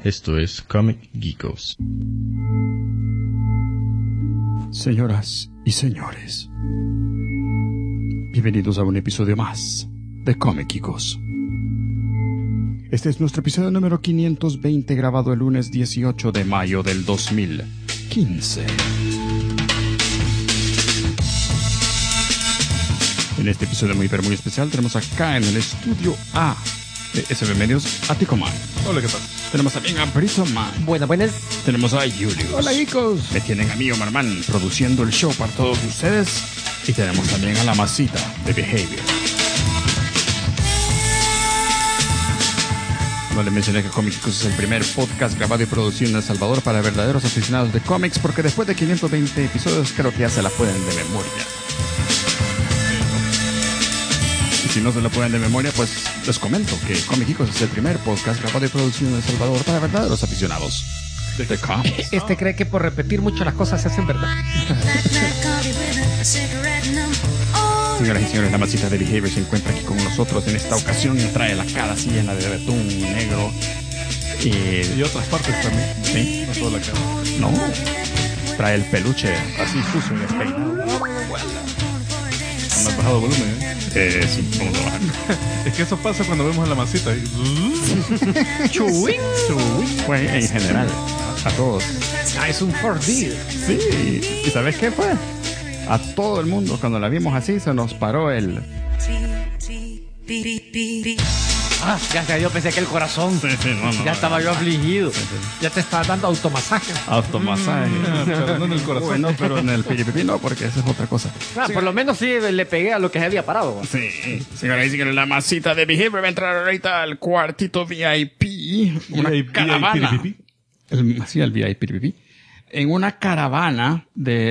Esto es Comic Geekos. Señoras y señores, bienvenidos a un episodio más de Comic Geekos. Este es nuestro episodio número 520, grabado el lunes 18 de mayo del 2015. En este episodio muy especial tenemos acá en el estudio A de SB Medios a Ticoman. Hola, ¿qué tal? Tenemos también a Brito Man. Buenas. Tenemos a Julius. Hola, chicos. Me tienen a mí, Omar Man, produciendo el show para todos ustedes. Y tenemos también a la masita de Behavior. No le mencioné que Comic Geekos es el primer podcast grabado y producido en El Salvador para verdaderos aficionados de cómics, porque después de 520 episodios creo que ya se la pueden de memoria. Y si no se la pueden de memoria, pues les comento que Comic Geekos es el primer podcast grabado y producido en El Salvador para verdaderos aficionados de cómics. Este cree que por repetir mucho las cosas se hacen verdad. Señoras y señores, la masita de Behavior se encuentra aquí con nosotros en esta ocasión y trae la cara así llena de betún negro. Y otras partes también. Sí. No solo la cara. No. Trae el peluche así sucio y despeinado. Me has bajado volumen, Sí, vamos a bajar. Es que eso pasa cuando vemos a la masita. Chuing. Fue en general, a todos. Ah, es un 4D. Sí. ¿Y sabes qué fue? A todo el mundo, cuando la vimos así, se nos paró el... Ah, ya yo pensé que el corazón. no, Ya estaba yo afligido. Ya te estaba dando automasaje. Automasaje. Pero no en el corazón. Bueno, pero en el piripipi no, porque esa es otra cosa. Ah, por lo menos sí le pegué a lo que se había parado. Sí, señoras y señores, la masita de Behavior va a entrar ahorita al cuartito VIP. Una caravana. Sí, el VIP. En una caravana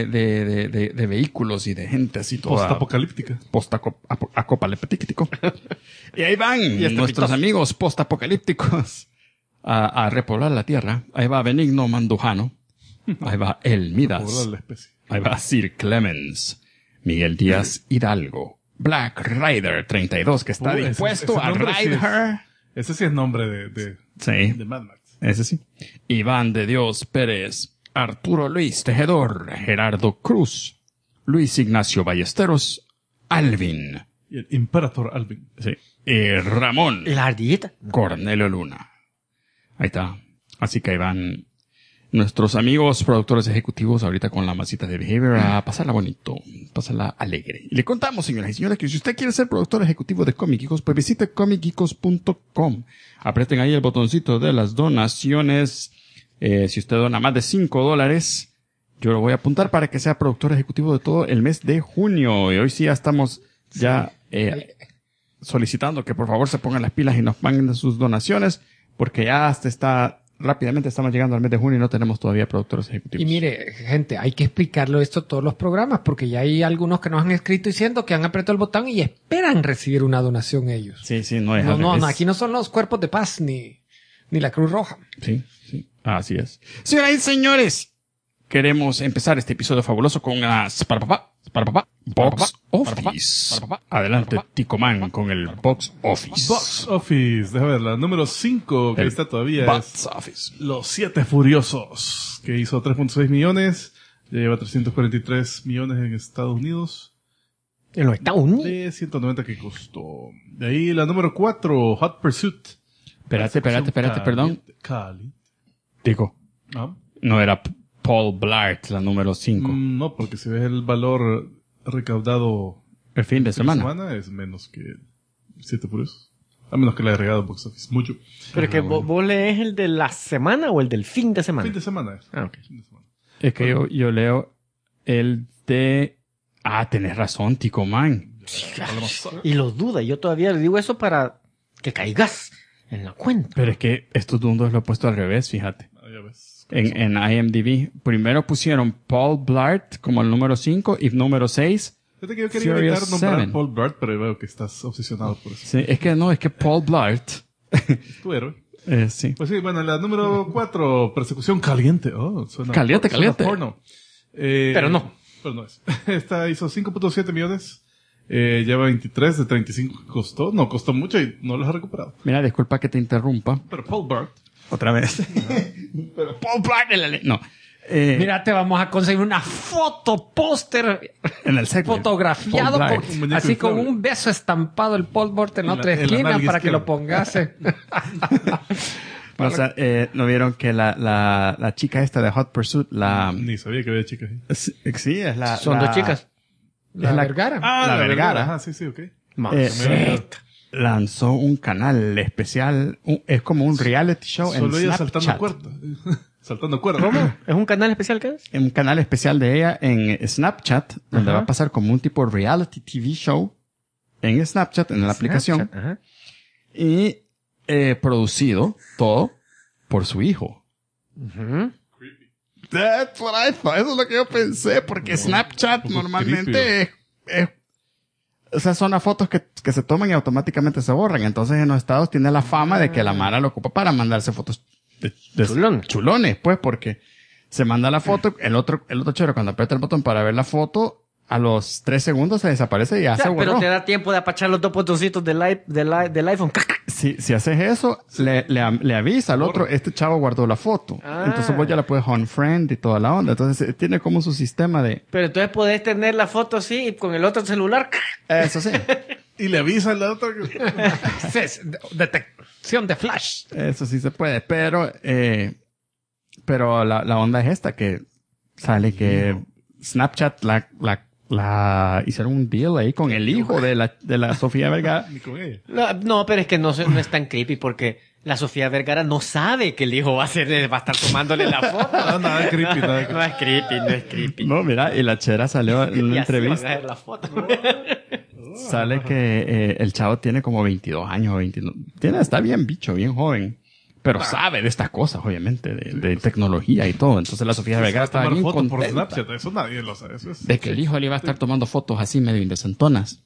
de vehículos y de gente así toda... Post-apocalíptica. Post-apocalíptico. Y ahí van nuestros amigos post-apocalípticos a repoblar la tierra. Ahí va Benigno Mandujano. Ahí va El Midas. La especie. Ahí va Sir Clemens. Miguel Díaz Hidalgo. Black Rider 32, que está dispuesto ese a nombre rider. Ese sí es nombre de Mad Max. Ese sí. Iván de Dios Pérez. Arturo Luis Tejedor, Gerardo Cruz, Luis Ignacio Ballesteros, Alvin. Y el Imperator Alvin. Sí. Y Ramón. La ardillita. Cornelio Luna. Ahí está. Así que ahí van nuestros amigos productores ejecutivos ahorita con la masita de Behavior a pasarla bonito, pasarla alegre. Y le contamos, señoras y señores, que si usted quiere ser productor ejecutivo de Comic Geekos, pues visite comicgeekos.com. Aprieten ahí el botoncito de las donaciones. Si usted dona más de $5, yo lo voy a apuntar para que sea productor ejecutivo de todo el mes de junio. Y hoy sí ya estamos solicitando que por favor se pongan las pilas y nos paguen sus donaciones, porque ya rápidamente estamos llegando al mes de junio y no tenemos todavía productores ejecutivos. Y mire, gente, hay que explicarlo esto a todos los programas, porque ya hay algunos que nos han escrito diciendo que han apretado el botón y esperan recibir una donación ellos. Sí, no es No, aquí no son los cuerpos de paz ni la Cruz Roja. Sí. Así es. Señoras y señores, queremos empezar este episodio fabuloso con las Box Office. Adelante, Ticoman, con el Box Office. Box Office. Déjame ver, la número 5 que está todavía Box Office. Los 7 Furiosos, que hizo 3.6 millones. Ya lleva 343 millones en Estados Unidos. ¿En los Estados Unidos? De 190 que costó. De ahí la número 4, Hot Pursuit. Espérate, perdón. Cali. Digo, ¿Ah? no era Paul Blart la número 5. No, porque si ves el valor recaudado El fin de semana. es menos que 7 Furiosos. A menos que le haya regado Box Office mucho. Pero que vos lees el de la semana o el del fin de semana. Fin de semana es. Ok. Fin de semana. Es que yo leo el de... tenés razón, Ticoman. Y lo duda. Yo todavía le digo eso para que caigas en la cuenta. Pero es que estos dos lo he puesto al revés, fíjate. Ya ves. En IMDb. Primero pusieron Paul Blart como el número 5 y número 6. Fíjate que yo quería Furious evitar nombrar 7. a Paul Blart, pero veo que estás obsesionado por eso. Sí, es que Paul Blart. Es tu héroe. Sí. Pues sí, bueno, la número 4, Persecución Caliente. Suena Caliente. porno. Pero no. Pero no es. Esta hizo 5.7 millones. Lleva 23 de 35 que costó. No costó mucho y no los ha recuperado. Mira, disculpa que te interrumpa. Pero Paul Blart Otra vez. Pero Paul Blart en la no. Mira, te vamos a conseguir una foto póster En el segmento. fotografiado Paul con- Blart. Un muñeco así con inflable. un beso estampado el Paul Blart en En otra la esquina nalga para que lo izquierda. pongase. O sea, ¿no vieron que la chica esta de Hot Pursuit, Ni sabía que había chicas ahí. sí, es la... Son la- dos chicas. La la- Vergara. La Vergara. Ajá, sí, ok. lanzó un canal especial, es como un reality show Solo en ella Snapchat. saltando cuerda. Saltando cuerda. ¿Cómo? ¿Es un canal especial que es? Un canal especial de ella en Snapchat, donde Ajá. va a pasar como un tipo reality TV show en Snapchat, en la aplicación, Snapchat, ajá. y producido todo por su hijo. Ujú. That's what I thought. Eso es lo que yo pensé, porque Snapchat un poco normalmente o sea, son las fotos que se toman y automáticamente se borran. Entonces en los estados tiene la fama de que la Mara lo ocupa para mandarse fotos de Chulones. chulones, pues, porque se manda la foto, el otro chero cuando aprieta el botón para ver la foto, a los 3 segundos se desaparece y ya se Ya, borró. pero te da tiempo de apachar los dos botoncitos del iPhone. Si haces eso, le avisa al otro, este chavo guardó la foto. Ah. Entonces vos ya la puedes unfriend y toda la onda. Entonces tiene como su sistema de... Pero entonces podés tener la foto así y con el otro celular. Eso sí. Y le avisa al otro que... Detección de flash. Eso sí se puede. Pero la onda es esta, que sale que Snapchat la hicieron un deal ahí con el hijo de la Sofía Vergara. Ni con ella. No, pero es que no es tan creepy porque la Sofía Vergara no sabe que el hijo va a estar tomándole la foto. No, nada creepy, nada creepy. No es creepy. No, mira, y la chera salió en una Y así van a entrevista. ver la foto. Sale que el chavo tiene como 22 años o 29. Está bien bicho, bien joven. Pero sabe de estas cosas, obviamente, de tecnología y todo. Entonces la Sofía Vergara estaba Tomar bien fotos por contenta Snapchat, eso nadie lo sabe. Eso es... de que el hijo le iba a estar tomando fotos así medio indecentonas.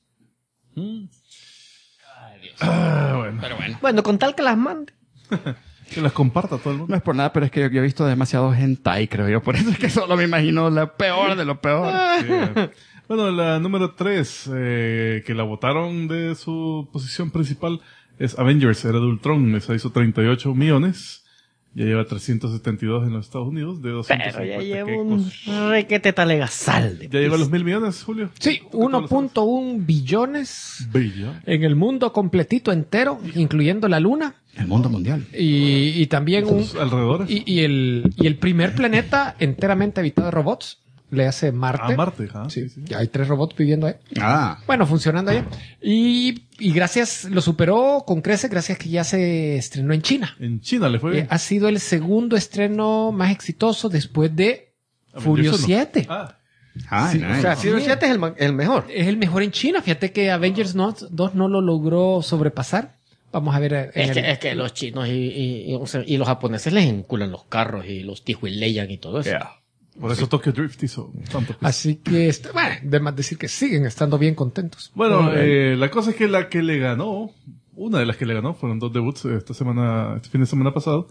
bueno. Pero bueno. Bueno, con tal que las mande. Que las comparta todo el mundo. No es por nada, pero es que yo he visto demasiado hentai, creo yo. Por eso es que solo me imagino lo peor de lo peor. Sí. Bueno, la número 3, que la votaron de su posición principal, es Avengers, Era de Ultron. Esa hizo 38 millones. Ya lleva 372 en los Estados Unidos, de 250. Pero ya que lleva un costó. requete talegazal de ¿Ya llegó a los pis. 1.000 millones, Julio? Sí, ¿Qué tal los 1.1 billones Bello. en el mundo completito entero, incluyendo la luna. El mundo mundial. Y también Los alrededores. y el primer planeta enteramente habitado de robots. Le hace Marte. A Marte, ajá. Sí, Sí. ya hay 3 robots viviendo ahí. Ah. Bueno, funcionando ahí. Y gracias, lo superó con creces gracias que ya se estrenó en China. En China le fue bien. Ha sido el segundo estreno más exitoso después de Avengers Furio 1. 7. Ah, Ay, Sí, nice. O sea, Furio 7 es el mejor. Es el mejor en China. Fíjate que Avengers 2 no lo logró sobrepasar. Vamos a ver. Es que los chinos y los japoneses les enculan los carros y los tijuileyan y todo eso. Yeah. por eso Tokyo Drift hizo tanto. Así que, bueno, de más decir que siguen estando bien contentos. Bueno, la cosa es que la que le ganó, una de las que le ganó, fueron 2 debuts este fin de semana pasado.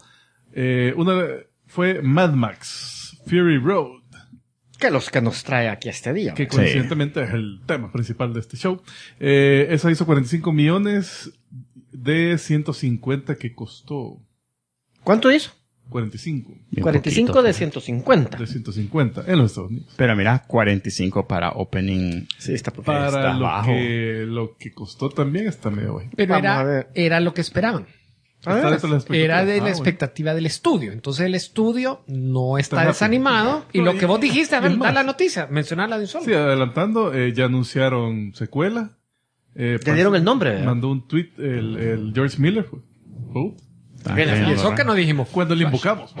Una fue Mad Max, Fury Road, Que los que nos trae aquí este día. que coincidentemente es el tema principal de este show. Esa hizo 45 millones de 150 que costó. ¿Cuánto hizo? 45 Bien 45 poquito. de 150. de 150 en los Estados Unidos. Pero mira, 45 para opening. Sí, está Para Está bajo. lo que costó también está medio bueno. Pero Vamos a ver. era lo que esperaban. Está dentro de la expectativa. Era de la bueno. expectativa del estudio. Entonces el estudio no está rápido. desanimado. Y No, lo y- que vos dijiste, a y ver, es da más. la noticia, mencionarla de un solo. Sí, adelantando, ya anunciaron secuela. Ya dieron el nombre, ¿verdad? Mandó un tweet el George Miller. Y eso que no dijimos. Cuando le invocamos.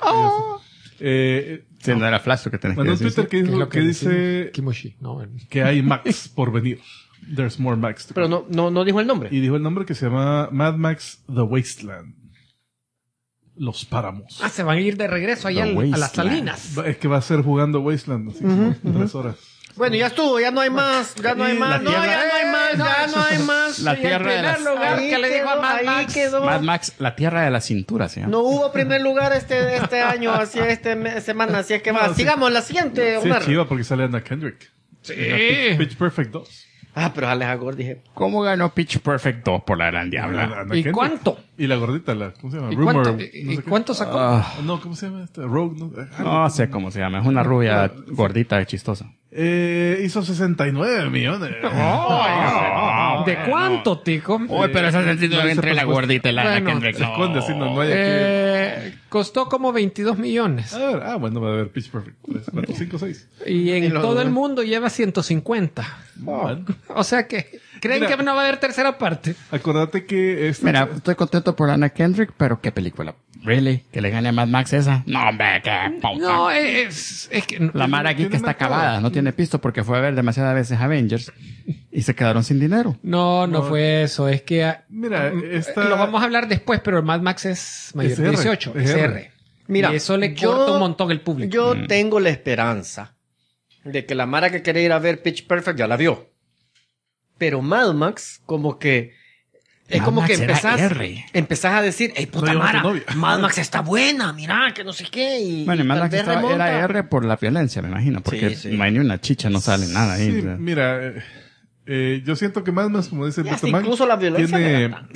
Sí, no era Flash lo que tenés que Mandó un decir. Twitter que, ¿Qué es lo que dice decimos? Kimoshi. No, bueno. que hay Max por venir. There's more Max. to Pero come. no dijo el nombre. Y dijo el nombre que se llama Mad Max The Wasteland. Los páramos. Se van a ir de regreso allá The a las Wasteland. salinas. Es que va a ser jugando Wasteland, así como 3 horas. Bueno, ya estuvo, ya no hay más, ya no hay Y más, la no, tierra- ya no hay más, ya no hay más. La Y el tierra de primer las- lugar ¿Qué le dijo a Mad ahí Max? quedó. Mad Max, la tierra de la cintura, ¿sí? No hubo primer lugar este año, así semana, así es que va. No, sí. Sigamos, la siguiente, Sí, Omar. chiva porque sale Anna Kendrick. Sí. Pitch Perfect 2. pero Alex Agor dije... ¿Cómo ganó Pitch Perfect 2 por la Gran Diabla? Ana ¿Y Kendrick. cuánto? Y la gordita, ¿cómo se llama? ¿Y Rumor. cuánto, no sé ¿y qué. cuánto sacó? No, ¿cómo se llama esta? Rogue, ¿no? No sé cómo se llama. Es una rubia gordita y chistosa. Hizo 69 millones. ¿De cuánto, tico? Uy, pero ese sentido no, entre ese la presupuesto. gordita y la Ana Bueno, Kendrick. Se esconde así, no hay aquí. Costó como 22 millones. A ver, bueno, va a haber Pitch Perfect. 3, 4, 5, 6. Y en lo- todo el mundo lleva 150. Bueno. O sea que, ¿creen Mira. que no va a haber tercera parte? Acordate que Mira, estoy contento por Ana Kendrick, pero qué película. ¿Really? ¿Que le gane a Mad Max esa? No, hombre, qué puta. No, es que... La Mara aquí tiene que está mercado. acabada, no tiene pisto porque fue a ver demasiadas veces Avengers y se quedaron sin dinero. No fue eso. Es que... Mira, esta... Lo vamos a hablar después, pero el Mad Max es mayor Es de R, 18. es Es R. R. Mira, y eso le yo- corta un montón el público. Yo tengo la esperanza de que la Mara que quería ir a ver Pitch Perfect ya la vio. Pero Mad Max, como que... Es Mad como que Max era R. empezás a decir, ¡ey, puta No llevas Mara! tu novia. Mad Max está buena, mira, que no sé qué. Y, Bueno, y Mad tal Max vez remonta. era R por la violencia, me imagino, porque Sí, sí. no hay ni una chicha, no sale nada ahí. Sí, o sea. mira, yo siento que Mad Max, como dice Ya, hasta Beto Man, incluso la violencia le da.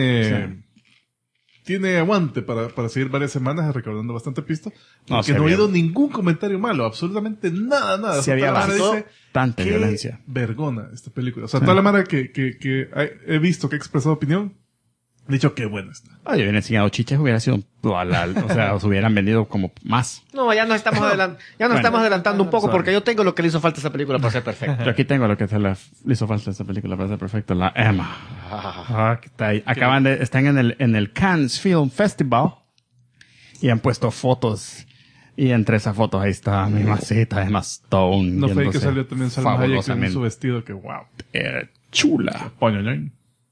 tiene aguante para seguir varias semanas recaudando bastante pisto. No, Porque sí no he había- oído ningún comentario malo, absolutamente nada. Sí O sea, había toda la mara dice, bastante "Qué violencia". vergona esta película. O sea, toda la mara que he visto que ha expresado opinión, he dicho que buena está. Ay, hubieran enseñado chiches, hubiera sido, o sea, se hubieran vendido como más. No, ya nos estamos, estamos adelantando un poco sorry. porque yo tengo lo que le hizo falta a esa película para ser perfecta. Yo aquí tengo lo que se le hizo falta a esta película para ser perfecto, la Emma. Que está ahí. Están en el Cannes Film Festival y han puesto fotos. Y entre esas fotos ahí está mi masita, Emma Stone. No fue ahí que viéndose salió también Salma Hayek en fabulosamente. su vestido, que wow. Era chula. Poñoñoñ.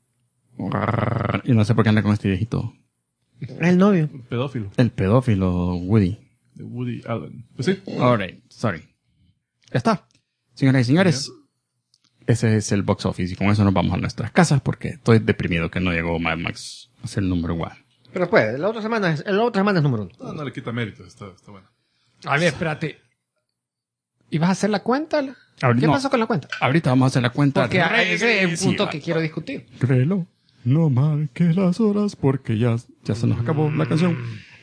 Y no sé por qué anda con este viejito. El novio. Pedófilo. El pedófilo Woody. De Woody Allen. Pues sí. Alright, sorry. Ya está. Señoras y señores, ese es el box office y con eso nos vamos a nuestras casas porque estoy deprimido que no llegó Mad Max a ser el número 1. Pero pues, la otra semana es número 1. No le quita mérito, está bueno. A ver, espérate. ¿Y vas a hacer la cuenta? Ahorita- ¿Qué no. pasó con la cuenta? Ahorita vamos a hacer la cuenta. Porque ese es un punto regresiva. que quiero discutir. Reloj, no marque las horas porque ya se nos acabó la canción.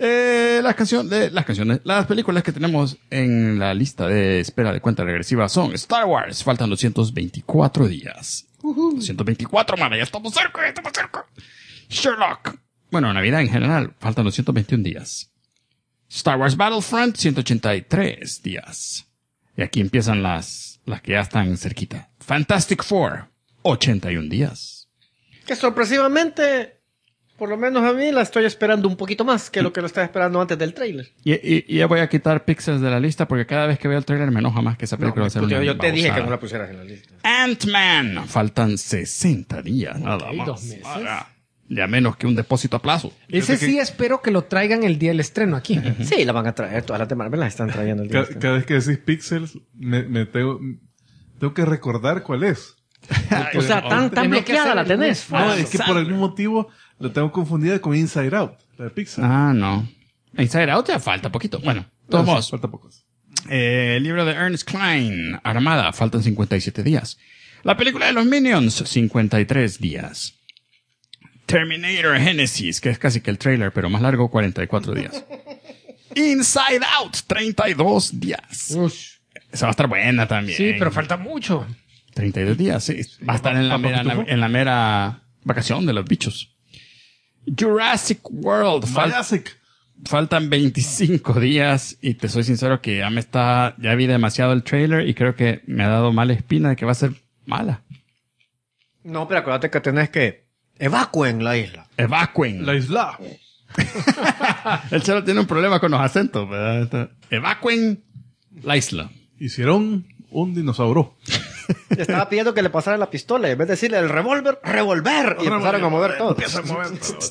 Las películas que tenemos en la lista de espera de cuenta regresiva son Star Wars, faltan 224 días. 224, man, ya estamos cerca. Sherlock, bueno, Navidad en general, faltan 221 días. Star Wars Battlefront, 183 días. Y aquí empiezan las que ya están cerquita. Fantastic Four, 81 días. Que sorpresivamente, por lo menos a mí, la estoy esperando un poquito más que lo que lo estaba esperando antes del tráiler. Y ya voy a quitar Pixels de la lista porque cada vez que veo el trailer me enoja más que esa película va a ser una Yo te dije que babosada. no la pusieras en la lista. Ant-Man. Faltan 60 días nada Ok, más. 2 meses. Ya menos que un depósito a plazo. Ese sí espero que lo traigan el día del estreno aquí. Sí, la van a traer. Todas las de Marvel las están trayendo el día. Cada vez que decís Pixels, me tengo que recordar cuál es. O sea, tan Tenés que bloqueada hacer la un tenés. esfuerzo. No, es que por algún motivo la tengo confundida con Inside Out, la de Pixar. Ah, no. Inside Out ya falta poquito. Bueno, todos No, modos. falta pocos. El libro de Ernest Cline, Armada, faltan 57 días. La película de los Minions, 53 días. Terminator Genesis, que es casi que el trailer, pero más largo, 44 días. Inside Out, 32 días. Esa va a estar buena también. Sí, pero falta mucho. 32 días, sí. Va a estar en la mera vacación de los bichos. Jurassic World, Jurassic. faltan 25 días y te soy sincero que ya vi demasiado el trailer y creo que me ha dado mala espina de que va a ser mala. No, pero acuérdate que tenés que evacuen la isla. Evacuen. La isla. El chero tiene un problema con los acentos, ¿verdad? Evacuen la isla. Hicieron un dinosaurio. Le estaba pidiendo que le pasara la pistola. Y en vez de decirle el revólver, revolver. Y empezaron a mover todo. Empieza a mover todo.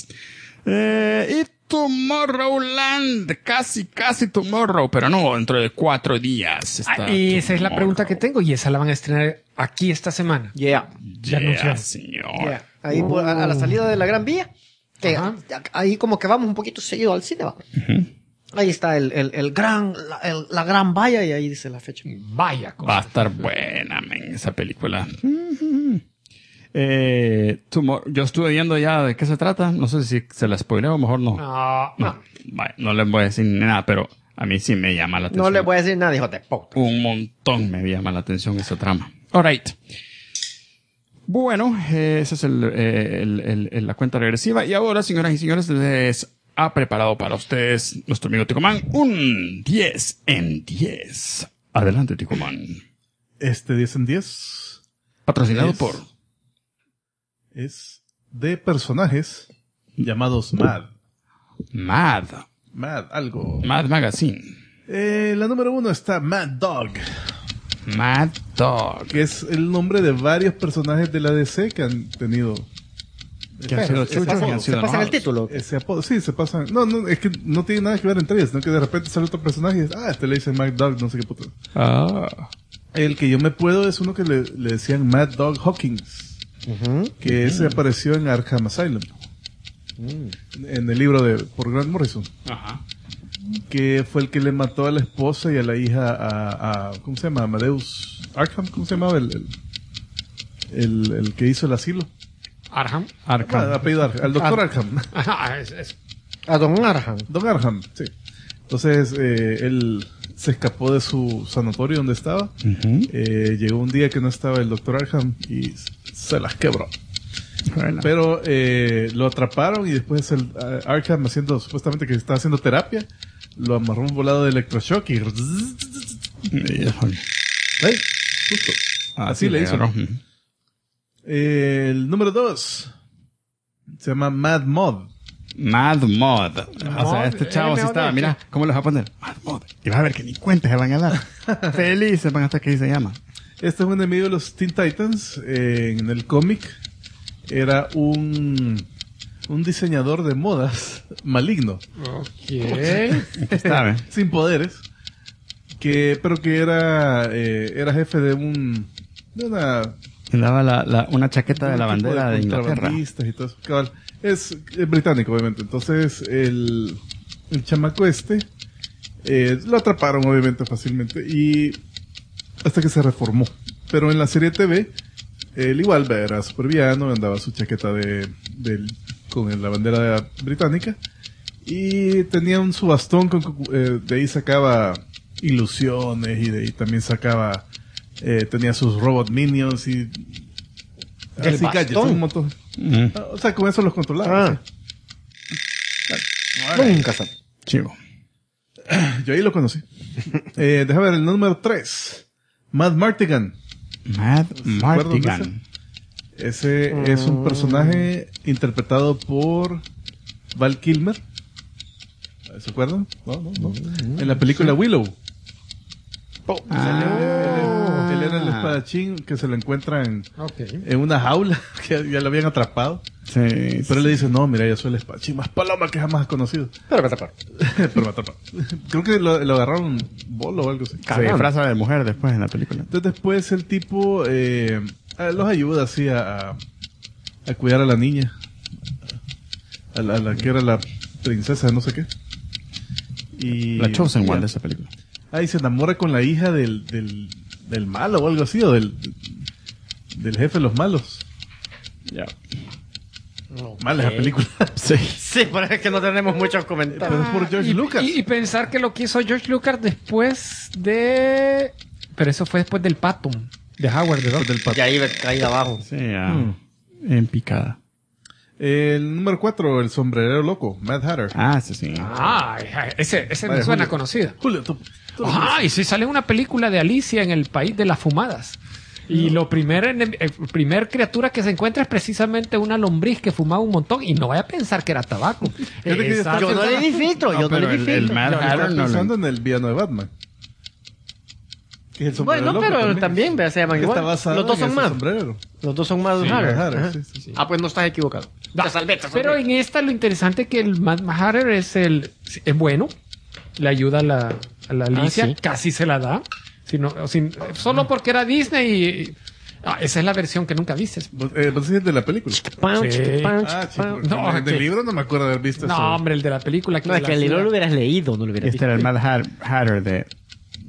Y Tomorrowland, casi Tomorrow, pero no, dentro de 4 días. Está Y esa es la Tomorrow. pregunta que tengo y esa la van a estrenar aquí esta semana. Yeah. Ya anunciaron. señor. Yeah. Ahí a la salida de la Gran Vía. Que Ajá. ahí como que vamos un poquito seguido al cine. ¿Va? Ahí está la gran valla y ahí dice la fecha. Vaya Va a cosa. estar buena, men, esa película. Yo estuve viendo ya de qué se trata. No sé si se la spoileo, mejor no. No. Vale, no les voy a decir nada, pero a mí sí me llama la atención. No le voy a decir nada, hijo de puta. Un montón me llama la atención esa trama. Alright. Bueno, esa es la cuenta regresiva. Y ahora, señoras y señores, les ha preparado para ustedes nuestro amigo Ticoman un 10 en 10. Adelante, Ticoman. 10 en 10 Patrocinado por... es de personajes llamados Mad. Mad Algo. Mad Magazine. La número 1 está Mad Dog, Mad Dog. que es el nombre de varios personajes de la DC que han tenido Que han sido chuchos, que han ¿Se sido pasa en el enojados. título? ese apodo. Sí, se pasan. No, es que no tiene nada que ver entre ellos, sino que de repente sale otro personaje y este le dicen Mad Dog, no sé qué puto. Ah. El que yo me puedo es uno que le decían Mad Dog Hawkins, que ese apareció en Arkham Asylum, en el libro por Grant Morrison, Ajá. que fue el que le mató a la esposa y a la hija a ¿cómo se llama? Amadeus Arkham, ¿cómo se llamaba? El que hizo el asilo. Arkham. Apellido Arkham, al doctor Arkham. Ajá, es. A Don Arham. Don Arkham, sí. Entonces, él se escapó de su sanatorio donde estaba. Llegó un día que no estaba el doctor Arkham y se las quebró. Bueno. Pero lo atraparon y después el Arkham supuestamente que estaba haciendo terapia, lo amarró un volado de electroshock y ¡ay! Justo. Así le hizo. agarró. El número 2 se llama Mad Mod. Mad Mod. O sea, este chavo sí estaba, mira, ¿cómo les va a poner? Mad Mod. Y vas a ver que ni cuentas se van a dar. Felices van hasta que se llama. Este es un enemigo de los Teen Titans. En el cómic era un diseñador de modas maligno, Ok. Está, sin poderes, pero que era jefe de una Y daba una chaqueta de la un equipo bandera de Inglaterra. contrabandistas y todo eso. Cabal. Es británico, obviamente. Entonces, el chamaco lo atraparon, obviamente, fácilmente. Y hasta que se reformó. Pero en la serie TV, él igual era supervillano, andaba su chaqueta con la bandera británica. Y tenía su bastón, de ahí sacaba ilusiones y de ahí también sacaba... tenía sus robot minions y ¿El así gadgets, bastón? un montón. O sea, con eso los controlaba. Nunca sabe. Chivo. Yo ahí lo conocí. Déjame ver el número 3. Mad Martigan. Mad acuerdan de Martigan. Ese es un personaje interpretado por Val Kilmer. ¿Se acuerdan? No. En la película Willow. Él era el espadachín que se lo encuentran Ok. en una jaula que ya lo habían atrapado. Sí. Pero él le dice, no, mira, yo soy el espadachín más paloma que jamás has conocido. Pero me atraparon. Pero me atrapó. Creo que lo agarraron bolo o algo así. Se disfraza de mujer después en la película. Entonces después el tipo los ayuda así a cuidar a la niña. A la que era la princesa de no sé qué. Y La Chosen One de esa película. y se enamora con la hija del malo o algo así, o del jefe de los malos. Ya. Mala esa película. Sí. Sí, pero es que no tenemos muchos comentarios. Pero es por George Lucas. Y pensar que lo que hizo George Lucas después de... Pero eso fue después del Patum, de Howard the Duck. Del pato. Ya iba caída abajo. Sí, en picada. El número 4, el sombrerero loco, Mad Hatter. Sí, sí. Ese me Vaya, suena Julio. conocida. Julio, tú Y sí sale una película de Alicia en el país de las fumadas. Y primer criatura que se encuentra es precisamente una lombriz que fumaba un montón. Y no vaya a pensar que era tabaco. Fíjate que Esa- Yo no le di filtro, yo no pero le di el filtro. Mad estaba Hatter no pensando lo... en el villano de Batman. Que es el sombrero Bueno, loco pero también vea, se llaman Que está igual. basado Los dos en son ese más. sombrero. Los dos son más Mad Hatter. Hatter, Ajá. sí. Ah, pues no estás equivocado. Te salvé. Pero en esta lo interesante es que el Mad Hatter es bueno. Le ayuda a la Alicia. sí. Casi se la da. Solo porque era Disney. Esa es la versión que nunca viste. Pues es de la película. Punch, Sí. punch, Chico, punch. No, del que- libro no me acuerdo de haber visto eso. No, hombre, el de la película. No, es que el libro lo hubieras leído, no lo hubieras Este era el Mad Hatter de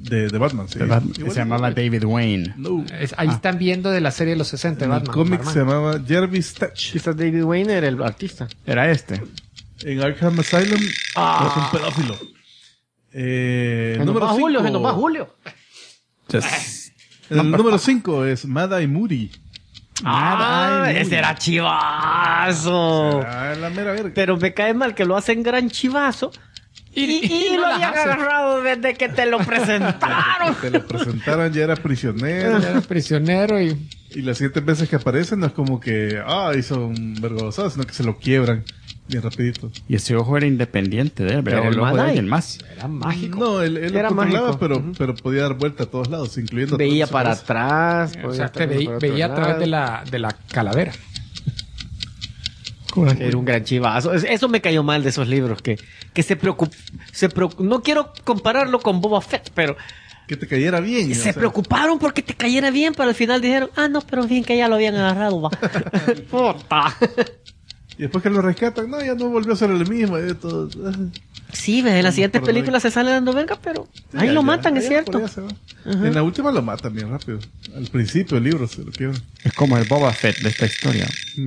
De Batman, sí. Se llamaba David Wayne. No. Ahí están viendo de la serie de los 60 de En el Batman. cómic Batman. se llamaba Jervis Tetch. Quizás David Wayne era el artista. Era este. En Arkham Asylum es un pedófilo. Se nos Número va Julio, 5. se nos va Julio. Entonces, El número 5 es Mad Eye Moody. Ese era chivazo. Ah, la mera verga. Pero me cae mal que lo hacen gran chivazo. Y no lo las habían hace. agarrado desde que te lo presentaron. Te lo presentaron, ya era prisionero. Era prisionero y... Y las 7 veces que aparecen no es como que, hizo un vergonzoso, sino que se lo quiebran bien rapidito. y ese ojo era independiente de él, Pero era el el ojo de Mad Eye. alguien más. Era mágico. No, él lo Era controlaba, mágico. pero podía dar vuelta a todos lados, incluyendo... Veía todas para esas cosas. atrás. O sea, podía estar por otro veía a través lado. de la calavera. Era un gran chivazo. Eso me cayó mal de esos libros, que se preocupó. No quiero compararlo con Boba Fett, pero Que te cayera bien. o se sea, preocuparon porque te cayera bien, pero al final dijeron, no, pero bien que ya lo habían agarrado, va. Puta. Y después que lo rescatan, no, ya no volvió a ser el mismo. Todo. Sí, ves, en las siguientes Por ahí. películas se sale dando verga, pero ahí Ya, lo ya, matan, es ya, cierto. por allá se va. En la última lo matan bien rápido. Al principio del libro se lo quiebran. Es como el Boba Fett de esta historia.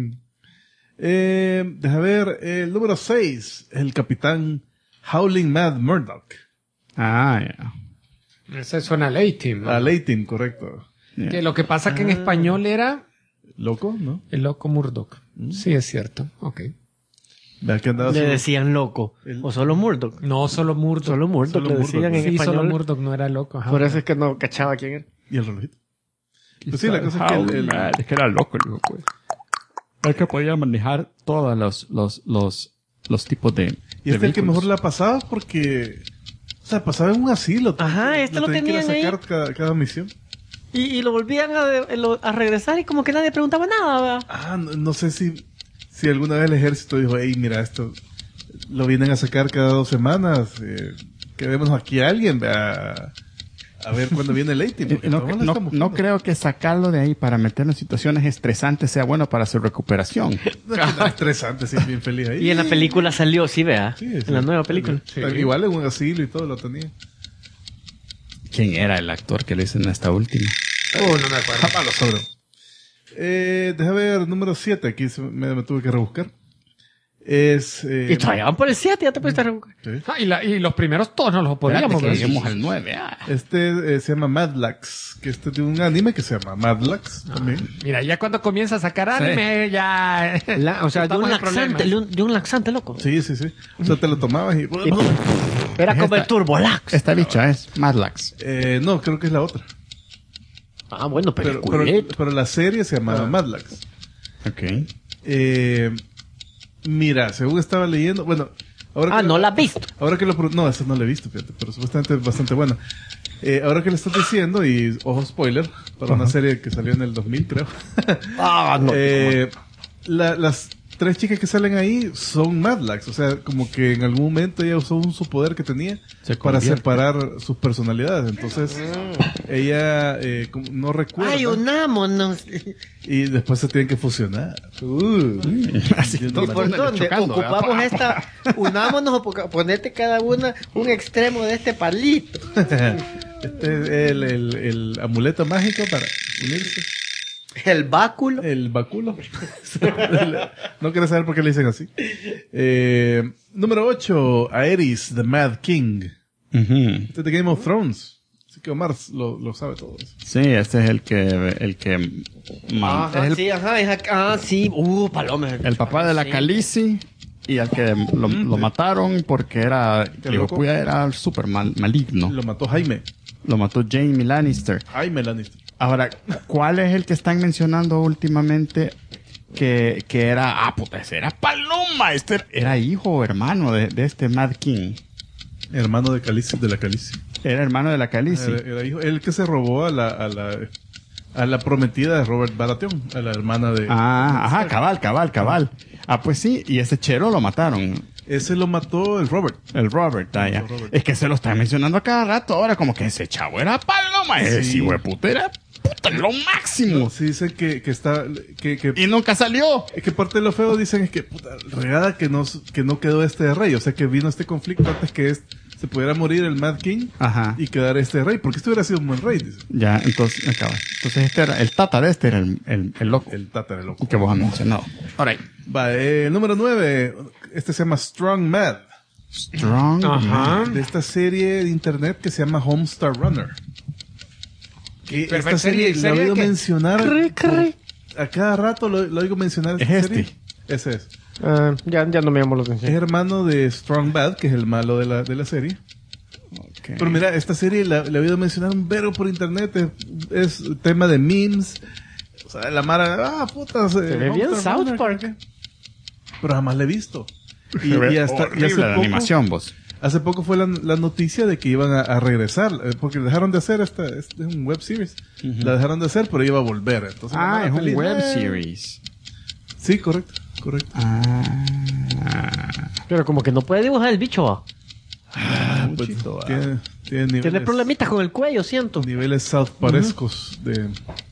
Deja ver, el número 6, el capitán Howling Mad Murdoch. Ah, ya. Ese suena al A-Team, ¿no? A Leighton, correcto. Que lo que pasa que en español era Loco, ¿no? el loco Murdoch. Sí, es cierto. Ok. Vea que andaba Le su- decían loco. O solo Murdoch. No, solo Murdoch. Solo Murdoch Solo le Murdoch, decían en Sí, solo español. Murdoch no era loco. Ajá. Por eso es que no cachaba quién era. Y el relojito. Pues sí, la cosa es que Es que era loco el hijo, pues. Es que podía manejar todos los tipos de. Y este es el que mejor la pasaba porque... O sea, pasaba en un asilo. Ajá, este lo tenían que ir a tenían sacar cada misión. Y lo volvían a regresar y como que nadie preguntaba nada, ¿verdad? No sé si alguna vez el ejército dijo, hey, mira, esto lo vienen a sacar cada 2 semanas. Quedémonos aquí a alguien, vea, a ver cuándo viene el Leighton. porque No, todos la estamos no buscando. creo que sacarlo de ahí para meterlo en situaciones estresantes sea bueno para su recuperación. No, es que nada estresante, sí, bien feliz ahí. Y en la película salió, sí, vea. Sí, sí. En la nueva película. Sí. Igual en un asilo y todo lo tenía. ¿Quién era el actor que lo hizo en esta última? No me acuerdo. Jamás lo sabremos. Deja ver, número 7, aquí me tuve que rebuscar. Es... Y todavía van por el 7, ya te puedes estar... sí. Y los primeros todos no los podíamos Espérate que ver. lleguemos al 9. Se llama Madlax, que este es de un anime que se llama Madlax también. Mira, ya cuando comienza a sacar anime, ya... O sea, de un, estamos en laxante, problemas. de un laxante, loco. Sí. O sea, te lo tomabas y... Era como el Turbolax. Esta bicha es Madlax. no, creo que es la otra. Bueno, Pero culito. pero la serie se llama Madlax. Ok. Mira, según estaba leyendo, bueno, ahora No la has visto. Ahora que no, esa no la he visto, fíjate, pero supuestamente es bastante buena. Ahora que le estás diciendo, y ojo spoiler, para una serie que salió en el 2000, creo. No. Las 3 chicas que salen ahí son Madlax, o sea, como que en algún momento ella usó un superpoder que tenía Se para convierte. separar sus personalidades. Entonces, ella como no recuerda. Ay, unámonos. Y después se tienen que fusionar. Así Yo que no ¿Y me- por dónde? chocando, Ocupamos ¿verdad? unámonos o ponete cada una un extremo de este palito. Este es el amuleto mágico para unirse. El báculo. El báculo. No quiero saber por qué le dicen así. Número 8, Aerys, The Mad King. Ujú. Este es de Game of Thrones. Así que Omar lo sabe todo eso. Sí, este es el que Ajá, es el, sí, sí. Paloma. el papá de la Sí. Khaleesi y al que lo mataron porque Qué digo, loco. pues, era súper maligno. Lo mató Jaime. Lo mató Jaime Lannister. Jaime Lannister. Ahora, ¿cuál es el que están mencionando últimamente que era... puta, ese era Paloma. Este era hijo o hermano de este Mad King. Hermano de la Khaleesi. Era hermano de la Khaleesi. Era hijo. El que se robó a la prometida de Robert Baratheon. A la hermana de... Ajá, cabal. Pues sí, y ese chero lo mataron. Ese lo mató el Robert. El Robert, ya. Robert. Es que se lo están mencionando a cada rato ahora, como que ese chavo era Paloma. Ese Sí. hijo de puta era lo máximo. Sí dicen que está... Que Y nunca salió. es que parte de lo feo dicen es que puta regada que no quedó este de rey, o sea que vino este conflicto antes que se pudiera morir el Mad King Ajá. y quedar este rey, porque este hubiera sido un buen rey, dice. Ya, entonces, acaba. Entonces este era, el tata de este era el loco. El Tata de loco. Que vos has mencionado. Alright. Va, número 9, este se llama Strong Mad, Strong. Ajá. de esta serie de internet que se llama Homestar Runner. Que Pero esta serie la he serie oído que- mencionar a cada rato, lo oigo mencionar esta Es serie. este. Ese es. Ya no me llamó la Es atención. hermano de Strong Bad, que es el malo de la serie. Okay. Pero mira, esta serie la he oído mencionar un verbo por internet. Es tema de memes. O sea, la mara, puta. Se ve bien South Park. Pero jamás la he visto. Y Horrible hace la animación, vos. Hace poco fue la noticia de que iban a regresar, porque dejaron de hacer es un web series. La dejaron de hacer, pero iba a volver. Entonces, la Ah, mara es un feliz, web series. Sí, correcto. Pero como que no puede dibujar el bicho, ¿va? Pues, Muchito, tiene Tiene niveles, problemitas con el cuello, siento. niveles South Parescos de...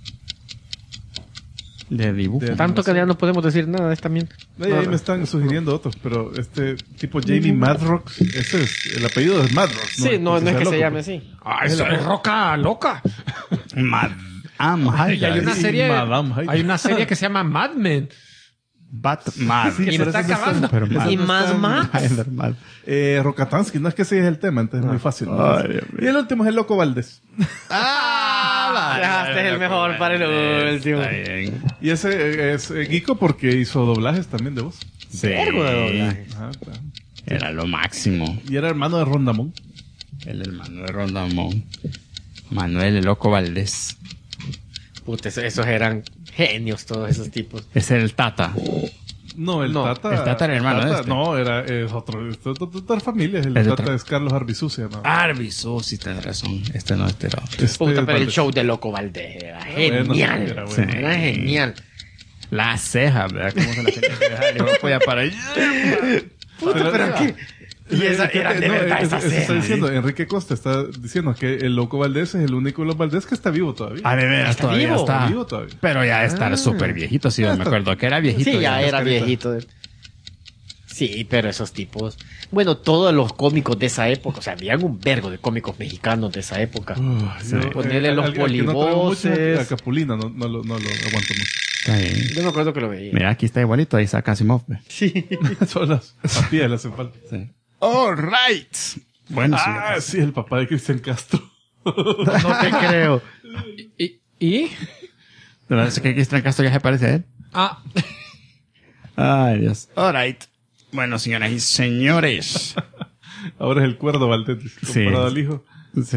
De dibujo. De- Tanto que ya no podemos decir nada de esta mierda. Ahí me están sugiriendo otros, pero este tipo Jamie Madrox, ese es, el apellido es Madrox. Sí, no es que sea se loco, llame pues. así. Ah, eso es roca loca. Madame Y hay una sí, serie, Madame Hyde. hay una serie que se llama Mad Men. Batman. Sí, Y pero lo está ese no acabando. Pero ese mal. Y no más está- más. Mal. Rokatansky, no es que ese es el tema, entonces es muy fácil. Ay, Dios mío. Y el último es el Loco Valdés. Dejaste el mejor para el último. Está bien. Y ese es Geeko porque hizo doblajes también de voz. Sí. Vergo de doblaje. Ajá, claro. Era lo máximo. Y era hermano de Rondamón. El hermano de Rondamón. Manuel el Loco Valdés. Puta, esos eran genios todos esos tipos. Ese era el Tata. No, el No, Tata. el Tata era hermano de este. No, es otro. Es otra familia. El Es de Tata otra- es Carlos Arbizu, ¿no? Arbizu, sí tenés razón. Este no, este era otro. Este Puta, pero el Valdés. show de Loco Valdés era Bueno, genial. era bueno. Sí. Era genial. Las cejas, ¿verdad? ¿Cómo se las tenía que dejar? Yo no podía parar. Puta, pero qué. Y esa era de verdad esa eso está serie. diciendo, Enrique Costa está diciendo que el Loco Valdés es el único de los Valdés que está vivo todavía. Ah, de veras, Está todavía vivo. está. Vivo todavía. Pero ya está súper viejito, sí, me acuerdo que era viejito. Sí, ya era carita. viejito. Sí, pero esos tipos. Bueno, todos los cómicos de esa época. O sea, habían un vergo de cómicos mexicanos de esa época. Ponerle los al que no traigo mucho poliboses. a Capulina, no lo aguanto mucho. Está bien. Yo me acuerdo que lo veía. Mira, aquí está igualito, ahí está Asimov. Sí. Son las papillas le hacen falta. Sí. All right. Bueno, Ah, sí, el papá de Cristian Castro. No te creo. ¿Y? ¿De verdad es que Cristian Castro ya se parece a él? Ah, Ay, Dios. All right. Bueno, señoras y señores. Ahora es el Cuerdo Valdés, Sí. comparado al hijo. Sí.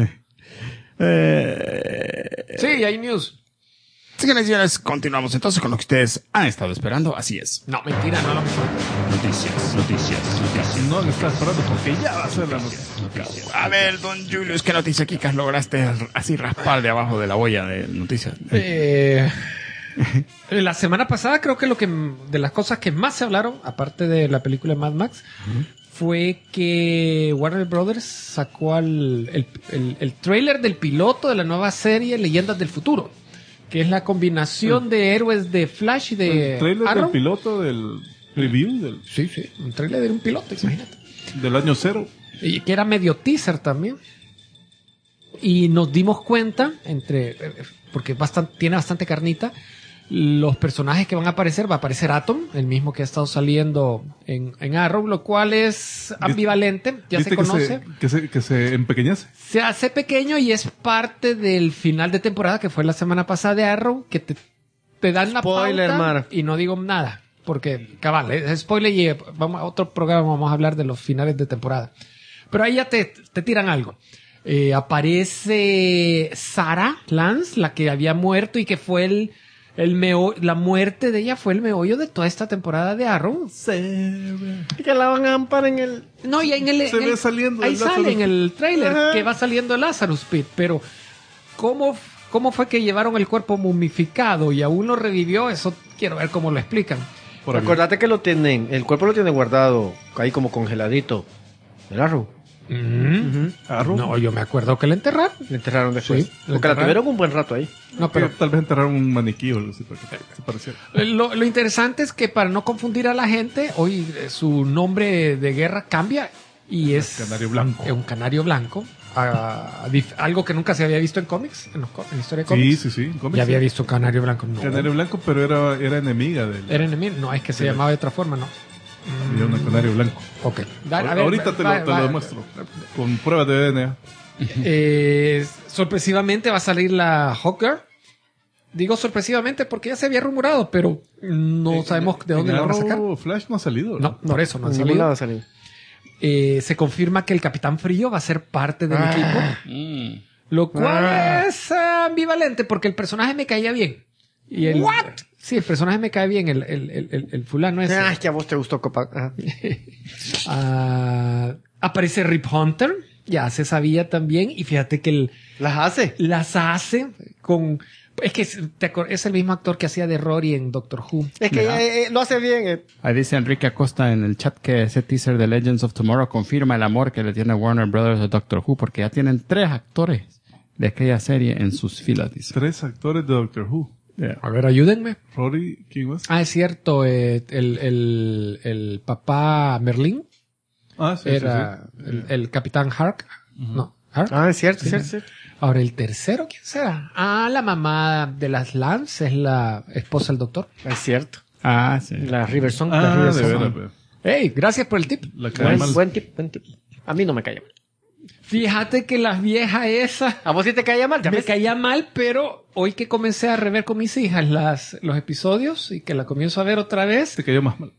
sí, hay news. Señoras y señores, continuamos entonces con lo que ustedes han estado esperando. Así es. No, mentira, no lo mismo. Noticias. No le está esperando porque ya va a ser la noticia. A ver, don Julius, ¿qué noticia, Kikas, lograste así raspar de abajo de la olla de noticias? La semana pasada creo que de las cosas que más se hablaron, aparte de la película de Mad Max, fue que Warner Brothers sacó el tráiler del piloto de la nueva serie Leyendas del Futuro, que es la combinación de héroes de Flash y de El trailer Arrow. del piloto del review Sí, un tráiler de un piloto, imagínate. del año 0. Y que era medio teaser también. Y nos dimos cuenta, porque tiene bastante carnita, los personajes que van a aparecer. Va a aparecer Atom, el mismo que ha estado saliendo en Arrow, lo cual es ambivalente, ya se ¿Viste conoce. que se empequeñece? Se hace pequeño y es parte del final de temporada que fue la semana pasada de Arrow, que te dan la Spoiler, pauta Mar. y no digo nada, porque cabal, es spoiler y vamos a otro programa, vamos a hablar de los finales de temporada. Pero ahí ya te tiran algo. Aparece Sarah Lance, la que había muerto y que fue la muerte de ella fue el meollo de toda esta temporada de Arrow. Que la van a amparar en el. No, y en el... Se ve saliendo ahí el sale Lazarus en el tráiler Ajá. que va saliendo el Lazarus Pit, pero ¿cómo fue que llevaron el cuerpo momificado y aún lo revivió? Eso quiero ver cómo lo explican. Por ahí. Acordate que el cuerpo lo tiene guardado ahí como congeladito. El Arrow. Arrow. No, yo me acuerdo que le enterraron. Le enterraron después. Sí, le Porque la enterraron. tuvieron un buen rato ahí. No, Pero pero tal vez enterraron un maniquí o algo así para que se pareciera. lo interesante es que para no confundir a la gente, hoy su nombre de guerra cambia Y es Canario blanco. un canario blanco. Algo que nunca se había visto en cómics, en la historia de cómics. Sí. en cómics, Ya había sí. visto canario blanco. No. Canario blanco, pero era enemiga del. Era enemigo. No, es que se Sí. llamaba de otra forma, ¿no? Había una canario blanco. Ok. A ver, Ahorita te lo demuestro. Con pruebas de DNA. Sorpresivamente va a salir la Hawkgirl. Digo sorpresivamente porque ya se había rumorado, pero no sabemos de dónde la van a sacar. Flash no ha salido. No, por eso no han En ningún lado salido. ha salido. Se confirma que el Capitán Frío va a ser parte del equipo, Mm. lo cual es ambivalente porque el personaje me caía bien. Y el, sí, el personaje me cae bien, el fulano ese. Ah, es que a vos te gustó Copa. Ajá. Aparece Rip Hunter, ya se sabía también, y fíjate que Las hace. las hace con... Es que es el mismo actor que hacía de Rory en Doctor Who. Es que lo hace bien. Ahí dice Enrique Acosta en el chat que ese teaser de Legends of Tomorrow confirma el amor que le tiene Warner Brothers a Doctor Who, porque ya tienen 3 actores de aquella serie en sus filas, dice. 3 actores de Doctor Who. A ver, ayúdenme. Rory, ¿quién más? Ah, es cierto, el papá Merlín Sí, era sí. el Capitán Hark. No, Hark. Ah, es cierto, es cierto. Ahora, el tercero, ¿quién será? Ah, la mamá de las Lance es la esposa del doctor. Es cierto. Ah, sí. La Riversong. Ah, la de Riversong. veras, pues. Hey, gracias por el tip. La cae mal. Buen tip, buen tip. A mí no me caía mal. Fíjate que la vieja esa ¿A vos sí te caía mal? ¿Ya me ves? caía mal, pero hoy que comencé a rever con mis hijas los episodios y que la comienzo a ver otra vez, Te cayó más mal.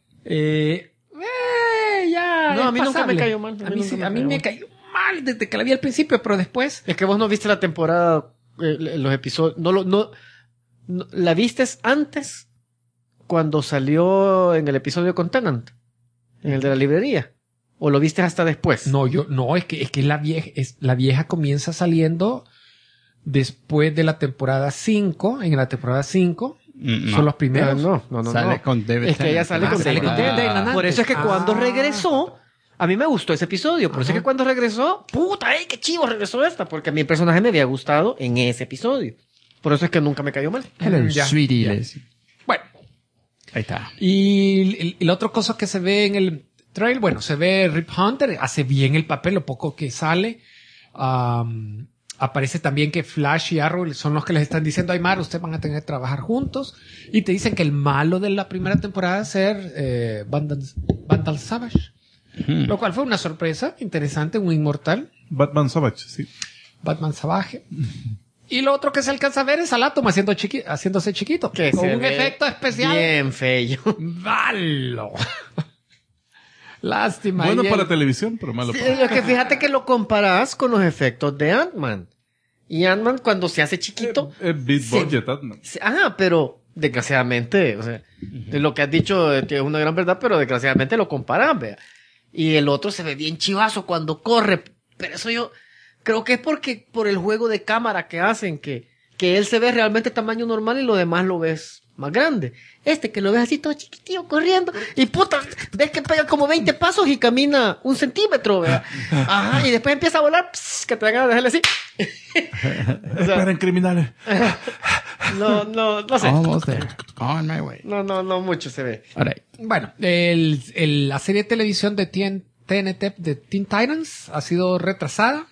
ya. No, es a mí nunca pasable. me cayó mal. A mí, sí, a mí me cayó mal desde que la vi al principio, pero después. Es que vos no viste la temporada, los episodios. No, la vistes antes cuando salió en el episodio con Tennant, en el de la librería. ¿O lo viste hasta después? No, es que la vieja comienza saliendo después de la temporada 5. En la temporada 5 No. son los primeros. No. Sale con David Es que ella Tennant. sale con sale David con Tennant. David Tennant. Por eso es que cuando Ah. regresó, a mí me gustó ese episodio. Por eso es que cuando regresó, puta, ¡ay, qué chivo regresó esta! Porque a mí el personaje me había gustado en ese episodio. Por eso es que nunca me cayó mal. Hello, Ya, sweetie. ya. le decía. Bueno, Ahí está. y la otra cosa que se ve en el trailer, bueno, se ve Rip Hunter, hace bien el papel, lo poco que sale. Aparece también que Flash y Arrow son los que les están diciendo, Aymar, ustedes van a tener que trabajar juntos. Y te dicen que el malo de la primera temporada va a ser Vandal Savage. Lo cual fue una sorpresa interesante, un inmortal. Batman Savage, sí. Batman Savage. Y lo otro que se alcanza a ver es al Atom haciéndose chiquito. Que con se un ve efecto especial. bien feo. ¡Malo! Lástima. Bueno Y para televisión, pero malo Sí, para... es que fíjate que lo comparás con los efectos de Ant-Man. Y Ant-Man cuando se hace chiquito... Big Sí. budget, Ant-Man. Ajá, pero desgraciadamente, o sea, de lo que has dicho es una gran verdad, pero desgraciadamente lo comparan, vea. Y el otro se ve bien chivazo cuando corre, pero eso yo creo que es por el juego de cámara que hacen, que él se ve realmente tamaño normal y lo demás lo ves más grande. Este que lo ves así todo chiquitillo corriendo y puta, ves que pega como 20 pasos y camina 1 centímetro, vea. Ajá, y después empieza a volar, que te van a dejarle así. O sea, Esperen, criminales. no sé. Almost there. On my way. No mucho se ve. All right. Bueno, la serie de televisión de TNT de Teen Titans ha sido retrasada.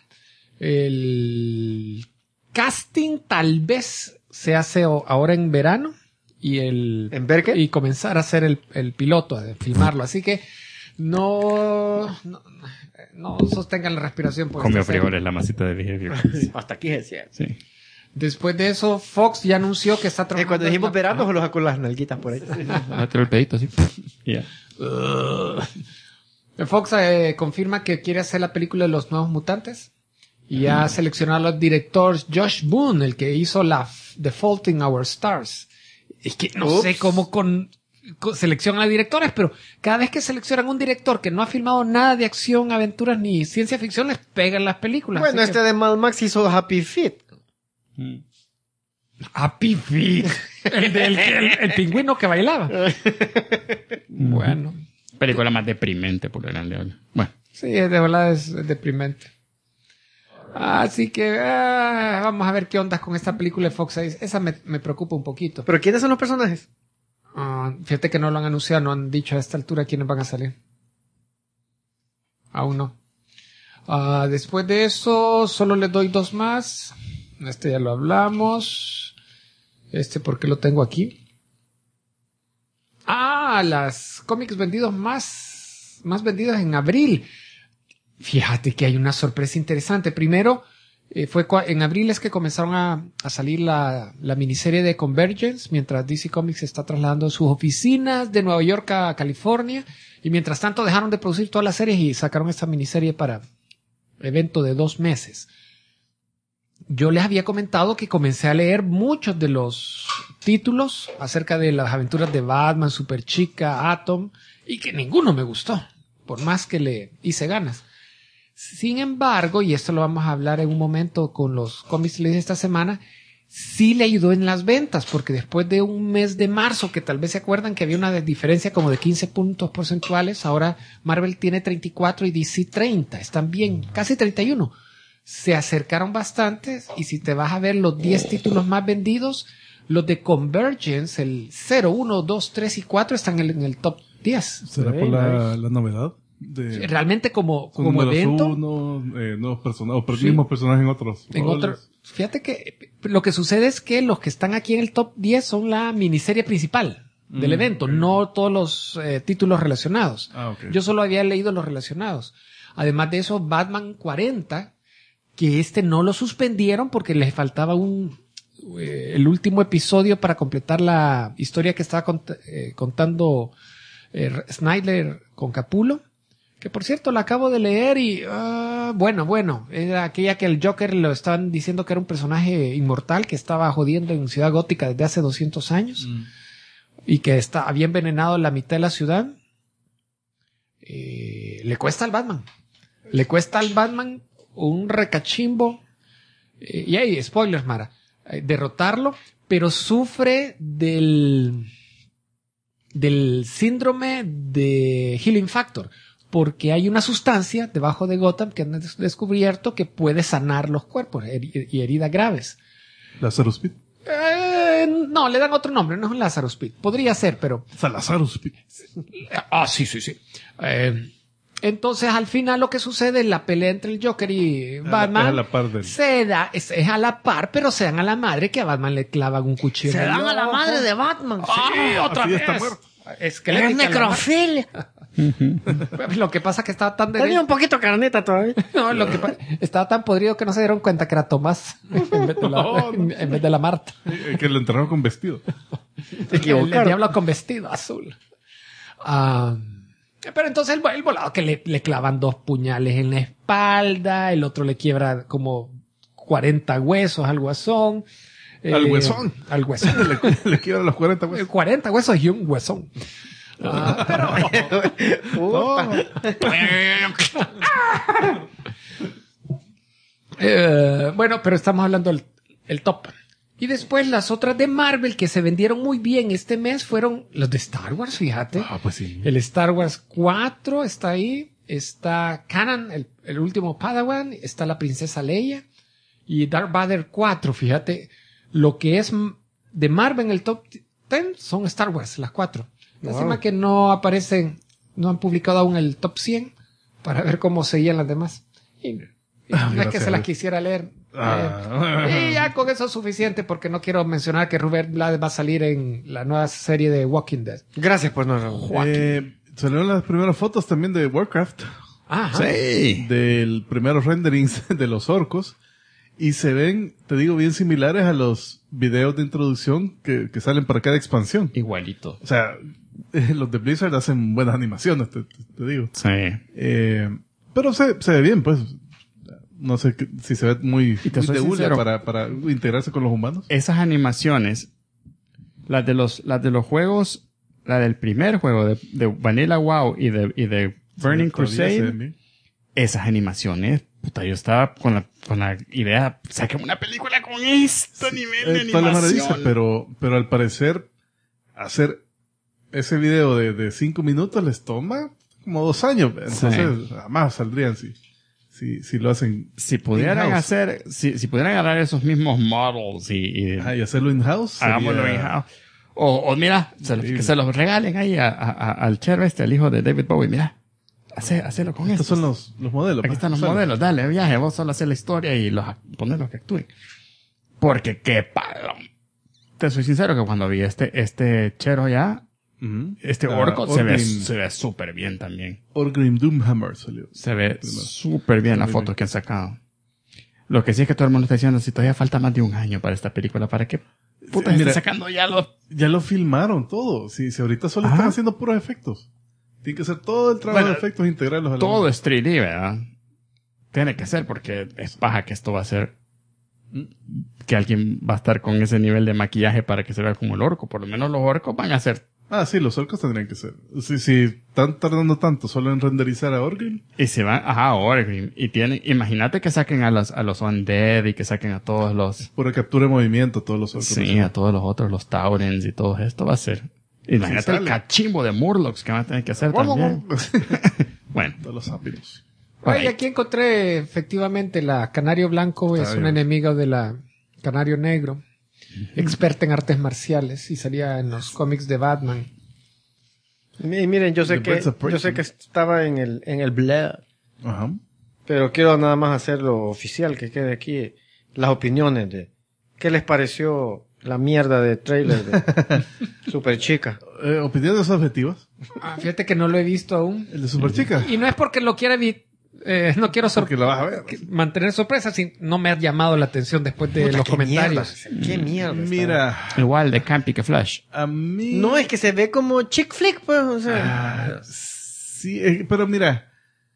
El casting tal vez se hace ahora en verano ¿En Berkeley? y comenzar a hacer el piloto, de filmarlo. Así que no sostengan la respiración por Comió esta serie. frijoles la masita de behavior. Hasta aquí es cierto. Sí. Después de eso, Fox ya anunció que está trabajando. Cuando dijimos en la- verano, se lo sacó las nalguitas por ahí. Mételo el pedito así. Ya. Fox confirma que quiere hacer la película de los Nuevos Mutantes y ya ha seleccionado al director Josh Boone, el que hizo The Fault in Our Stars. Es que no sé cómo seleccionan a directores, pero cada vez que seleccionan un director que no ha filmado nada de acción, aventuras ni ciencia ficción, les pegan las películas. Bueno, Así este de Mad Max hizo Happy Feet. que... Happy Feet. El pingüino que bailaba. Bueno. Película más deprimente por el león. Bueno. Sí, de verdad es deprimente. Así que vamos a ver qué onda con esta película de Fox 6. Esa me preocupa un poquito. ¿Pero quiénes son los personajes? Fíjate que no lo han anunciado, no han dicho a esta altura quiénes van a salir. Aún no. Después de eso, solo les doy 2 más. Este ya lo hablamos. ¿Por qué lo tengo aquí? Las cómics vendidos más vendidos en abril. Fíjate que hay una sorpresa interesante. Primero, en abril es que comenzaron a salir la miniserie de Convergence, mientras DC Comics está trasladando sus oficinas de Nueva York a California, y mientras tanto dejaron de producir todas las series y sacaron esta miniserie para evento de 2 meses. Yo les había comentado que comencé a leer muchos de los títulos acerca de las aventuras de Batman, Superchica, Atom, y que ninguno me gustó, por más que le hice ganas. Sin embargo, y esto lo vamos a hablar en un momento con los cómics de esta semana, sí le ayudó en las ventas, porque después de un mes de marzo, que tal vez se acuerdan que había una diferencia como de 15 puntos porcentuales, ahora Marvel tiene 34 y DC 30, están bien, casi 31. Se acercaron bastante, y si te vas a ver los 10 títulos más vendidos, los de Convergence, el 0, 1, 2, 3 y 4 están en el top 10. ¿Será por la novedad? Realmente como evento. Nuevos personajes, o mismos personajes en otros. Fíjate que lo que sucede es que los que están aquí en el top 10 son la miniserie principal del evento, no todos los títulos relacionados. Okay. Yo solo había leído los relacionados. Además de eso, Batman 40, que no lo suspendieron porque les faltaba el último episodio para completar la historia que estaba contando Snyder con Capullo. Que por cierto la acabo de leer y bueno, era aquella que el Joker lo estaban diciendo que era un personaje inmortal que estaba jodiendo en Ciudad Gótica desde hace 200 años y que había envenenado la mitad de la ciudad. Le cuesta al Batman un recachimbo, y hay spoilers, Mara, derrotarlo, pero sufre del síndrome de Healing Factor, porque hay una sustancia debajo de Gotham que han descubierto que puede sanar los cuerpos y heridas graves. ¿Lazarus Pit? No, le dan otro nombre, no es un Lazarus Pit. Podría ser, pero... Lazarus Pit. Sí. Entonces, al final lo que sucede es la pelea entre el Joker y Batman. Es a la par es a la par, pero se dan a la madre que a Batman le clavan un cuchillo. Se dan a la madre de Batman. Sí, otra vez. Está muerto. Es necrofilia. Lo que pasa es que estaba tan Tenía un poquito carnita todavía. No, estaba tan podrido que no se dieron cuenta que era Tomás en vez de la Marta. Que lo enterraron con vestido. Se equivocaron. El diablo con vestido azul. Pero entonces el volado que le clavan 2 puñales en la espalda, el otro le quiebra como 40 huesos al guasón. ¿Al huesón? Al huesón. le quiebran los 40 huesos. 40 huesos y un huesón. Bueno, pero estamos hablando del top. Y después las otras de Marvel que se vendieron muy bien este mes fueron los de Star Wars, fíjate. Pues sí. El Star Wars 4 está ahí. Está Kanan, el último Padawan. Está la princesa Leia. Y Darth Vader 4, fíjate. Lo que es de Marvel en el top 10 son Star Wars, las 4. Lástima que no aparecen, no han publicado aún el top 100 para ver cómo seguían las demás. Y no es que se las quisiera leer. Y ya con eso es suficiente porque no quiero mencionar que Robert Blades va a salir en la nueva serie de Walking Dead. Gracias, pues no. Salieron las primeras fotos también de Warcraft. Ajá. Sí. Del primeros renderings de los orcos. Y se ven, te digo, bien similares a los videos de introducción que salen para cada expansión. Igualito. O sea, los de Blizzard hacen buenas animaciones, te digo. Sí. Pero se ve bien, pues. No sé si se ve muy de hule para integrarse con los humanos. Esas animaciones, las de los juegos, la del primer juego de Vanilla WoW y de Burning Crusade, esas animaciones, puta, yo estaba con la idea, saquemos una película con este nivel de animación. Dice, pero al parecer, hacer ese video de 5 minutos les toma como 2 años. Entonces, jamás saldrían si lo hacen. Si pudieran hacer, si pudieran agarrar esos mismos models y hacerlo in-house. Hagámoslo in-house. O mira, que se los regalen ahí al Cher al hijo de David Bowie, mira. hacelo con Estos esto. son los modelos. Aquí pues. están los Sale. modelos, dale, viaje, vos solo haces la historia y poner los que actúen. Porque qué palo. Te soy sincero que cuando vi este chero ya, Ujú. este Ah, orco se Orgrim- ve súper bien también. Orgrim Doomhammer salió. Se ve Primero. súper bien las Muy fotos bien. que han sacado. Lo que sí es que todo el mundo está diciendo, si todavía falta más de un año para esta película, ¿para qué puta Sí, mira, están sacando ya los... Ya lo filmaron todo. Si ahorita solo Ajá. están haciendo puros efectos. Tiene que hacer todo el trabajo Bueno, de efectos, integrarlos a la Todo es 3D, ¿verdad? Tiene que ser porque es paja que esto va a ser... Que alguien va a estar con ese nivel de maquillaje para que se vea como el orco. Por lo menos los orcos van a ser... Ah, sí, los orcos tendrían que ser. Si están tardando tanto solo en renderizar a Orgrim. Y se van... Ajá, Orgrim. Y tienen... Imagínate que saquen a los Undead y que saquen a todos los... Pura captura de movimiento, todos los orcos. Sí, a todos los otros, los Taurens y todo esto va a ser... Imagínate el sale. cachimbo de Murlocs que van a tener que hacer también. Bueno. Todos los sápidos. por Y ahí. aquí encontré efectivamente la Canario Blanco, es bien. un enemigo de la Canario Negro, experta en artes marciales y salía en los cómics de Batman. Y miren, yo sé The Birds of Prey. que estaba en el blog, Ajá. pero quiero nada más hacerlo oficial, que quede aquí las opiniones de qué les pareció la mierda de trailer de Super Chica. Opiniones objetivas. Fíjate que no lo he visto aún. El de Super Chica. Y no es porque lo quiera no quiero Porque la vas a ver. mantener sorpresa, no me ha llamado la atención después de los comentarios. Qué mierda. Mira, Igual de campy que Flash. a mí... No, es que se ve como chick flick, pues, o sea. Sí, pero mira.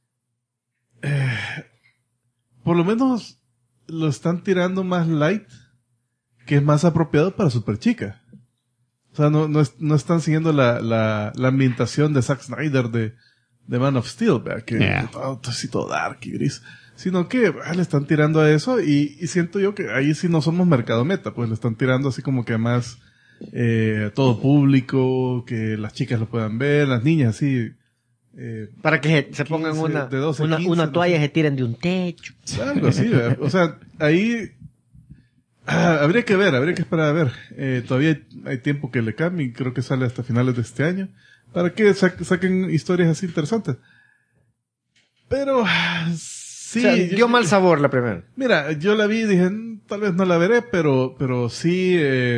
Por lo menos lo están tirando más light, que es más apropiado para Super Chica. O sea, no están siguiendo la ambientación de Zack Snyder de Man of Steel, ¿verdad? Que todo así todo dark y gris. Sino que le están tirando a eso y siento yo que ahí sí no somos mercado meta, pues le están tirando así como que más todo público, que las chicas lo puedan ver, las niñas así. Para que se pongan 15, de 12, 15, una toalla y no sé. se tiren de un techo. Algo así, ¿verdad? O sea, ahí habría que esperar a ver. Todavía hay tiempo que le cambie, creo que sale hasta finales de este año, para que saquen historias así interesantes. Pero sí, O sea, dio mal sabor la primera. mira, yo la vi y dije, tal vez no la veré, pero sí,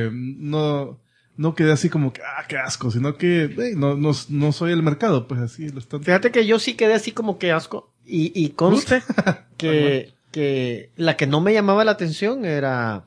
no quedé así como que, qué asco, sino que, no soy el mercado, pues así lo están. Fíjate que yo sí quedé así como que asco. Y conste que la que no me llamaba la atención era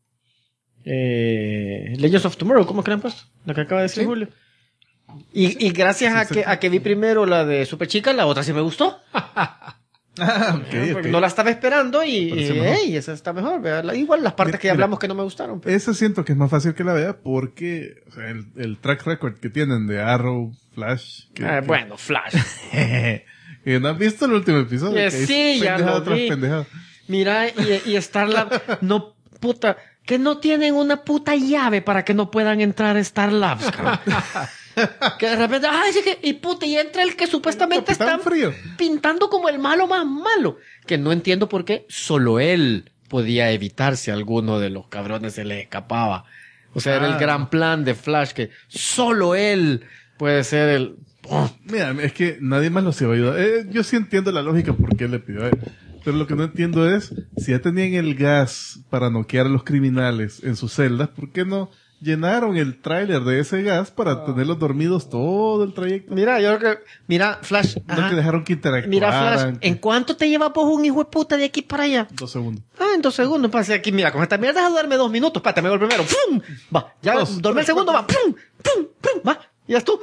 Legends of Tomorrow, ¿cómo que le han puesto? La que acaba de decir Sí. Julio. Y gracias a que vi primero la de Super Chica, la otra sí me gustó. Okay, Porque ok. no la estaba esperando y Pareció mejor. esa está mejor. ¿Verdad? Igual las partes que ya Mira, hablamos que no me gustaron. Pero... Esa siento que es más fácil que la vea porque o sea, el track record que tienen de Arrow, Flash. Bueno, Flash. Que no has visto el último episodio. Que Que es sí, ya pendejada lo tras vi. pendejada. Mira, y Starlab, no, puta, que no tienen una puta llave para que no puedan entrar a Starlabs, cabrón. Que de repente, sí que, y puta, y entra el que supuestamente Capitán está Frío. pintando como el malo más malo. Que no entiendo por qué solo él podía evitar si alguno de los cabrones se le escapaba. O sea, era el gran plan de Flash, que solo él puede ser el... Mira, es que nadie más los iba a ayudar. Yo sí entiendo la lógica por qué le pidió a él. Pero lo que no entiendo es, si ya tenían el gas para noquear a los criminales en sus celdas, ¿por qué no llenaron el tráiler de ese gas para tenerlos dormidos todo el trayecto? Mira, yo creo que... Mira, Flash... No ajá. que dejaron que interactuaran. Mira, Flash, que- ¿en cuánto te lleva vos un hijo de puta de aquí para allá? 2 segundos. En 2 segundos, pase aquí, mira, con esta mierda deja de darme 2 minutos, espérate, me voy el primero, ¡pum! Va, ya, 2, dormí el 3, segundo, va, ¡pum! ¡pum! ¡pum! Va, ya es tú.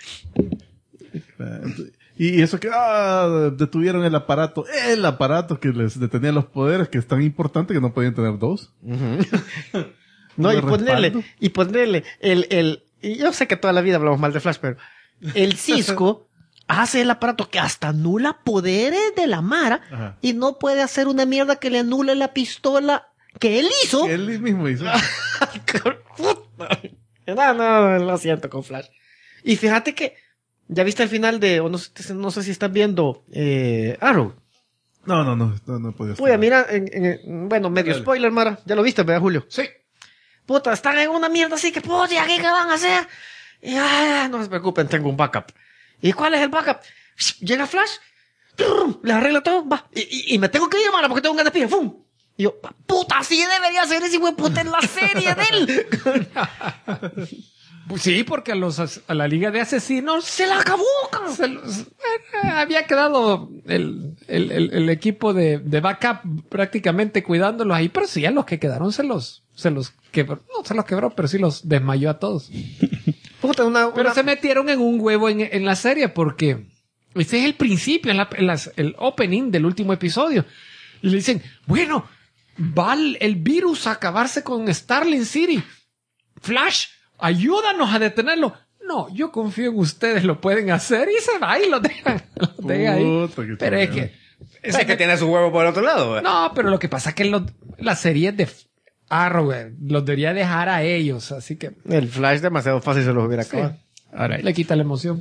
Y eso que, detuvieron el aparato que les detenía los poderes, que es tan importante que no podían tener 2. No, y ¿De respaldo? ponerle y yo sé que toda la vida hablamos mal de Flash, pero el Cisco hace el aparato que hasta anula poderes de la Mara Ajá. y no puede hacer una mierda que le anule la pistola que él hizo. Que él mismo hizo. No, lo siento con Flash. Y fíjate que, ya viste el final de, o no sé si estás viendo, Arrow. No podía estar. Oye, mira, bueno, medio Dale. spoiler, Mara. Ya lo viste, ¿verdad, Julio? Sí. Puta, están en una mierda así que, puta, ¿qué van a hacer? Y, no se preocupen, tengo un backup. ¿Y cuál es el backup? Llega Flash, le arregla todo, va. Y me tengo que ir, mano, porque tengo ganas de pie. ¡Fum! Y yo, puta, así debería ser ese güey puta en la serie de él. Pues sí, porque a la Liga de Asesinos se la acabó, cabrón. Había quedado el equipo de backup prácticamente cuidándolos ahí, pero sí, a los que quedaron se los quebró. No se los quebró, pero sí los desmayó a todos. Puta, Pero se metieron en un huevo en la serie porque ese es el principio, el opening del último episodio. Y le dicen, bueno, va el virus a acabarse con Starling City. Flash, ayúdanos a detenerlo. No, yo confío en ustedes, lo pueden hacer, y se va y lo dejan ahí. Pero es que... Es que tiene su huevo por el otro lado, güey. No, pero lo que pasa es que la serie de Arrow, güey, los debería dejar a ellos, así que... El Flash demasiado fácil se los hubiera acabado. Alright. Le quita la emoción.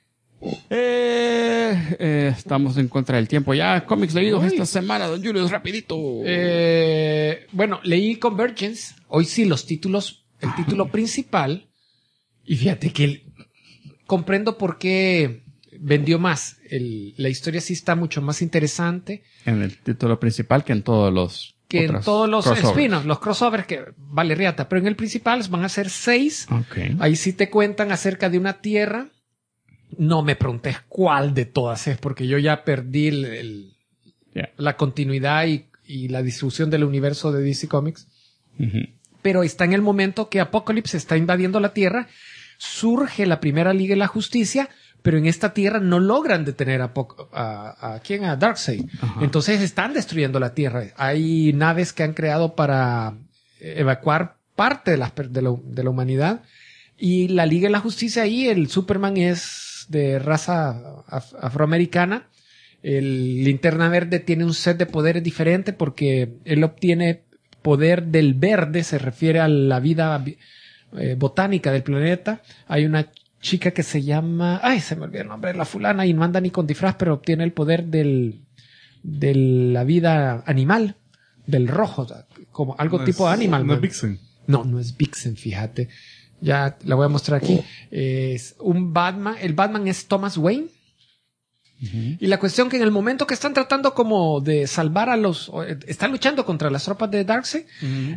Estamos en contra del tiempo. Ya, cómics leídos esta semana, don Julius, rapidito. Bueno, leí Convergence. Hoy sí, el título principal. Y fíjate que comprendo por qué vendió más. La historia sí está mucho más interesante. En el título principal que en todos los... En todos los spin-offs, los crossovers que vale riata. Pero en el principal van a ser 6. Okay. Ahí sí te cuentan acerca de una tierra. No me preguntes cuál de todas es, porque yo ya perdí la continuidad y la distribución del universo de DC Comics. Uh-huh. Pero está en el momento que Apocalypse está invadiendo la Tierra, surge la primera Liga de la Justicia, pero en esta Tierra no logran detener a Darkseid. Uh-huh. Entonces están destruyendo la Tierra. Hay naves que han creado para evacuar parte de la humanidad. Y la Liga de la Justicia ahí, el Superman es de raza afroamericana. El Linterna Verde tiene un set de poderes diferente porque él obtiene poder del verde, se refiere a la vida botánica del planeta. Hay una chica que se llama... Ay, se me olvidó el nombre de la fulana y no anda ni con disfraz, pero obtiene el poder de la vida animal, del rojo, como algo no tipo Animal. No es Vixen. No es Vixen, fíjate. Ya la voy a mostrar aquí. Es un Batman. El Batman es Thomas Wayne. Uh-huh. Y la cuestión que en el momento que están tratando como de salvar están luchando contra las tropas de Darkseid, uh-huh.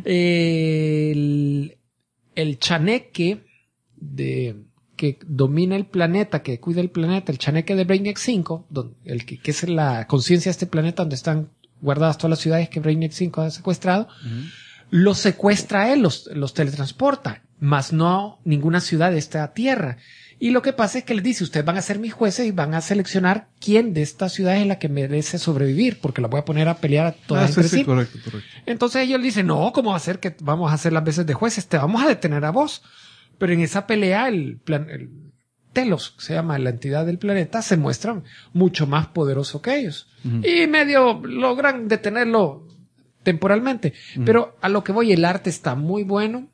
El chaneque que domina el planeta, que cuida el planeta, el chaneque de Brainiac 5, que es la conciencia de este planeta donde están guardadas todas las ciudades que Brainiac 5 ha secuestrado, uh-huh. Los secuestra a él, los teletransporta, mas no ninguna ciudad de esta tierra. Y lo que pasa es que les dice, ustedes van a ser mis jueces y van a seleccionar quién de estas ciudades es la que merece sobrevivir, porque la voy a poner a pelear a todas entre sí. Correcto. Entonces ellos dicen, no, ¿cómo va a ser que vamos a hacer las veces de jueces? Te vamos a detener a vos. Pero en esa pelea, el Telos, que se llama la entidad del planeta, se muestra mucho más poderoso que ellos. Uh-huh. Y medio logran detenerlo temporalmente. Uh-huh. Pero a lo que voy, el arte está muy bueno.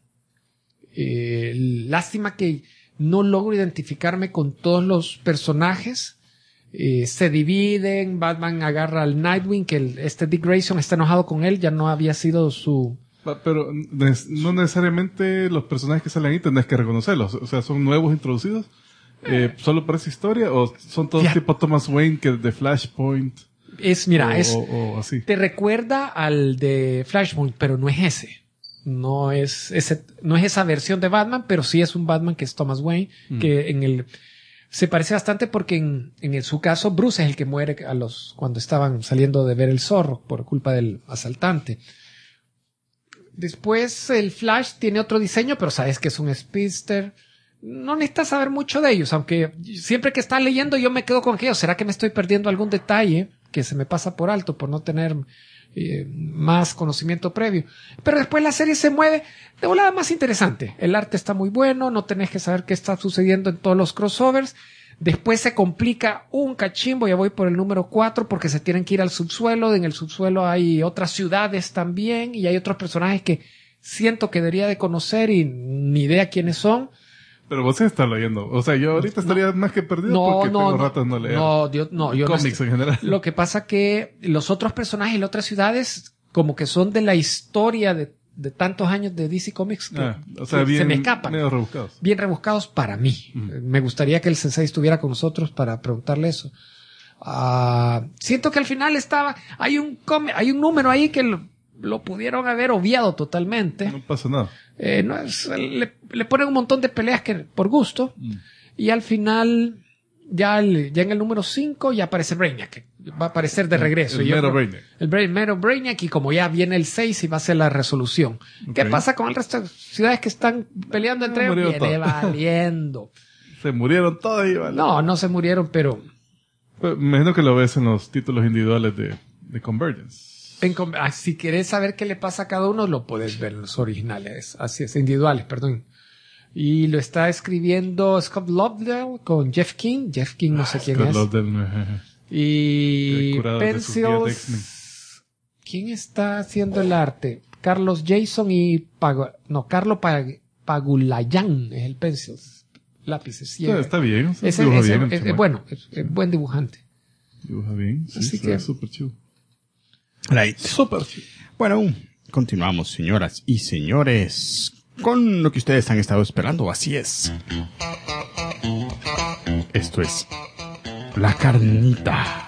Lástima que no logro identificarme con todos los personajes. Se dividen. Batman agarra al Nightwing, que Dick Grayson está enojado con él. Ya no había sido su... Pero no necesariamente los personajes que salen ahí tenés que reconocerlos. O sea, ¿son nuevos introducidos? ¿Solo para esa historia? ¿O son todos tipo Thomas Wayne que de Flashpoint? O así. Te recuerda al de Flashpoint, pero no es ese. No es esa versión de Batman, pero sí es un Batman que es Thomas Wayne, que se parece bastante porque en su caso Bruce es el que muere cuando estaban saliendo de ver el zorro por culpa del asaltante. Después el Flash tiene otro diseño, pero sabes que es un speedster. No necesitas saber mucho de ellos, aunque siempre que estás leyendo yo me quedo con que, ¿será que me estoy perdiendo algún detalle que se me pasa por alto por no tener más conocimiento previo? Pero después la serie se mueve de volada más interesante. El arte está muy bueno, no tenés que saber qué está sucediendo en todos los crossovers. Después se complica un cachimbo, ya voy por el número 4 porque se tienen que ir al subsuelo. En el subsuelo hay otras ciudades también y hay otros personajes que siento que debería de conocer y ni idea quiénes son. Pero vos estás leyendo. O sea, yo ahorita estaría más que perdido porque tengo ratos no leer. Yo cómics en general. Lo que pasa que los otros personajes y las otras ciudades como que son de la historia de de tantos años de DC Comics que, o sea, que bien, se me escapan. medio rebuscados. Bien rebuscados para mí. Me gustaría que el Sensei estuviera con nosotros para preguntarle eso. Siento que al final hay un número ahí que lo pudieron haber obviado totalmente. No pasa nada. Le ponen un montón de peleas por gusto. Y al final, ya en el número 5 ya aparece Brainiac, que va a aparecer de regreso. El mero Brainiac. El mero Brainiac, y como ya viene el 6 y va a ser la resolución. Ok. ¿Qué pasa con el resto de ciudades que están peleando entre ellos? Murieron Viene todos. valiendo. Se murieron todos y vale. No se murieron, pero Pues, me imagino que lo ves en los títulos individuales de Convergence. si querés saber qué le pasa a cada uno, lo puedes ver en los originales. Así es, individuales, perdón. Y lo está escribiendo Scott Lobdell con Jeff King. Jeff King no sé quién Scott es. Lobdell, Y el curador de sus guías de X-Men. pencils. ¿Quién está haciendo el arte? Carlos Jason y Carlo Pagulayan es el pencils. Lápices. Sí, Está bien. o sea, ese, dibuja ese- bien, el es chamaco. bueno, es buen dibujante. Dibuja bien. Sí, Así se que- ve súper chido. Right. Súper chido. Bueno, continuamos, señoras y señores, con lo que ustedes han estado esperando. Así es. Esto es la carnita.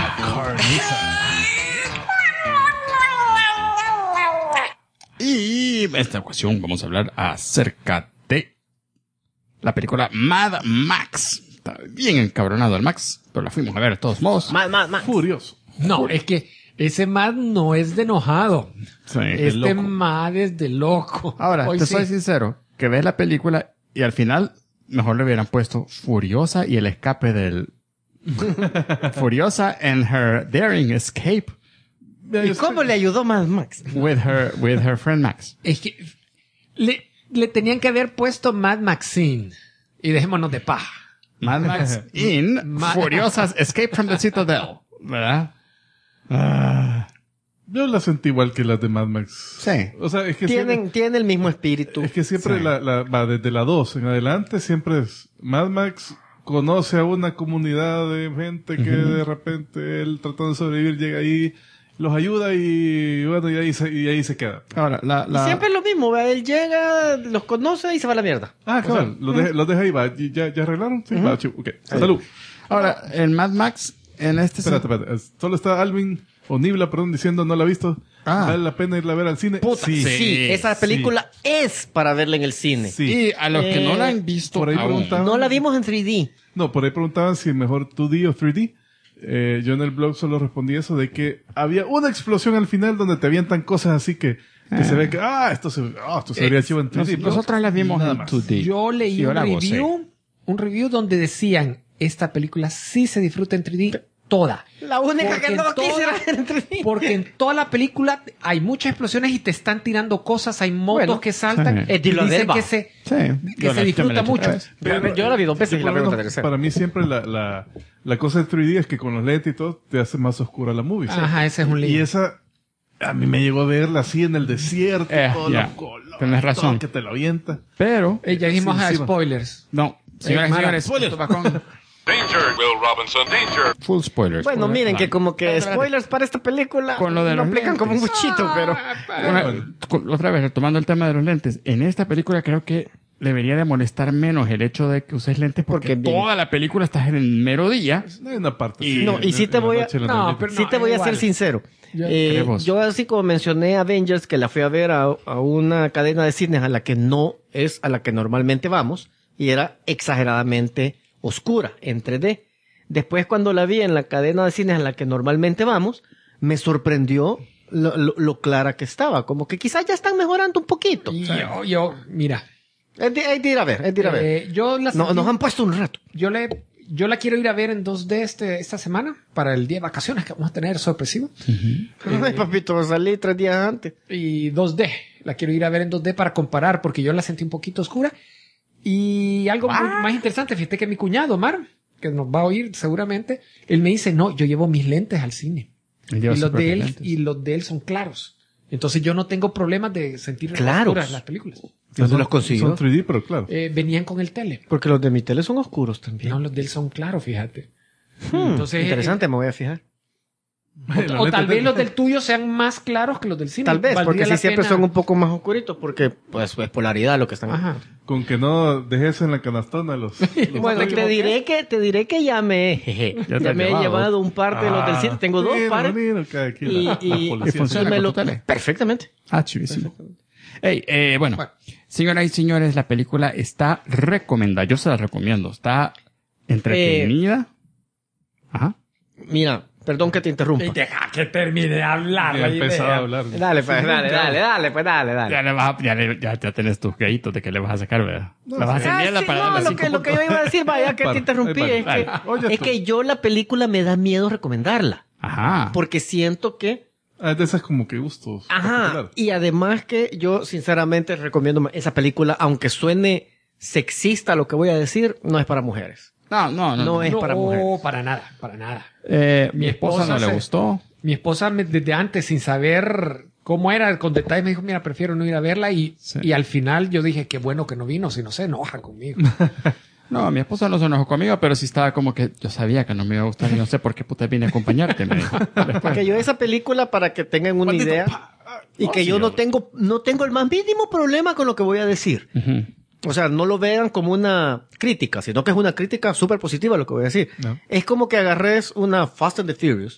Y en esta ocasión vamos a hablar acerca de la película Mad Max. Está bien encabronado el Max, pero la fuimos a ver de todos modos. Más. Furioso. No, es que ese Mad no es de enojado. Sí. Este loco. Mad es de loco. Ahora, Hoy te sí. soy sincero, que ves la película y al final mejor le hubieran puesto Furiosa y el escape del... Furiosa and her daring escape ¿Y cómo le ayudó Mad Max? with her friend Max. Es que le tenían que haber puesto Mad Maxine. Y dejémonos de paja. Mad Max in Furiosa's Escape from the Citadel. ¿Verdad? Yo la sentí igual que las de Mad Max. Sí. O sea, es que Tienen el mismo espíritu. Es que siempre Sí. va desde la 2 en adelante, siempre es Mad Max conoce a una comunidad de gente que de repente él tratando de sobrevivir llega ahí, los ayuda y bueno, y ahí se queda. Ahora, Y siempre es lo mismo, ¿verdad? Él llega, los conoce y se va a la mierda. Cabrón, los deja ahí, va. ¿Ya arreglaron? Sí, va, chivo. Ok, salud. Ahora, el Mad Max en este... Espérate. Solo está Alvin, o Nibla, perdón, diciendo no la ha visto. ¿Vale la pena irla a ver al cine? Puta, sí, esa película es para verla en el cine. Sí. Y a los que no la han visto por ahí aún, preguntaban- No la vimos en 3D. No, por ahí preguntaban si mejor 2D o 3D. Yo en el blog solo respondí eso de que había una explosión al final donde te avientan cosas así que se ve que, esto se vería chivo en 3D. nosotros la vimos Nada en más. 2D. Yo leí Sí, yo la gocé. un review donde decían, esta película sí se disfruta en 3D toda. La única Porque que no en toda- quisiera ver en 3D. Porque en toda la película hay muchas explosiones y te están tirando cosas, hay motos Bueno, que saltan. sí. Y dicen Diloreba. que se Sí. Yo se disfruta me la eché mucho. otra vez. Pero, Yo la vi 2 veces y por la lo veo menos, la tercera. para mí siempre la cosa de 3D es que con los lentes y todo te hace más oscura la movie. Ajá, ese es un Y lío. esa, a mí me llegó a verla así en el desierto, todos ya. los colores, Tenés razón. todo que te lo avienta. Pero, Ya dijimos Sí, a encima. spoilers. no, señoras y Mara, señores, esto va con Danger, Will Robinson, danger. full spoilers. Bueno, miren que como que Espérate. spoilers para esta película Con lo de lo los aplican como un lentes. buchito, pero... Otra vez, retomando el tema de los lentes, en esta película creo que debería de molestar menos el hecho de que uses lentes porque Porque bien. toda la película estás en el mero día. No hay una parte. Y- así, No, y sí te en la voy a- noche, en la No, noche. pero Sí te voy a igual. ser sincero. Queremos. Yo así como mencioné Avengers, que la fui a ver a una cadena de cines a la que no es a la que normalmente vamos, y era exageradamente oscura en 3D. Después cuando la vi en la cadena de cines a la que normalmente vamos, me sorprendió lo clara que estaba. Como que quizás ya están mejorando un poquito. Y mira, Es de ir a ver, es de ir a ver. yo la No, nos han puesto un rato. yo la quiero ir a ver en 2D esta semana para el día de vacaciones que vamos a tener sorpresivo. Ay, papito, salí 3 días antes. Y 2D. La quiero ir a ver en 2D para comparar porque yo la sentí un poquito oscura. Y algo más interesante, fíjate que mi cuñado, Omar, que nos va a oír seguramente, él me dice, no, yo llevo mis lentes al cine. Él Y lleva sus los, de propios él, lentes. y los de él son claros. Entonces yo no tengo problemas de sentir Claros. oscuras las películas. ¿Dónde los consiguió? Son 3D, pero claro. Venían con el tele. Porque los de mi tele son oscuros también. No, los de él son claros, fíjate. Entonces, Interesante, me voy a fijar. O tal vez los del tuyo sean más claros que los del cine. Tal vez, porque Valdría sí la siempre pena. son un poco más oscuritos, porque pues es polaridad lo que están. Ajá. Con que no dejes en la canastona los Bueno, te diré que ya me Ya te has he llevado. llevado un par de los del cine. Tengo dos pares. Y Y funciona me con lo- tu tele. perfectamente. Ah, chivísimo. Hey, bueno, señoras y señores, la película está recomendada. Yo se la recomiendo. Está entretenida. Ajá. Mira, perdón que te interrumpa. Y deja que termine de hablar. Ya la empezaba idea. a hablar. Dale, pues, dale. Ya, le vas a- ya tenés tus gaitos de que le vas a sacar, ¿verdad? La vas a hacer Ah, mierda sí, para no, darle lo cinco que yo puntos. iba a decir, vaya que te Vale, interrumpí, vale, es vale. que, Oye, es tú. que yo la película me da miedo recomendarla. Ajá. Porque siento que, Ah, de esas como que gustos. ajá, particulares. y además que yo sinceramente recomiendo esa película, aunque suene sexista lo que voy a decir, no es para mujeres. No es No, para mujeres. para nada, para nada. Mi esposa no le se- gustó. Mi esposa desde antes, sin saber cómo era, con detalle, me dijo, mira, prefiero no ir a verla. Y al final yo dije, qué bueno que no vino, si no se enoja conmigo. No, mi esposa no se enojó conmigo, pero sí estaba como que yo sabía que no me iba a gustar y no sé por qué puta vine a acompañarte, me dijo. Porque yo esa película, para que tengan una idea, y que yo no tengo el más mínimo problema con lo que voy a decir. Ujú. O sea, no lo vean como una crítica, sino que es una crítica súper positiva lo que voy a decir. No. Es como que agarres una Fast and the Furious,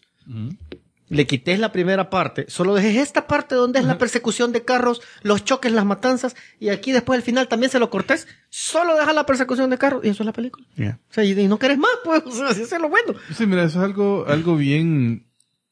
le quites la primera parte, solo dejes esta parte donde es la persecución de carros, los choques, las matanzas, y aquí después al final también se lo cortes, solo deja la persecución de carros, y eso es la película. Yeah. O sea, y no querés más, pues, o sea, eso es lo bueno. Sí, mira, eso es algo bien,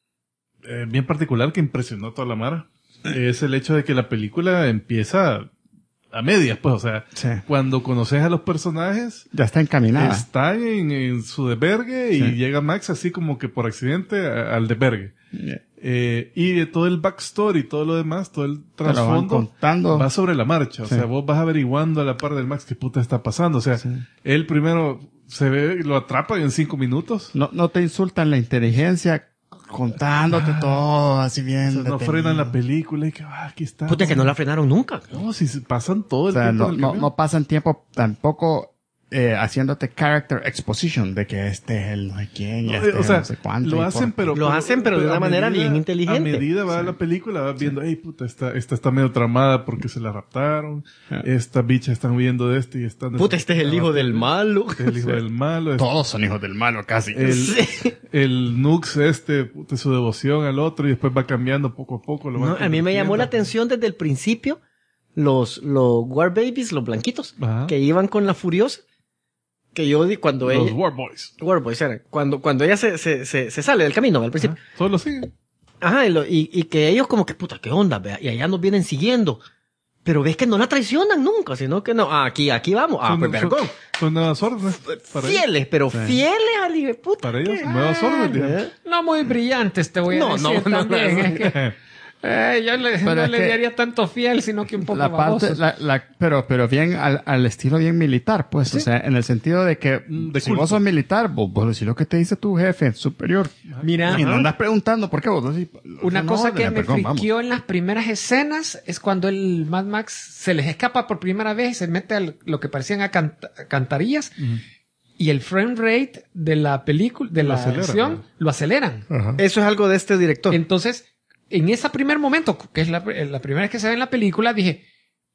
bien particular que impresionó a toda la mara. Es el hecho de que la película empieza a medias, pues, o sea, Sí. cuando conoces a los personajes, Ya está encaminada. están en su desvergue y Sí. llega Max así como que por accidente al desvergue. Yeah. Y de todo el backstory, todo lo demás, todo el Te lo van trasfondo contando. va sobre la marcha. O Sí. sea, vos vas averiguando a la par del Max qué puta está pasando. O sea, él primero se ve, lo atrapa en 5 minutos. No te insultan la inteligencia contándote todo así bien. O sea, no detenido. frenan la película y que, aquí está. Puta, que no la frenaron nunca. No, si se pasan todo O el sea, tiempo no, en el no, camión. no pasan tiempo tampoco haciéndote character exposition de que este es el no sé quién y No, este o sea, no sé cuánto. lo y hacen, por- pero... Lo hacen, pero de una a manera bien inteligente. A medida va la película, vas viendo, hey, puta, esta está medio tramada porque se la raptaron. Esta bicha están huyendo de este y están... Puta, este es el hijo del malo. Este es el hijo del malo. Todos son hijos del malo casi. El Nux puta, su devoción al otro y después va cambiando poco a poco. Lo va No, a mí me llamó la convirtiendo. atención desde el principio los War Babies, los blanquitos, Ajá. que iban con la Furiosa. Que yo di cuando Los ella... War Boys. War Boys era. Cuando ella se sale del camino al principio. Todos lo siguen. Ajá, y que ellos como que, puta, qué onda, vea, y allá nos vienen siguiendo. Pero ves que no la traicionan nunca, sino que no, aquí vamos. Ah, pues vergón. Son nuevas órdenes. Para ellos. Fieles, pero fieles al hijo de puta. Para ellos, ¿qué? nuevas órdenes, digamos. ¿Eh? No muy brillantes, te voy a No, decir no, también. no. Es que, yo Pero no es le que daría tanto fiel, sino que un poco la parte, babosos. pero bien al estilo bien militar, pues, o sea, en el sentido de que De si culto. vos sos militar, vos decís lo que te dice tu jefe superior. Mira, Y no andas preguntando por qué vos decís, una no, cosa de que la me perdón, vamos. friquió en las primeras escenas es cuando el Mad Max se les escapa por primera vez y se mete a lo que parecían cantarillas y el frame rate de la película, de Lo la aceleran, acción, ¿no? lo aceleran. Ajá. Eso es algo de este director. Entonces, en ese primer momento, que es la primera vez que se ve en la película, dije,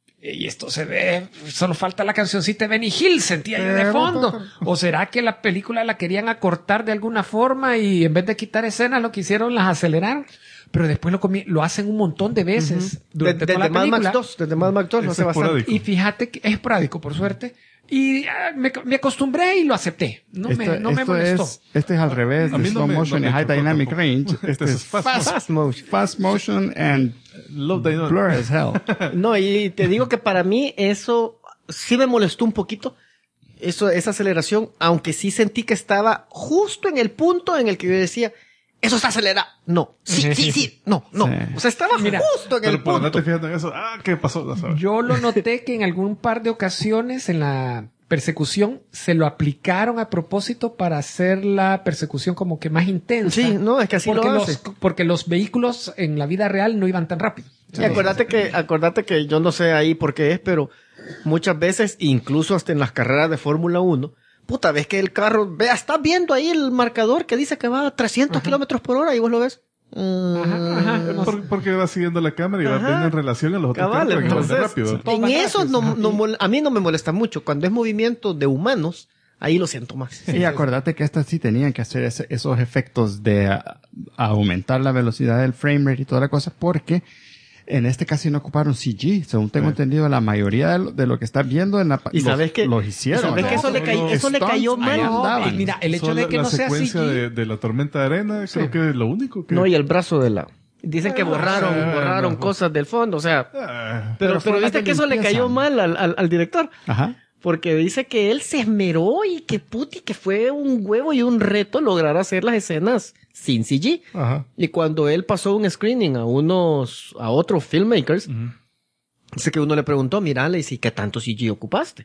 y esto se ve, solo falta la cancioncita de Benny Hill, sentía yo de fondo. ¿O será que la película la querían acortar de alguna forma y en vez de quitar escenas lo que hicieron las aceleraron? Pero después lo hacen un montón de veces durante toda la Desde Mad película. Max 2, desde Mad Max 2 lo Es hace bastante. esporádico. Y fíjate que es esporádico, por suerte. Y me acostumbré y lo acepté. No me molestó. Este es al revés A de mí no slow me- motion no me y high chocó dynamic tampoco. range. Este es Fast motion. fast motion and Love Dynamite. blur as hell. No, y te digo que para mí eso sí me molestó un poquito. Esa aceleración, aunque sí sentí que estaba justo en el punto en el que yo decía, eso está acelerado. No, sí, no. Sí. O sea, estaba Mira, justo en el Pero por punto. andarte fijando en eso, ¿qué pasó? No sabes. Yo lo noté que en algún par de ocasiones en la persecución se lo aplicaron a propósito para hacer la persecución como que más intensa. Sí, no, es que así porque lo hace. porque los vehículos en la vida real no iban tan rápido. Y acuérdate que yo no sé ahí por qué es, pero muchas veces, incluso hasta en las carreras de Fórmula 1, puta, ves que el carro, vea, estás viendo ahí el marcador que dice que va a 300 kilómetros por hora y vos lo ves. Porque va siguiendo la cámara y va viendo en relación a los otros Cabal, carros que van entonces, rápido. en eso a mí no me molesta mucho. Cuando es movimiento de humanos, ahí lo siento más. Sí, acordate que estas sí tenían que hacer esos efectos de aumentar la velocidad del frame rate y toda la cosa, porque en este casi no ocuparon CG. Según tengo entendido, la mayoría de lo que estás viendo en la ¿Y sabes que los hicieron. ¿Sabes que eso le cayó mal? Andaban. Mira, el hecho de que la no sea secuencia CG. de la tormenta de arena, creo que es lo único que... No, y el brazo de la... Dicen que borraron no. cosas del fondo, o sea... fue Pero la viste que eso le limpieza. cayó mal al director. Ajá. Porque dice que él se esmeró y que que fue un huevo y un reto lograr hacer las escenas sin CG. Ajá. Y cuando él pasó un screening a otros filmmakers, dice que uno le preguntó, mira, le dice, ¿qué tanto CG ocupaste?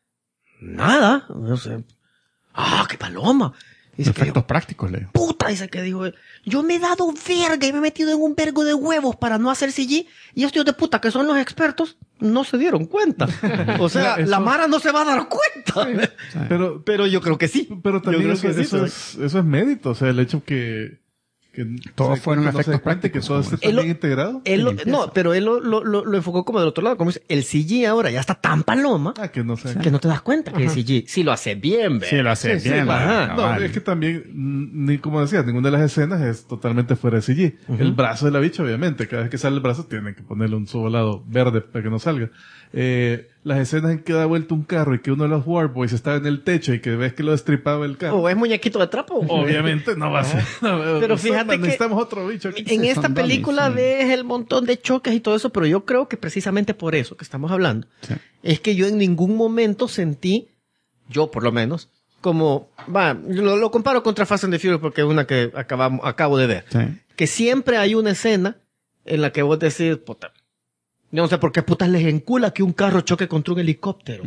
Nada. O sea, qué paloma. Dice que Efectos prácticos, Leo. puta, dice que dijo él. Yo me he dado verga y me he metido en un vergo de huevos para no hacer CG. Y estos de puta que son los expertos no se dieron cuenta. O sea, Mira, la Mara no se va a dar cuenta. Pero yo creo que sí. Pero también Yo eso, creo que sí, eso es mérito. O sea, el hecho que Todos se fueron cuenta, efectos se dé cuenta, que prácticos, todo esté Él tan lo- bien integrado. Pero él lo enfocó como del otro lado. Como dice, el CG ahora ya está tan paloma Que no sé. que no te das cuenta que es CG. Si lo hace bien, ve. Sí, lo hace Sí, sí, bien. ajá. No, es que también, ni como decías, ninguna de las escenas es totalmente fuera de CG. El brazo de la bicha, obviamente, cada vez que sale el brazo tienen que ponerle un sobolado verde para que no salga. Las escenas en que da vuelta un carro y que uno de los Warboys está en el techo y que ves que lo destripaba el carro. O es muñequito de trapo. Obviamente no va a ser. Pero fíjate que necesitamos otro bicho aquí. en esta son dummies, película sí. ves el montón de choques y todo eso, pero yo creo que precisamente por eso que estamos hablando, es que yo en ningún momento sentí, yo por lo menos, como, lo comparo contra Fast and the Furious porque es una que acabo de ver, Sí. que siempre hay una escena en la que vos decís, puta, yo no sé por qué putas les encula que un carro choque contra un helicóptero.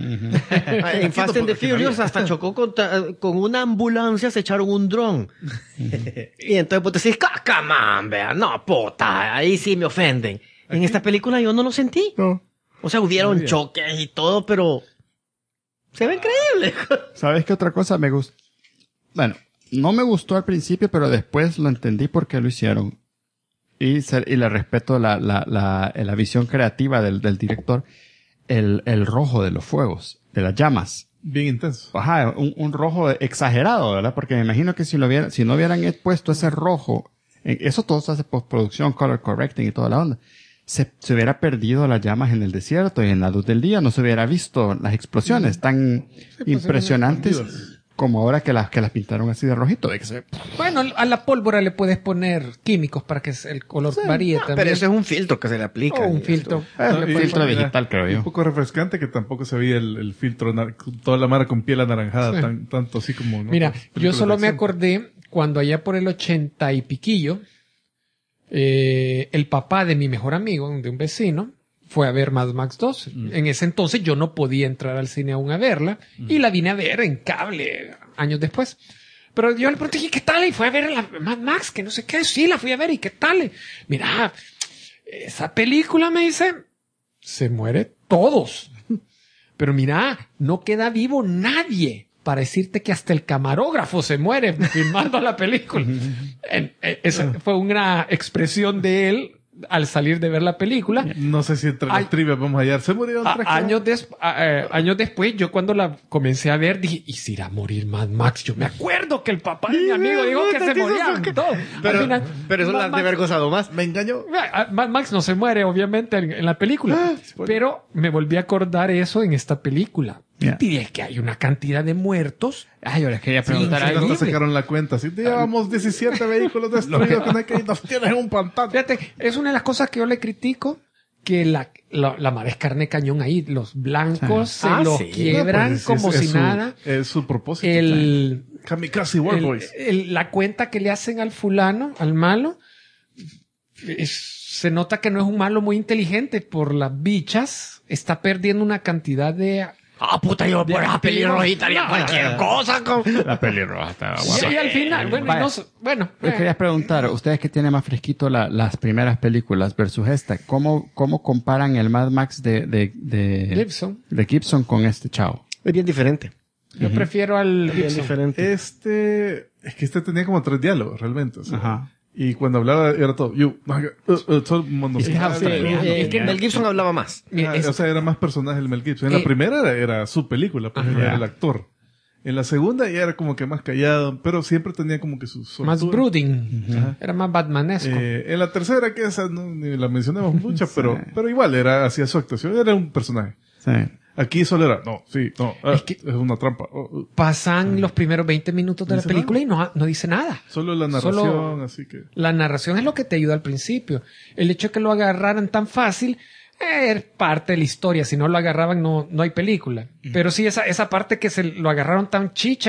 En Fast and the Furious hasta chocó con una ambulancia, se echaron un dron. Y entonces vos decís, come on, vea, no, puta, ahí sí me ofenden. En esta película yo no lo sentí. No. O sea, hubieron choques y todo, pero se ve increíble. ¿Sabes qué otra cosa me gusta? Bueno, no me gustó al principio, pero después lo entendí por qué lo hicieron. Y le respeto la visión creativa del director. El rojo de los fuegos, de las llamas. Bien intenso. Ajá, un rojo exagerado, ¿verdad? Porque me imagino que si no hubieran puesto ese rojo, eso todo se hace postproducción, color correcting y toda la onda. Se hubiera perdido las llamas en el desierto y en la luz del día no se hubiera visto las explosiones tan impresionantes como ahora que las pintaron así de rojito. De que se... Bueno, a la pólvora le puedes poner químicos para que el color varíe también. Pero eso es un filtro que se le aplica. O un filtro. No, y- filtro mira, digital, creo yo. Un poco refrescante que tampoco se veía el filtro, toda la mara con piel anaranjada, tanto así como... ¿no? Mira, Películas yo de solo me acción. acordé cuando allá por el 80 y piquillo, el papá de mi mejor amigo, de un vecino, fue a ver Mad Max 2. En ese entonces yo no podía entrar al cine aún a verla y la vine a ver en cable años después. Pero yo le pregunté, ¿y qué tal? Y fue a ver la Mad Max, que no sé qué. Sí, la fui a ver, ¿y qué tal? Mira, esa película, me dice, se muere todos. Pero mira, no queda vivo nadie para decirte que hasta el camarógrafo se muere filmando la película. Esa fue una expresión de él al salir de ver la película. No sé si entre las trivias vamos a hallar. Se murieron tres. Años después, yo cuando la comencé a ver, dije, ¿y si irá a morir Mad Max? Yo me acuerdo que el papá de mi amigo dijo que se morían todos. Al final, Pero eso Mad la de Max- haber gozado más. Me engañó. Mad Max no se muere, obviamente, en la película. Pero me volví a acordar eso en esta película. Yeah. Y es que hay una cantidad de muertos. Yo les quería preguntar Sí, algo. hasta sacaron la cuenta. Si llevamos 17 vehículos destruidos, que nos tienes en un pantano. Fíjate, es una de las cosas que yo le critico, que la mar es carne cañón ahí. Los blancos se los quiebran Pues, como es si su- nada. Es su propósito. El, Kamikaze Warboys. la cuenta que le hacen al fulano, al malo, se nota que no es un malo muy inteligente. Por las bichas, está perdiendo una cantidad de... Puta, yo por esa pelirrojita haría No, cualquier cosa. La pelirroja estaba guapa. Y al final, bueno, Vaya. Les quería preguntar, ustedes que tienen más fresquito las primeras películas versus esta, ¿cómo comparan el Mad Max de Gibson. Gibson con este chavo? Es bien diferente. Yo prefiero al Bien Gibson. diferente. Es que este tenía como 3 diálogos, realmente. O sea, Ajá. y cuando hablaba era todo, todo monosylábico. Sí, Es que Mel Gibson hablaba más. O sea, era más personaje el Mel Gibson. En la primera era su película, pues él era el actor. En la segunda ya era como que más callado, pero siempre tenía como que su Más soltura. brooding. Era más Batmanesco. En la tercera, que esa no, ni la mencionamos mucho, pero igual hacía su actuación, era un personaje. Sí. Aquí solo era, es una trampa. Pasan los primeros 20 minutos de la ¿Dice película y no dice nada. Solo la narración, Solo- así que... La narración es lo que te ayuda al principio. El hecho de que lo agarraran tan fácil es parte de la historia. Si no lo agarraban, no hay película. Pero sí, esa parte que se lo agarraron tan chicha.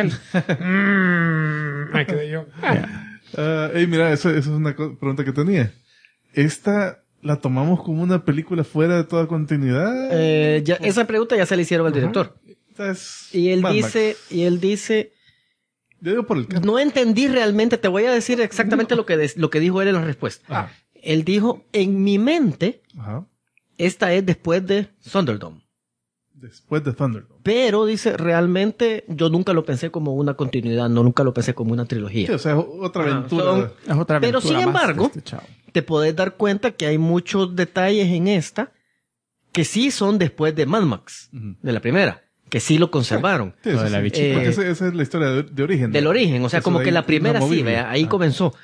Ahí quedé yo. Mira, esa es una pregunta que tenía. ¿Esta la tomamos como una película fuera de toda continuidad? Esa pregunta ya se la hicieron al director. Esta es Y él Mad dice, Max. Yo digo por el cambio. no entendí realmente, te voy a decir exactamente lo que dijo él en la respuesta. Ah. Él dijo, en mi mente, Ajá. esta es después de Thunderdome. Después de Thunderdome. Pero dice, realmente yo nunca lo pensé como una continuidad, nunca lo pensé como una trilogía. Sí, o sea, es otra aventura. son- Es otra Pero aventura sin más de embargo, este chavo. Te podés dar cuenta que hay muchos detalles en esta que sí son después de Mad Max, Ujú. de la primera, que sí lo conservaron. Sí, Lo sí, de la sí. bichita. Porque esa es la historia de origen. Del origen, o sea, Eso como de que ahí la primera sí, inamovible. vea, ahí comenzó.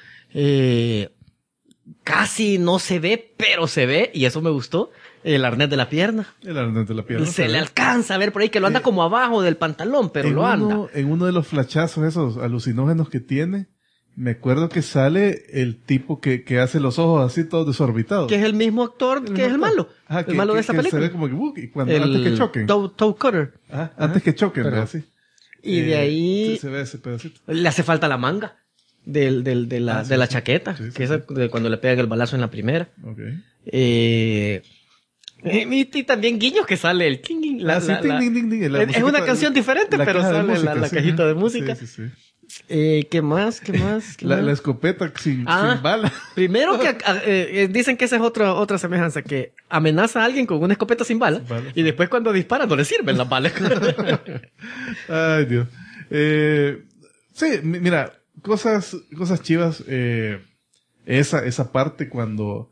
Casi no se ve, pero se ve, y eso me gustó, el arnés de la pierna. El arnés de la pierna. Se le alcanza a ver por ahí que lo anda como abajo del pantalón, pero lo anda. En uno de los flashazos esos alucinógenos que tiene, me acuerdo que sale el tipo que hace los ojos así todos desorbitados. Que es el mismo actor que es el malo. Ajá, El malo de esa que película. Se ve como que, antes que choquen. Toe Cutter. Ajá, antes que choquen, Pero- así. Y de ahí Se ve ese pedacito. le hace falta la manga de la chaqueta, Sí, sí, que es de cuando le pegan el balazo en la primera. Ok. Y también guiños que sale el ting, ting, la- Ah, sí, la- ting, la- ting, ting, ting, la es musiquita- una canción diferente, la pero caja de sale música, la sí, cajita ajá. de música. Sí, sí, sí. ¿Qué más? ¿Qué más? ¿Qué más? La escopeta sin Ah. bala. Primero que dicen que esa es otra semejanza, que amenaza a alguien con una escopeta sin bala, Sin bala. y después cuando dispara no le sirven las balas. Ay, Dios. Sí, mira, cosas chivas. Esa parte cuando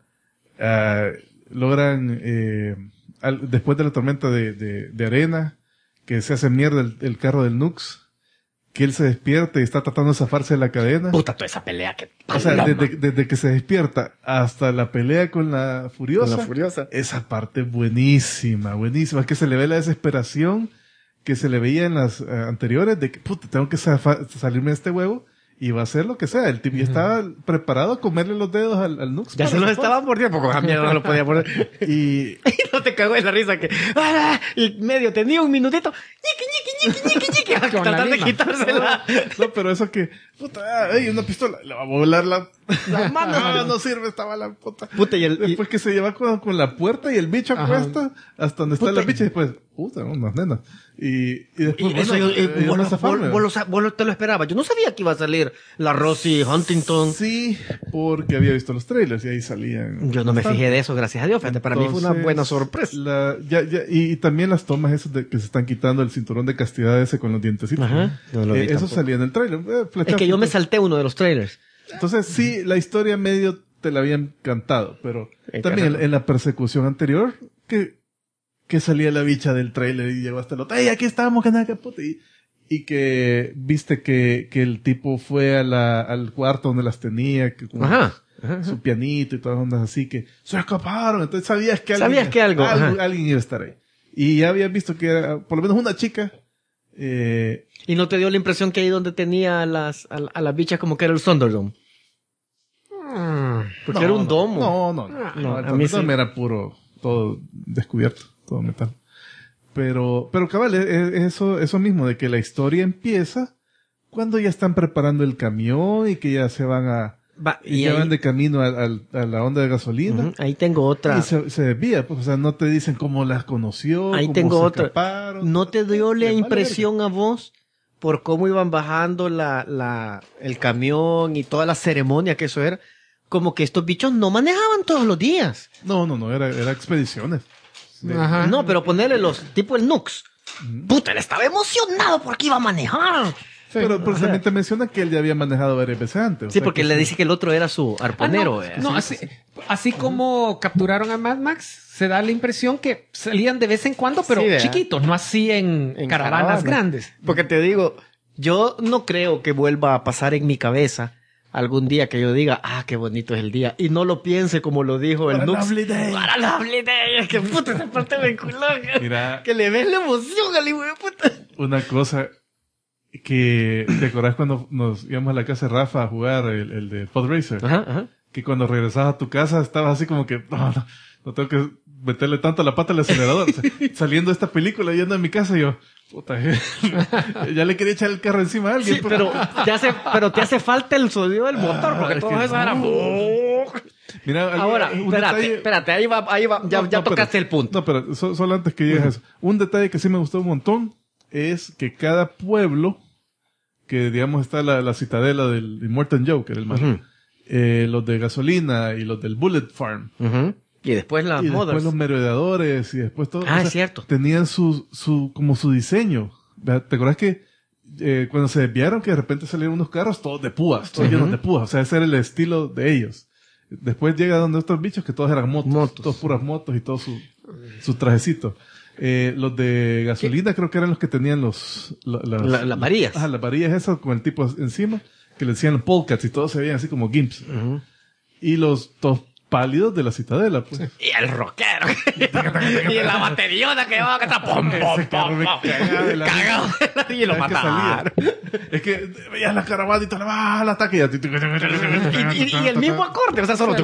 logran, después de la tormenta de arena, que se hace mierda el carro del Nux, que él se despierta y está tratando de zafarse de la cadena. Puta, toda esa pelea que... O sea, desde que se despierta hasta la pelea con la Furiosa. Con la Furiosa. Esa parte buenísima, buenísima. Es que se le ve la desesperación que se le veía en las anteriores de que, puta, tengo que salirme de este huevo y va a hacer lo que sea. El tipo ya estaba preparado a comerle los dedos al Nux. Ya para se los zafarse. estaba mordiendo porque a mierda no lo podía morder. Y Y no te cagó de la risa que... ¡Ah! Y medio tenía un minutito. ¡Ñiqui! A Con la tratar de lima. quitársela. no, pero eso que, puta, ay, una pistola, le va a volar la mano. No sirve esta bala, puta. Puta, y el... Después que se lleva con la puerta y el bicho Ajá. acuesta hasta donde está Puta, la bicha y después, puta, unas nenas. Y después, Y eso bueno, vos van a zafarme. vos te lo esperabas. Yo no sabía que iba a salir la Rosie Huntington. Sí, porque había visto los trailers y ahí salían. Yo no me bastante. fijé de eso, gracias a Dios. Fíjate, para mí fue una Entonces, buena sorpresa. y también las tomas esas de que se están quitando el cinturón de castidad ese con los dientecitos. Ajá, no lo vi Eso tampoco. salía en el trailer. Es que yo me salté uno de los trailers. Entonces sí, la historia medio te la habían cantado, pero Sí, también claro. en la persecución anterior, que salía la bicha del trailer y llegó hasta el otro, ¡ey, aquí estamos, que nada, que puta! Y que viste que el tipo fue al cuarto donde las tenía, que con Ajá. su pianito y todas las ondas así, que se escaparon. Entonces sabías que alguien iba a estar ahí. Y ya habías visto que era por lo menos una chica. ¿Y no te dio la impresión que ahí donde tenía a las bichas como que era el Thunderdome? Porque era un domo. No, a el mí metal sí. era puro, todo descubierto, todo metal. Pero cabal, es eso mismo, de que la historia empieza cuando ya están preparando el camión y que ya se van Y ya ahí, van de camino a la onda de gasolina. Ujú, ahí tengo otra. Y se desvía, pues, o sea, no te dicen cómo las conoció, Ahí cómo tengo se otra. escaparon. ¿No te dio Le la vale impresión a vos por cómo iban bajando el camión y toda la ceremonia que eso era? Como que estos bichos no manejaban todos los días. verga. No, era expediciones. Ajá. No, pero ponerle los, tipo el Nux. Puta, él estaba emocionado porque iba a manejar. Pero también te menciona que él ya había manejado varias veces antes. Sí, porque le dice que el otro era su arponero. No, así como capturaron a Mad Max, se da la impresión que salían de vez en cuando, pero Sí, ¿verdad? chiquitos, no así en caravanas caravana. grandes. Porque te digo, yo no creo que vuelva a pasar en mi cabeza algún día que yo diga, qué bonito es el día. Y no lo piense como lo dijo el What a Nux. lovely day. What a lovely day. Es que puta, esa parte me culó. Mira. Que le ves la emoción al hijo de puta. Una cosa que... ¿Te acordás cuando nos íbamos a la casa de Rafa a jugar el de Pod Racer? Ajá. Que cuando regresabas a tu casa estabas así como que... No tengo que meterle tanto la pata al acelerador. O sea, saliendo de esta película, yendo a mi casa, yo... Puta, ya le quería echar el carro encima a alguien. Sí, pero te hace falta el sonido del motor, porque es todo que eso era... Mira, Ahora, un detalle- espérate, ahí va, ya No, tocaste pero- el punto. No, pero solo antes que llegues a eso. Un detalle que sí me gustó un montón es que cada pueblo, que digamos está la citadela del Immortan Joe, que era el malo, los de gasolina y los del Bullet Farm, Ujú. Y después las y después mothers. los merodeadores y después todo. Es cierto. Tenían como su diseño. ¿Te acuerdas que cuando se desviaron que de repente salieron unos carros todos de púas, todos llenos de púas? O sea, ese era el estilo de ellos. Después llega donde otros bichos que todos eran motos. Todos puras motos y todo su trajecito. Los de gasolina creo que eran los que tenían las varillas. Las varillas esas con el tipo encima, que le decían polecats y todos se veían así como gimps. Y los pálidos de la citadela, pues. Y el rockero. Y la bateriona que va atrás. ¡Pum, pum, Ese carro pum, me pum! cagaba de la Cagado. Y lo Cada vez que mataron. salía. Es que veías la caravana y todo, al ataque Y el mismo acorde, o sea, solo...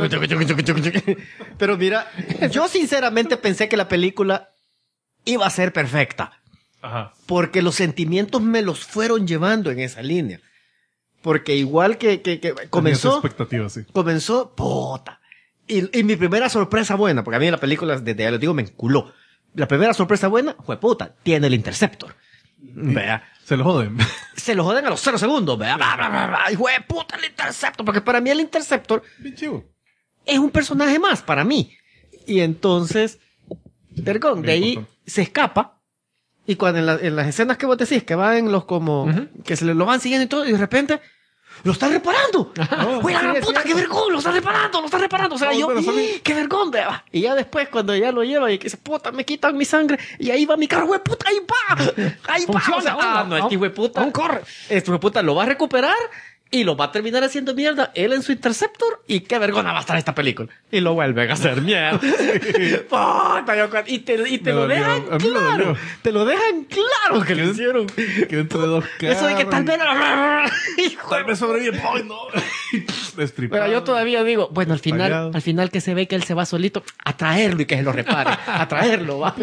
Pero mira, yo sinceramente pensé que la película iba a ser perfecta. Ajá. Porque los sentimientos me los fueron llevando en esa línea. Porque igual que comenzó... expectativas, sí. Comenzó, puta. Y mi primera sorpresa buena, porque a mí la película, desde ya lo digo, me enculó. La primera sorpresa buena, fue puta, tiene el Interceptor. Vea. Se lo joden. Se lo joden a los 0 segundos, vea. Y fue puta el Interceptor, porque para mí el Interceptor Bien chivo. es un personaje más, para mí. Y entonces, Vergón, de ahí importante. se escapa. Y cuando en las escenas que vos decís, que van los como, que se lo van siguiendo y todo, y de repente, ¡lo están reparando! ¡Güey, la gran puta, qué vergón! ¡Lo están reparando! O sea, No, yo, pero salí- ¡qué vergón! Vea. Y ya después, cuando ya lo lleva y que dice, puta, me quitan mi sangre, y ahí va mi carro, güey, puta, ahí va! ¡Ahí va! Funciona, O sea, aún, no, este güey puta, aún corre. este güey puta lo va a recuperar y lo va a terminar haciendo mierda él en su Interceptor, y qué vergona va a estar esta película. Y lo vuelven a hacer mierda. Puta, y te Me lo dolió. dejan A mí me claro. dolió. Te lo dejan claro que lo hicieron. Que entre dos carros. Eso de que tal vez... Hijo Tal vez sobrevive. ¡Ay, no! Destripado. Pero yo todavía digo, bueno, Fallado. al final que se ve que él se va solito a traerlo y que se lo repare. A traerlo, va.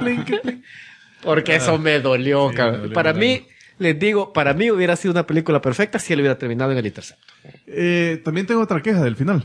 Porque eso me dolió, Sí, cabrón. me dolió, Para me mí, dolió. les digo, para mí hubiera sido una película perfecta si él hubiera terminado en el Interceptor. También tengo otra queja del final.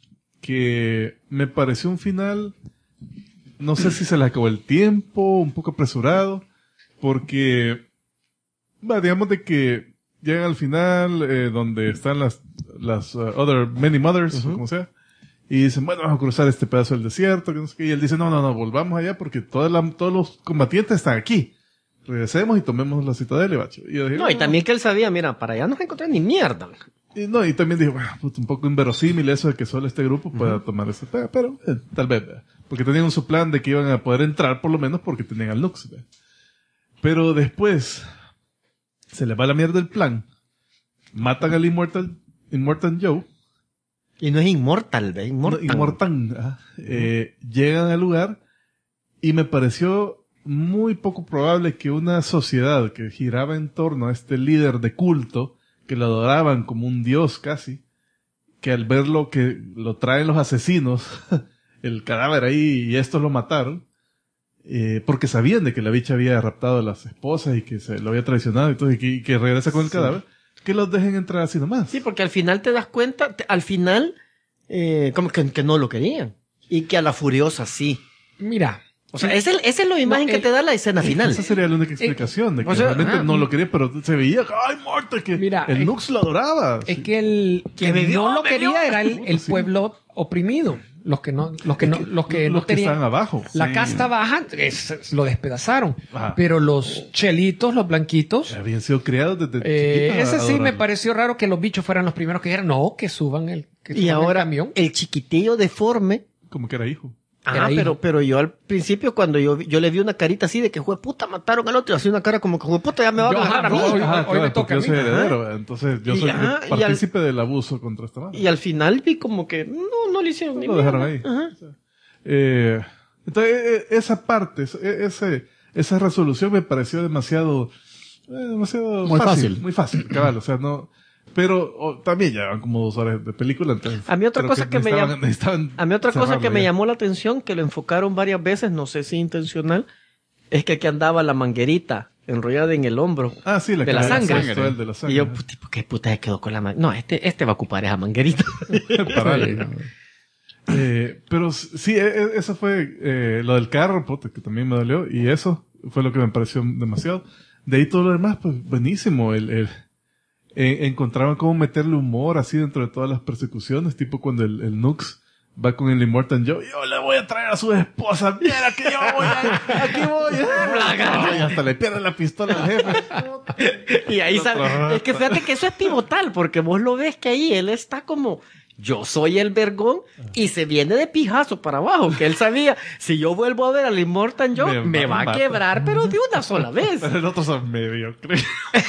Que me pareció un final... No sé si se le acabó el tiempo, un poco apresurado. Porque... digamos de que llegan al final, donde están las Many Mothers, o como sea. Y dicen, bueno, vamos a cruzar este pedazo del desierto. Que no sé qué. Y él dice, no, volvamos allá porque todos los combatientes están aquí. Regresemos y tomemos la citadela, bacho. Y yo dije, No, y también que él sabía, mira, para allá no se encontré ni mierda. y también dije, bueno, un poco inverosímil eso de que solo este grupo pueda tomar ese pedo, pero tal vez, ¿verdad? Porque tenían su plan de que iban a poder entrar por lo menos porque tenían al Nux, ¿verdad? Pero después se les va la mierda el plan, matan al Immortan Joe, Y no es Inmortal, ¿ves? Immortan, llegan al lugar y me pareció muy poco probable que una sociedad que giraba en torno a este líder de culto, que lo adoraban como un dios casi, que al verlo que lo traen los asesinos, el cadáver ahí, y estos lo mataron, porque sabían de que la bicha había raptado a las esposas y que se lo había traicionado y todo, y que regresa con el cadáver, que los dejen entrar así nomás. Sí, porque al final te das cuenta, al final, como que no lo querían. Y que a la Furiosa sí. Mira, O sea, esa es la imagen que te da la escena final. Esa sería la única explicación, de que o sea, realmente no lo quería, pero se veía, ¡ay, muerte! Que Mira, el Nux lo adoraba. Es que quien no lo quería era el pueblo oprimido. Los que no estaban abajo. La Sí. casta baja lo despedazaron. Ajá. Pero los chelitos, los blanquitos, Habían sido criados desde chiquitos. ese sí me adorarlo. pareció raro que los bichos fueran los primeros que dijeran, no, que suban el Y ahora, camión. el chiquitillo deforme. Como que era hijo. Ah, Era hijo. pero yo al principio cuando yo le vi una carita así de que jue puta mataron al otro y hacía una cara como que jue puta ya me van a agarrar a mí. Hoy Ajá, me claro, toca porque a yo mí. soy Ajá. heredero. Entonces yo Y soy ajá, y partícipe del abuso contra esta madre. Y al final vi como que no le hicieron ni Lo dejaron mierda. ahí. Ajá. Entonces, esa parte, esa resolución me pareció demasiado Muy fácil. Muy fácil, cabal. O sea, no. Pero también ya van como 2 horas de película. Entonces, A mí otra creo cosa que me llamó- necesitaban A mí otra cosa cerrarlo que me ya. llamó la atención, que lo enfocaron varias veces, no sé si intencional, es que aquí andaba la manguerita enrollada en el hombro. Ah, sí, la de la que había sangre. puesto él de la sangre. Y yo, tipo, ¿qué puta se quedó con la manguerita? No, este va a ocupar esa manguerita. Parale. Pero sí, eso fue lo del carro, puta, que también me dolió. Y eso fue lo que me pareció demasiado. De ahí todo lo demás, pues buenísimo. Encontraban cómo meterle humor así dentro de todas las persecuciones, tipo cuando el Nux va con el Immortan Joe, yo le voy a traer a su esposa, mira que yo voy, aquí voy, y hasta le pierde la pistola al jefe. Y ahí sale. Es que fíjate que eso es pivotal, porque vos lo ves que ahí él está como, yo soy el vergón, y se viene de pijazo para abajo, que él sabía, si yo vuelvo a ver al Immortan Joe, me va a mata. quebrar, pero de una sola vez. Pero el otro son mediocres.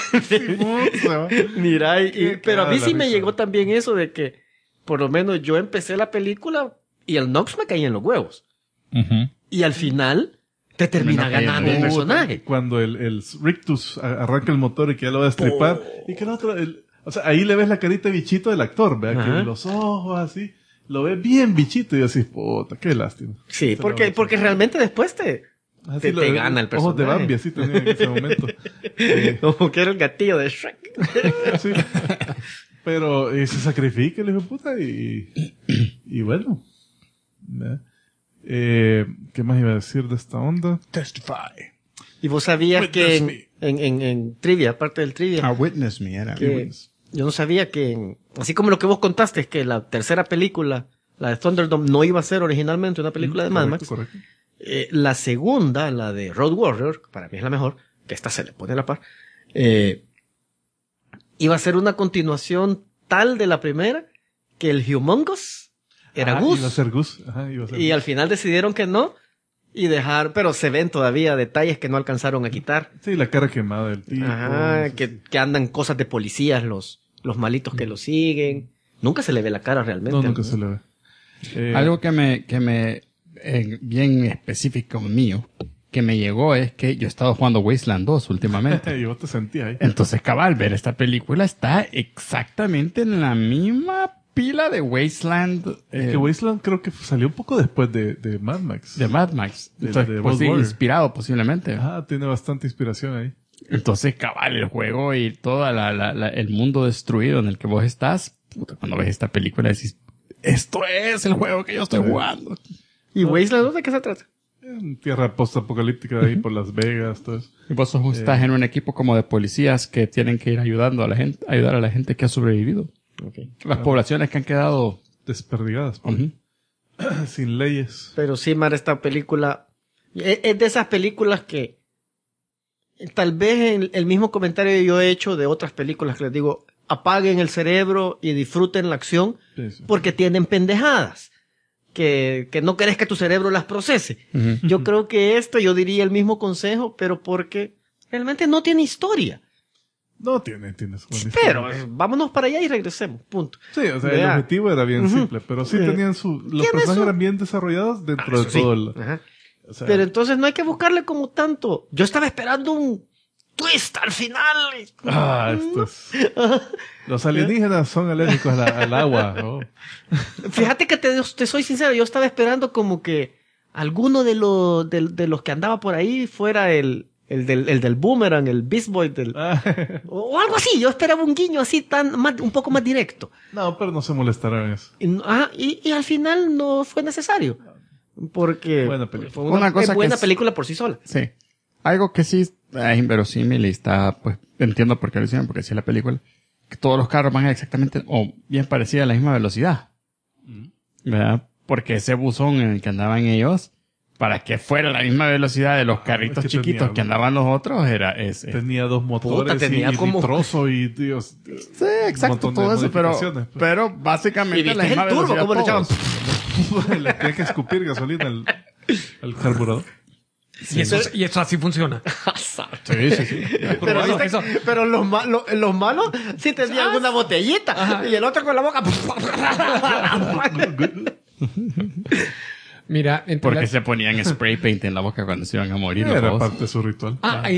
Mira, pero a mí cagada sí la me risa. llegó también eso de que, por lo menos yo empecé la película y el Nox me caía en los huevos. Y al final te termina ganando el personaje. Cuando el Rictus arranca el motor y que ya lo va a destripar, y que el otro, o sea, ahí le ves la carita de bichito del actor, ¿verdad? Ajá. Que los ojos así, lo ves bien bichito y así, puta, qué lástima. Sí, porque realmente después te gana el Ojos de personaje. Bambi así tenía en ese momento. Como que era el gatillo de Shrek. Sí. Pero se sacrifica el hijo de puta y bueno. ¿verdad? ¿Qué más iba a decir de esta onda? Testify. Y vos sabías que Witness en trivia, aparte del trivia, Witness Me era. que yo no sabía que, así como lo que vos contaste, que la tercera película, la de Thunderdome, no iba a ser originalmente una película de Mad Max. Correcto. La segunda, la de Road Warrior, que para mí es la mejor, que esta se le pone a la par, iba a ser una continuación tal de la primera que el Humongous era Gus. Iba a ser Gus. Ajá, iba a ser Y Gus. al final decidieron que no y pero se ven todavía detalles que no alcanzaron a quitar. Sí, la cara quemada del tipo. Ajá, sí, que andan cosas de policías, los malitos que lo siguen. Nunca se le ve la cara realmente. No, nunca se le ve. Algo que me bien específico mío, que me llegó es que yo he estado jugando Wasteland 2 últimamente. Y vos te sentías ahí. Entonces, cabal, ver esta película está exactamente en la misma pila de Wasteland Que Wasteland creo que salió un poco después de Mad Max. de Mad Max. De Entonces, Road pues sí, Warrior. inspirado posiblemente. Ajá, tiene bastante inspiración ahí. Entonces, cabal, el juego y todo el mundo destruido en el que vos estás, puta, cuando ves esta película decís, esto es el juego que yo estoy jugando. ¿Y Wasteland de qué se trata? En tierra post-apocalíptica de ahí por Las Vegas, todo eso. Y vos estás en un equipo como de policías que tienen que ir ayudar a la gente que ha sobrevivido. Las poblaciones que han quedado... Desperdigadas, pues. Ujú. Sin leyes. Pero sí, Mar, esta película es de esas películas que tal vez el mismo comentario que yo he hecho de otras películas que les digo, apaguen el cerebro y disfruten la acción Sí, sí. porque tienen pendejadas que no querés que tu cerebro las procese. Ujú. Yo creo que yo diría el mismo consejo, pero porque realmente no tiene historia. No tiene su buena Pero historia. vámonos para allá y regresemos, punto. Sí, o sea, Vea. el objetivo era bien Ujú. simple, pero sí tenían los Tiene personajes su- eran bien desarrollados dentro de Eso sí. todo el... Ajá. o sea, Pero entonces no hay que buscarle como tanto. Yo estaba esperando un twist al final. esto es... Los alienígenas son alérgicos al agua. ¿no? Fíjate que te soy sincero, yo estaba esperando como que alguno de los que andaba por ahí fuera el del Boomerang, el Beast Boy, o algo así. Yo esperaba un guiño así un poco más directo. No, pero no se molestarán en eso. Y al final no fue necesario. Porque Buena película. fue Una una cosa buena que película por sí sola. Sí. Algo que sí es inverosímil y está, pues, entiendo por qué lo hicieron, porque sí es la película, que todos los carros van exactamente, o bien parecidos a la misma velocidad. ¿Verdad? Porque ese buzón en el que andaban ellos, para que fuera la misma velocidad de los carritos es que chiquitos tenía- que andaban los otros, era ese. Tenía 2 motores tenía y como- trozo y Dios. Sí, exacto, un montón de todo eso, modificaciones, pues. pero ¿Y básicamente viste la misma el turbo? velocidad ¿Cómo le echaban? todos. Le tenía que escupir gasolina al carburador. Y eso así funciona. Sí, sí, sí. Pero, Eso- viste- eso- pero los malos sí tenían alguna botellita. Y el otro con la boca. Mira, entre Porque la- se ponían spray paint en la boca cuando se iban a morir los Era dos. parte de su ritual.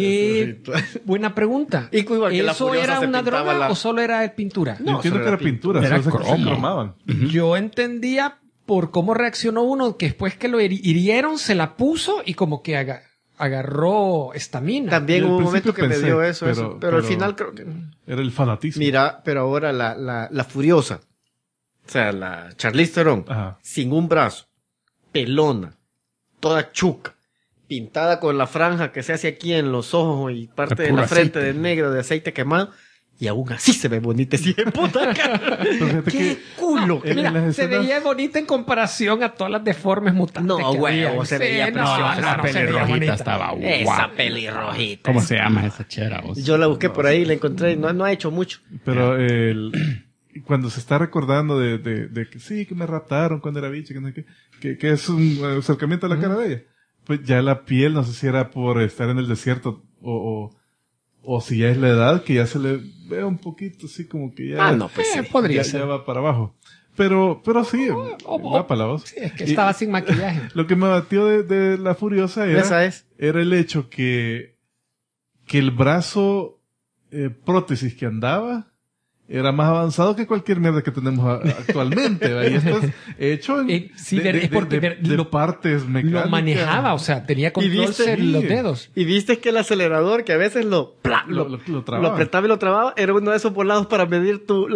buena pregunta. Y igual que la ¿Eso Furiosa era se una pintaba droga la- o solo era pintura? Yo entiendo que era pintura, Era solo se cromo. cromaban. Yo entendía por cómo reaccionó uno que después que lo hirieron se la puso y como que agarró estamina. También Yo al hubo un momento principio que me pensé, dio eso, pero- pero al pero- final creo que... Era el fanatismo. Mira, pero ahora la Furiosa, o sea, la Charlize Theron, Ajá. sin un brazo, pelona, toda chuca, pintada con la franja que se hace aquí en los ojos y parte de puro la frente aceite. de negro de aceite quemado, y aún así se ve bonita, sí, de puta cara. Pero fíjate ¡Qué que culo! en Mira, las se escenas- veía bonita en comparación a todas las deformes mutantes. No, que güey, había. se veía preciosa. esa se veía pelirrojita bonita. estaba Esa guapa. pelirrojita. ¿Cómo se llama esa chera? vos? Yo la busqué por ahí, la encontré y no ha hecho mucho. Pero cuando se está recordando de que sí, que me raptaron cuando era bicho, que no sé qué, que es un acercamiento a la cara de ella. Pues ya la piel, no sé si era por estar en el desierto o si ya es la edad, que ya se le ve un poquito así como que ya, Pues sí. Podría ya, ser. ya va para abajo. Pero sí, va para la voz. Sí, es que Y- estaba sin maquillaje. Lo que me batió de la Furiosa Esa es. era el hecho que el brazo prótesis que andaba era más avanzado que cualquier mierda que tenemos actualmente. ¿va? Y esto es hecho Sí, es porque de lo- partes mecánicas. Lo manejaba, o sea, tenía control viste? sobre los dedos. Y viste que el acelerador, que a veces lo trababa. apretaba y lo trababa, era uno de esos volados para medir tu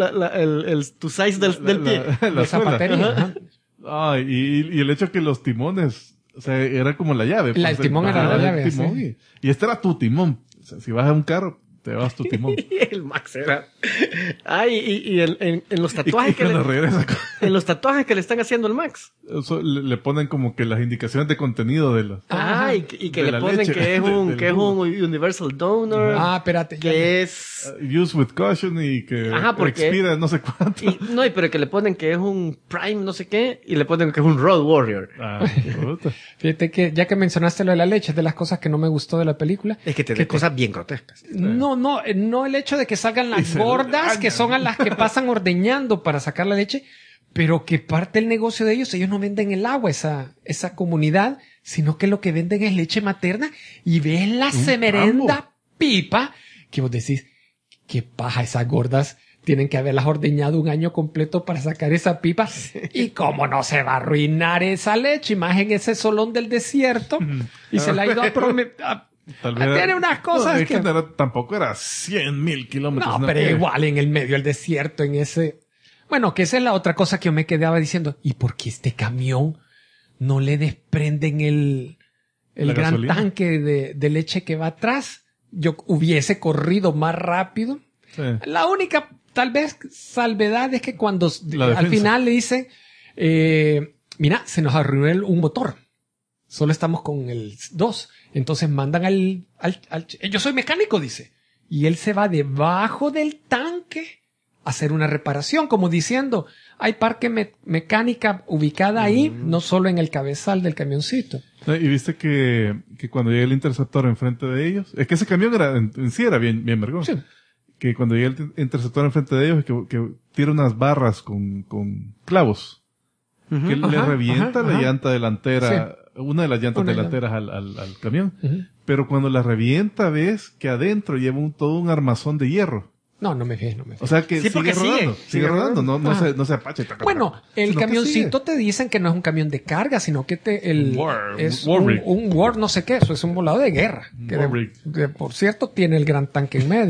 size del pie. La La suela. zapatería. ajá. Ay, y el hecho que los timones, o sea, era como la llave. El timón era la Ajá, llave, el timón, sí. y este era tu timón. O sea, si vas a un carro, te vas tu timón. El Max era. Ay, y en los y tatuajes que cuando le, regresa, en los tatuajes que le están haciendo al Max. eso le ponen como que las indicaciones de contenido de los... Ah, y que De le la ponen leche, que es un, del que es jugo. un universal donor, Ah, espérate. ya. que es... Use with caution y que Ajá, porque- expira no sé cuánto. pero que le ponen que es un Prime no sé qué, y le ponen que es un Road Warrior. Ah, puta. Fíjate que ya que mencionaste lo de la leche, es de las cosas que no me gustó de la película. Es que te da cosas bien grotescas. No el hecho de que salgan Y las se gordas, dañan. que son a las que pasan ordeñando para sacar la leche, pero que parte del negocio de ellos no venden el agua, esa comunidad, sino que lo que venden es leche materna y ves la semerenda pipa, que vos decís, qué paja, esas gordas tienen que haberlas ordeñado un año completo para sacar esa pipa. Y cómo no se va a arruinar esa leche, más en ese solón del desierto, y se la ha ido a prometer. Tal vez Tiene unas cosas no, es que... no era- tampoco era 100,000 kilómetros. No, sino pero que- igual en el medio del desierto, en ese... Bueno, que esa es la otra cosa que yo me quedaba diciendo. ¿Y por qué este camión no le desprenden el La gran gasolina. tanque de leche que va atrás? Yo hubiese corrido más rápido. Sí. La única, tal vez, salvedad es que cuando La al defensa. final le dicen, mira, se nos arruinó un motor. Solo estamos con el 2. Entonces mandan al yo soy mecánico, dice. Y él se va debajo del tanque a hacer una reparación, como diciendo, hay parque mecánica ubicada ahí, no solo en el cabezal del camioncito. Y viste que cuando llega el interceptor enfrente de ellos, es que ese camión era, en sí era bien vergón. Sí. Que cuando llega el interceptor enfrente de ellos, que tira unas barras con clavos. Que le Ajá, revienta ajá, la ajá. llanta delantera, una de las llantas Una delanteras al camión. Ujú. Pero cuando la revienta ves que adentro lleva todo un armazón de hierro. No me fijé. O sea que Sí, porque sigue rodando. sigue Sigue rodando, no Ah. se apacha. Bueno, el Sino que camioncito te dicen que no es un camión de carga, sino que es War rig. un War no sé qué, eso es un volado de guerra. Que War rig. que, por cierto, tiene el gran tanque en medio.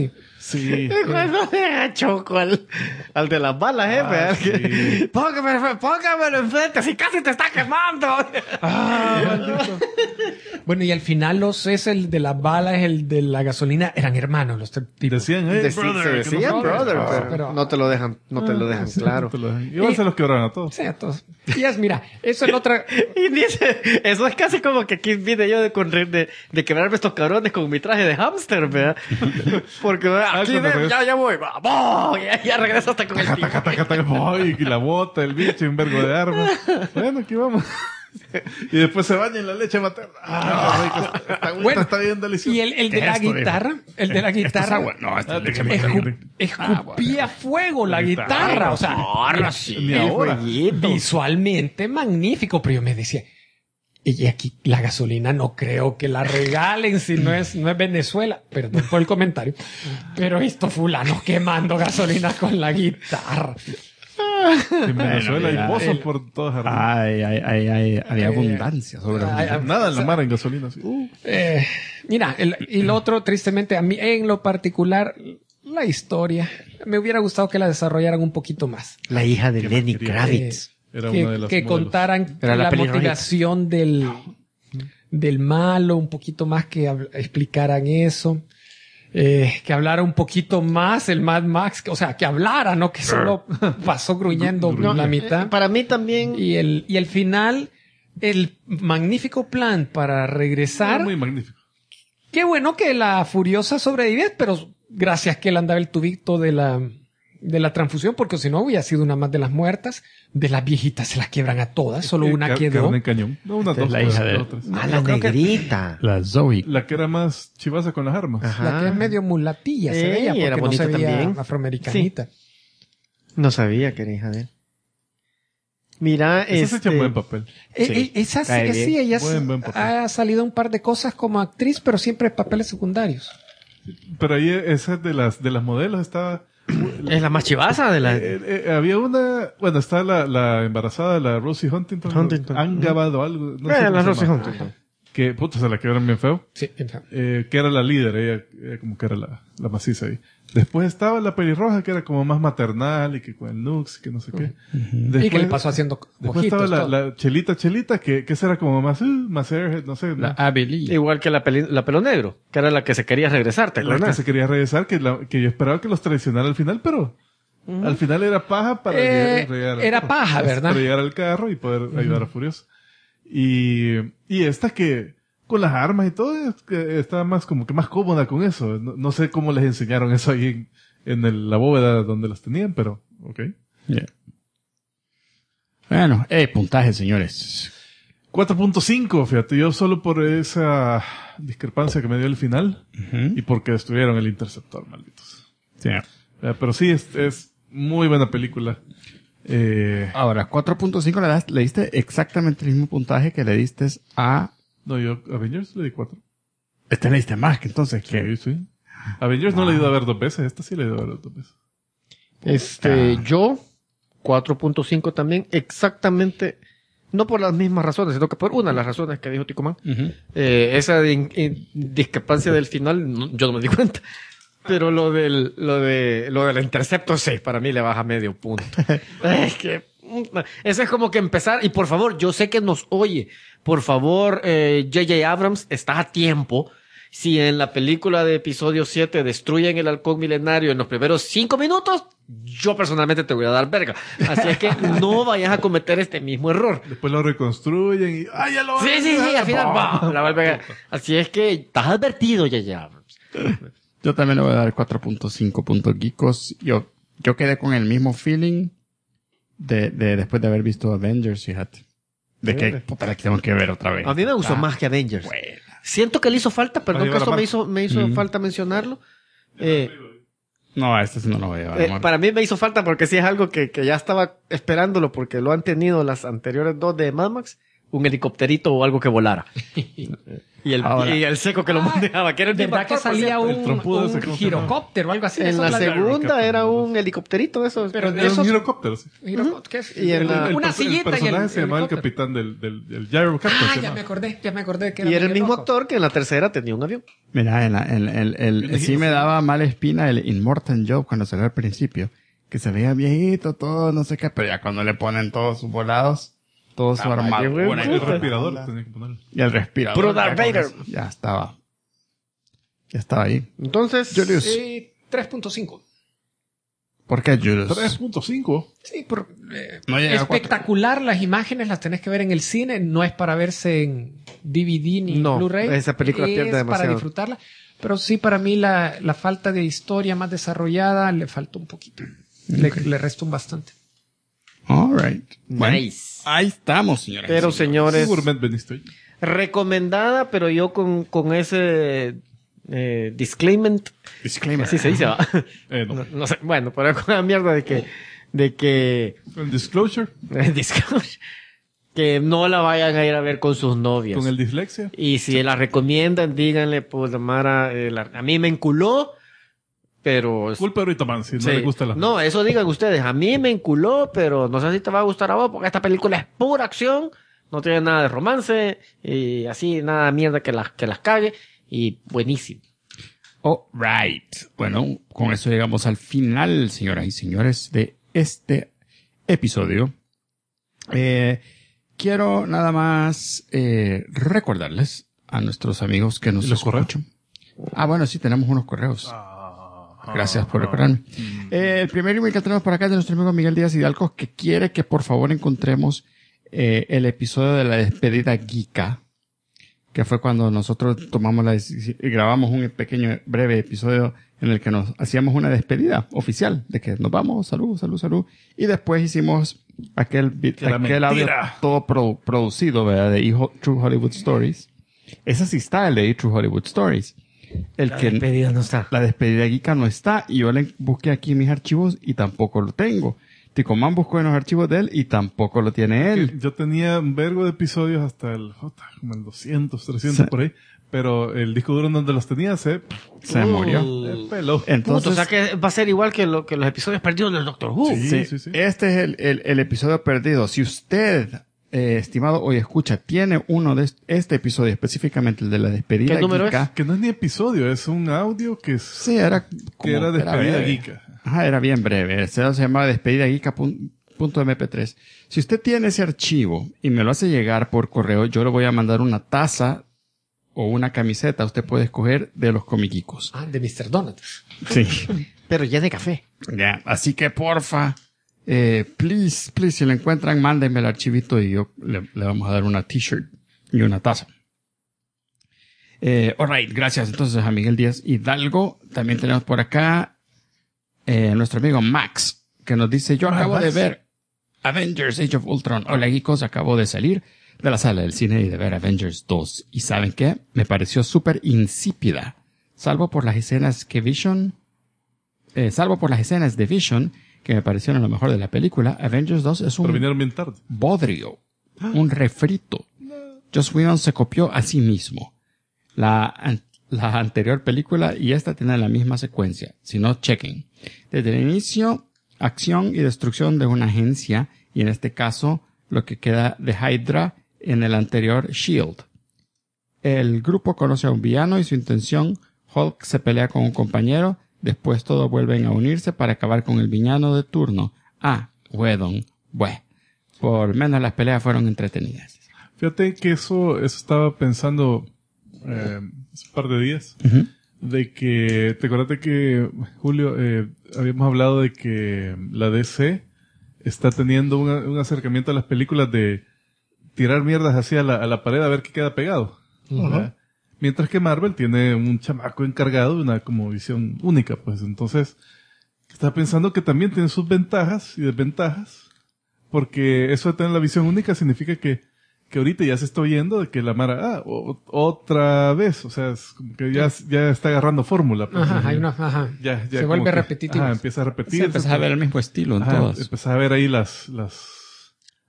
Sí. Cuando le agachó al de las balas, ¿verdad? Sí. Póngamelo enfrente, si casi te está quemando. Maldito. Bueno, y al final el de las balas, el de la gasolina, eran hermanos los tres tipos. Decían, hey, brother, Se que decían no brother, sabes. pero no te lo dejan, claro. Te lo dejan. Igual se los quebraron a todos. Sí, a todos. Y mira, eso es la otra... Y dice, eso es casi como que aquí vine yo de quebrarme estos cabrones con mi traje de hámster, ¿verdad? Porque aquí ya voy, vamos, ya regreso hasta con el tío. Taca, taca, taca, ay, y la bota, el bicho, y un vergo de armas. Bueno, aquí vamos. Y después se baña en la leche materna. Ah, qué rico. Esta agüita Bueno, está bien deliciosa. Y el de la guitarra, el de la ¿Esto es guitarra, agua? No, esto es leche Escu- materna. escupía fuego la guitarra. O sea, Ni ahora. visualmente magnífico. Pero yo me decía, y aquí la gasolina no creo que la regalen si no es Venezuela. Perdón por el comentario. Pero esto fulano quemando gasolina con la guitarra. En Venezuela mira, hay pozos por todas partes. Hay abundancia sobre Nada en la mar en gasolina. Así. Mira, y lo otro, tristemente, a mí en lo particular, la historia, me hubiera gustado que la desarrollaran un poquito más. La hija de Qué Lenny porquería. Kravitz. Era una de las Que modelos. contaran Era la la pelirrojita. motivación del malo, un poquito más que explicaran eso. Que hablara un poquito más el Mad Max, o sea, que hablara, no que solo pasó gruñendo la mitad. Para mí también. Y el final, el magnífico plan para regresar. Era muy magnífico. Qué bueno que la Furiosa sobrevivió, pero gracias que él andaba el tubito de la transfusión, porque si no hubiera sido una más de las muertas. De las viejitas se las quiebran a todas, solo una quedó. Carne en cañón. No, una, Esta es dos, la hija de- tres. Ah, la negrita. La Zoe. La que era más chivaza con las armas. Ajá. La que es medio mulatilla se Ey, veía, porque era no bonita se veía también. afroamericanita. No sabía que era hija de él. Mira, Esa se echa un buen papel. Sí. Esa sí, Cae bien. sí, ella Buen papel. ha salido un par de cosas como actriz, pero siempre papeles secundarios. Pero ahí esa de las modelos estaba... es la más chivaza de la... había una... Bueno, está la embarazada, la Rosie Huntington. Huntington. Angabad o algo. No sé la cómo se Rosie llama. Huntington. Que, puta, se la quedaron bien feo. Sí, Que era la líder, ella como que era la maciza ahí. Después estaba la pelirroja, que era como más maternal y que con el Nux, que no sé qué. y que le pasó haciendo Después ojitos. estaba todo. la Chelita, que esa era como más airhead, no sé. La ¿no? Abby Lee. Igual que la pelo negro, que era la que se quería regresar, ¿te La que acuerdas? se quería regresar, que yo esperaba que los traicionara al final, pero al final era paja para llegar era paja, ¿verdad? Para llegar al carro y poder ayudar a Furiosa. Y esta que con las armas y todo, que estaba más como que más cómoda con eso. No sé cómo les enseñaron eso ahí en la bóveda donde las tenían, pero ok. Yeah. Bueno, puntaje, señores. 4.5, fíjate, yo solo por esa discrepancia que me dio el final y porque destruyeron el interceptor, malditos. Sí. Pero sí, es muy buena película. Ahora, 4.5 le diste exactamente el mismo puntaje que le diste a... No, yo Avengers le di 4. Este le diste más que entonces que... Sí. Avengers no le he ido a ver 2 veces, esta sí le he ido a ver 2 veces. Yo, 4.5 también, exactamente, no por las mismas razones, sino que por una de las razones que dijo Ticomán. Esa discrepancia del final, yo no me di cuenta. Pero lo del intercepto, sí, para mí le baja medio punto. Es que, eso es como que empezar, y por favor, yo sé que nos oye, por favor, J.J. Abrams, está a tiempo. Si en la película de episodio 7 destruyen el halcón milenario en los primeros 5 minutos, yo personalmente te voy a dar verga. Así es que no vayas a cometer este mismo error. Después lo reconstruyen y ¡ay, ya lo Sí, al final va. La vuelve a... Así es que estás advertido, J.J. Abrams. Yo también le voy a dar 4.5 puntos geekos. Yo quedé con el mismo feeling de después de haber visto Avengers, fíjate. De que, puta, la tengo que ver otra vez. A mí me gustó más que Avengers. Buena. Siento que le hizo falta, perdón Va a que llevar eso a me hizo falta mencionarlo. No, este sí no lo voy a llevar. amor. Para mí me hizo falta porque sí es algo que ya estaba esperándolo porque lo han tenido las anteriores 2 de Mad Max. un helicópterito o algo que volara. y el seco que lo manejaba, que era el mismo ¿Verdad que actor, por salía cierto. El trompudo ese, un ¿cómo se llama? girocóptero o algo así? En Eso la es segunda era un helicópterito de esos. Pero de Era un esos... girocóptero, sí. ¿Qué es? Y en la- Una el sillita y personaje se llamaba el helicóptero. capitán del Gyrocopter. Ah, se ya llamaba. me acordé que y era el medio mismo loco. actor que en la tercera tenía un avión. Mira, sí me daba mala espina el Immortal Joe cuando salió al principio. Que se veía viejito, todo, no sé qué, pero ya cuando le ponen todos sus volados, todo su armadura. El respirador tenía que ponerlo. Y el respirador. Puro Darth ya con Vader. eso, Ya estaba ahí. Entonces, Julius. 3.5. ¿Por qué, Julius? 3.5. Sí, No llega a espectacular. Las imágenes las tenés que ver en el cine. No es para verse en DVD ni No, Blu-ray. esa película pierde Es para demasiado. disfrutarla. Pero sí, para mí la falta de historia más desarrollada le faltó un poquito. Le restó un bastante. All right. Bueno, Nice. ahí estamos, señores. Pero señores, Seguramente veniste hoy. recomendada, pero yo con ese disclaimer. Disclaimer. Así se dice, ¿va? No. No sé, bueno, pero con la mierda de que El disclosure, disclosure, que no la vayan a ir a ver con sus novias. con el dislexia. Y si la recomiendan, díganle, pues, Mara, a mí me enculó, pero... Culpa ahorita, man, si no Sí. le gusta la... No, eso digan ustedes. A mí me enculó, pero no sé si te va a gustar a vos, porque esta película es pura acción, no tiene nada de romance, y así, nada de mierda que las cague, y buenísimo. All right. Bueno, con eso llegamos al final, señoras y señores, de este episodio. Quiero nada más recordarles a nuestros amigos que nos ¿Y los correos? escuchan. Ah, bueno, sí, tenemos unos correos. Gracias por recordarme. El primer email que tenemos por acá es de nuestro amigo Miguel Díaz Hidalgo, que quiere que por favor encontremos el episodio de la despedida Geeka, que fue cuando nosotros tomamos la decisión y grabamos un pequeño, breve episodio en el que nos hacíamos una despedida oficial de que nos vamos, salud, salud, salud. Y después hicimos aquel audio todo producido, ¿verdad? De True Hollywood Stories. Ese sí está, el de True Hollywood Stories. El que despedida no está. la despedida Geeka no está, y yo le busqué aquí en mis archivos y tampoco lo tengo. Ticomán buscó en los archivos de él y tampoco lo tiene él. Yo tenía un vergo de episodios hasta como el 200, 300 Sí. por ahí. Pero el disco duro donde los tenía se Murió. peló. Entonces, O sea que va a ser igual que los episodios perdidos del Doctor Who. Sí. este es el episodio perdido. Si usted, estimado hoy escucha, tiene uno de este episodio, específicamente el de la despedida ¿Qué número Geeka. Que no es ni episodio, es un audio que es... Sí, era que era despedida breve. Geeka. Ajá, era bien breve. Se llamaba despedidageeka.mp3. Si usted tiene ese archivo y me lo hace llegar por correo, yo le voy a mandar una taza o una camiseta. Usted puede escoger de los comiquicos. Ah, de Mr. Donuts. Sí. Pero ya de café. Ya. Así que porfa, please, si lo encuentran, mándenme el archivito y yo le vamos a dar una t-shirt y una taza. Alright, gracias entonces a Miguel Díaz Hidalgo. También tenemos por acá nuestro amigo Max, que nos dice, yo acabo de ver Avengers Age of Ultron. Hola, geekos, acabo de salir de la sala del cine y de ver Avengers 2. ¿Y saben qué? Me pareció súper insípida. Salvo por las escenas de Vision, que me parecieron lo mejor de la película, Avengers 2 es Pero un vinieron bien tarde. bodrio, un refrito. Joss Whedon se copió a sí mismo. La anterior película y esta tienen la misma secuencia. Si no, chequen. Desde el inicio, acción y destrucción de una agencia, y en este caso, lo que queda de Hydra en el anterior S.H.I.E.L.D. El grupo conoce a un villano y su intención, Hulk se pelea con un compañero, después todos vuelven a unirse para acabar con el villano de turno. Whedon. Bueno, por menos las peleas fueron entretenidas. Fíjate que eso estaba pensando hace un par de días. De que, ¿te acuerdas que, Julio, habíamos hablado de que la DC está teniendo un acercamiento a las películas de tirar mierdas hacia a la pared a ver qué queda pegado? ¿Verdad? Mientras que Marvel tiene un chamaco encargado de una como visión única, pues. Entonces, estaba pensando que también tiene sus ventajas y desventajas, porque eso de tener la visión única significa que ahorita ya se está oyendo de que la Mara, otra vez, o sea, es como que ya está agarrando fórmula. Pues. Ajá, hay una, ajá. Ya Se como vuelve que, repetitivo. empieza a repetir. Sí, empezás a ver el mismo estilo en Ajá, todas. empezás a ver ahí las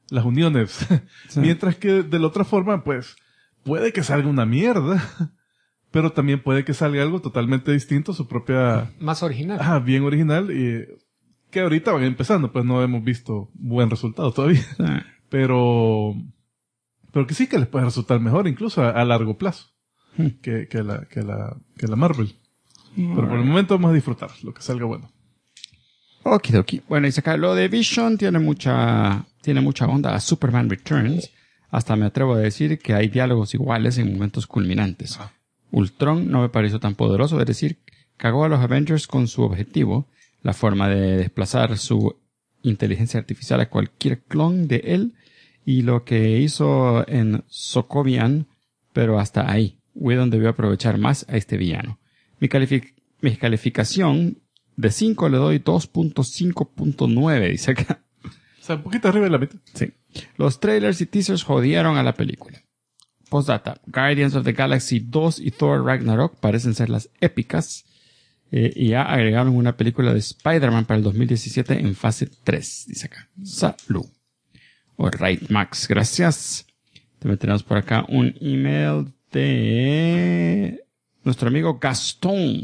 las uniones. Sí. Mientras que de la otra forma, pues, puede que salga una mierda, pero también puede que salga algo totalmente distinto, su propia, Más original. bien original, y que ahorita van empezando, pues no hemos visto buen resultado todavía. Sí. Pero que sí que les puede resultar mejor, incluso a largo plazo, que la Marvel. Pero por el momento vamos a disfrutar lo que salga bueno. Okidoki. Bueno, y saca lo de Vision tiene mucha onda a Superman Returns. Hasta me atrevo a decir que hay diálogos iguales en momentos culminantes. Ultron no me pareció tan poderoso, es decir, cagó a los Avengers con su objetivo, la forma de desplazar su inteligencia artificial a cualquier clon de él, y lo que hizo en Sokovian, pero hasta ahí. Whedon debió aprovechar más a este villano. Mi calificación de 5 le doy 2.5.9, dice acá. O sea, un poquito arriba de la mitad. Sí. Los trailers y teasers jodieron a la película. Postdata. Guardians of the Galaxy 2 y Thor Ragnarok parecen ser las épicas. Y ya agregaron una película de Spider-Man para el 2017 en fase 3, dice acá. Salud. Alright, Max, gracias. También tenemos por acá un email de nuestro amigo Gastón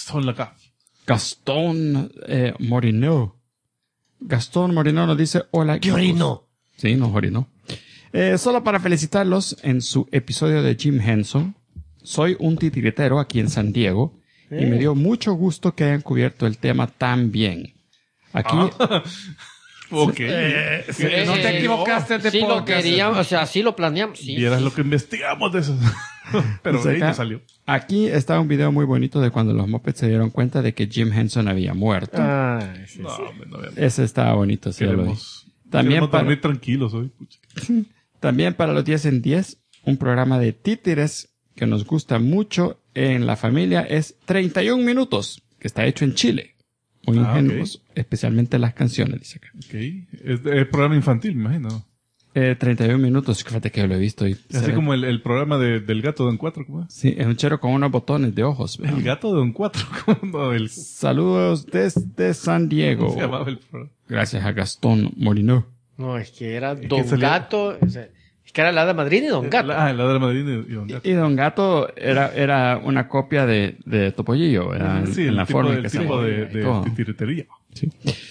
Morinó. Gastón Morinó nos dice, hola. ¿Qué orinó? Sí, nos orinó. Solo para felicitarlos en su episodio de Jim Henson. Soy un titiritero aquí en San Diego y me dio mucho gusto que hayan cubierto el tema tan bien. Aquí... Ok. No te equivocaste de Sí lo podcast. queríamos, o sea, sí lo planeamos. Sí, Vieras sí. lo que investigamos de eso. Pero Pues de ahí acá- no salió. Aquí está un video muy bonito de cuando los Muppets se dieron cuenta de que Jim Henson había muerto. Ay, sí, No, sí. hombre, no veamos. Ese estaba bonito, sí, ya lo vi. También Queremos para- dormir tranquilos hoy. Pucha. También para los 10 en 10, un programa de títeres que nos gusta mucho en la familia es 31 minutos, que está hecho en Chile. Muy Ah, ingenuos, especialmente las canciones, dice acá. Ok. Es programa infantil, me imagino. 31 minutos, fíjate que yo lo he visto. Y se Así ve- como el programa del gato de Don 4, ¿cómo es? Sí, es un chero con unos botones de ojos. El gato de Don 4, ¿cómo no? Saludos desde San Diego. ¿Cómo se llamaba el programa? Gracias a Gastón Molinó. No, es que era que Don salía- Gato. O sea, es que era la de Madrid y Don Gato. El de Madrid y Don Gato. Y Don Gato era una copia de Topollillo, ¿verdad? Sí, en el la tipo, forma en el que se tipo movía y de todo. titiretería. Sí.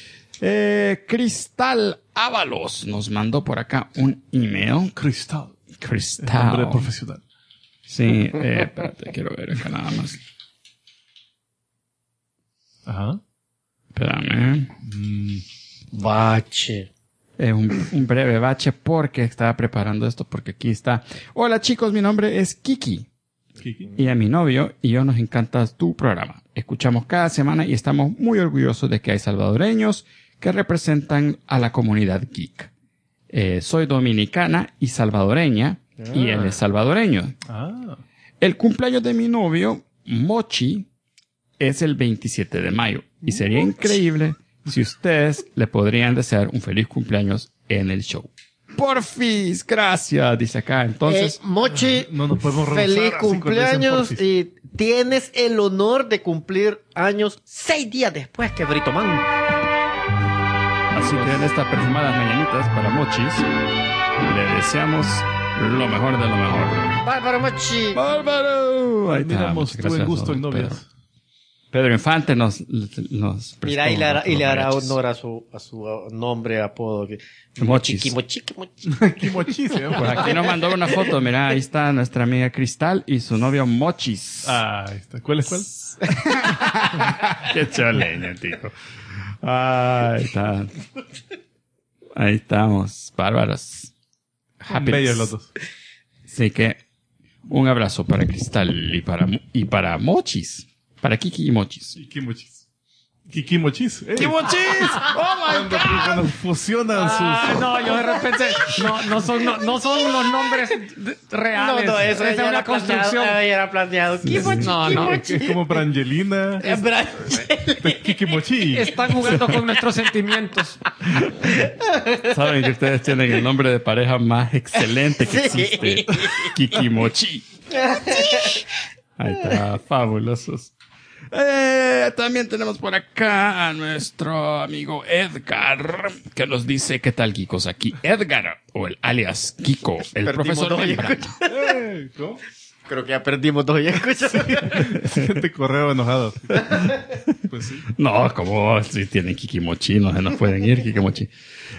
Cristal Ábalos nos mandó por acá un email. Cristal. Es nombre Cristal. profesional. Sí, espérate, quiero ver acá nada más. Ajá. Espérame. Bache. Es un breve bache porque estaba preparando esto, porque aquí está. Hola chicos, mi nombre es Kiki. Kiki. Y a mi novio y yo nos encanta tu programa. Escuchamos cada semana y estamos muy orgullosos de que hay salvadoreños que representan a la comunidad geek. Soy dominicana y salvadoreña y él es salvadoreño. Ah. El cumpleaños de mi novio, Mochi, es el 27 de mayo y sería increíble si ustedes le podrían desear un feliz cumpleaños en el show. Porfis, gracias, dice acá. Entonces, Mochi, No nos podemos rehusar feliz así cuando cumpleaños dicen porfis. y tienes el honor de cumplir años 6 días después que Brito Man. así que en estas perfumadas mañanitas para Mochis, le deseamos lo mejor de lo mejor. Bárbaro Mochi. ¡Bárbaro! Ahí está, Miramos muchas tú gracias, en gusto en don novias. Pedro Infante nos Mira, y prestó le hará mariachis. honor a su nombre, apodo. Que, Mochis. Mochi. Kimochi se llama. Por aquí nos mandó una foto, mira, ahí está nuestra amiga Cristal y su novio Mochis. Ah, ahí está. ¿Cuál es cuál? Qué choleño, tío. Ahí está. Ahí estamos, bárbaros. Happy. Bellos los dos. Así que un abrazo para Cristal y para Mochis. Para Kiki y Mochis. Y Kimochis. Kikimochis. ¡Mochis! ¡Oh, my Cuando fusionan sus... No, yo de repente no son los nombres reales. eso es ya una era construcción. planeado. Ya era planeado. No. Es como para Angelina. Kikimochi. Están jugando con nuestros sentimientos. Saben que ustedes tienen el nombre de pareja más excelente que Sí. existe. Kikimochi. Ahí está, fabulosos. También tenemos por acá a nuestro amigo Edgar, que nos dice, ¿qué tal, Kikos? Aquí Edgar, o el alias Kiko, el Perdimos profesor dos, Membrana. ¿Cómo? Creo que ya perdimos dos, ya escuchas. Gente correo enojado. Pues sí. No, como si tienen Kikimochi, no se nos pueden ir, Kikimochi.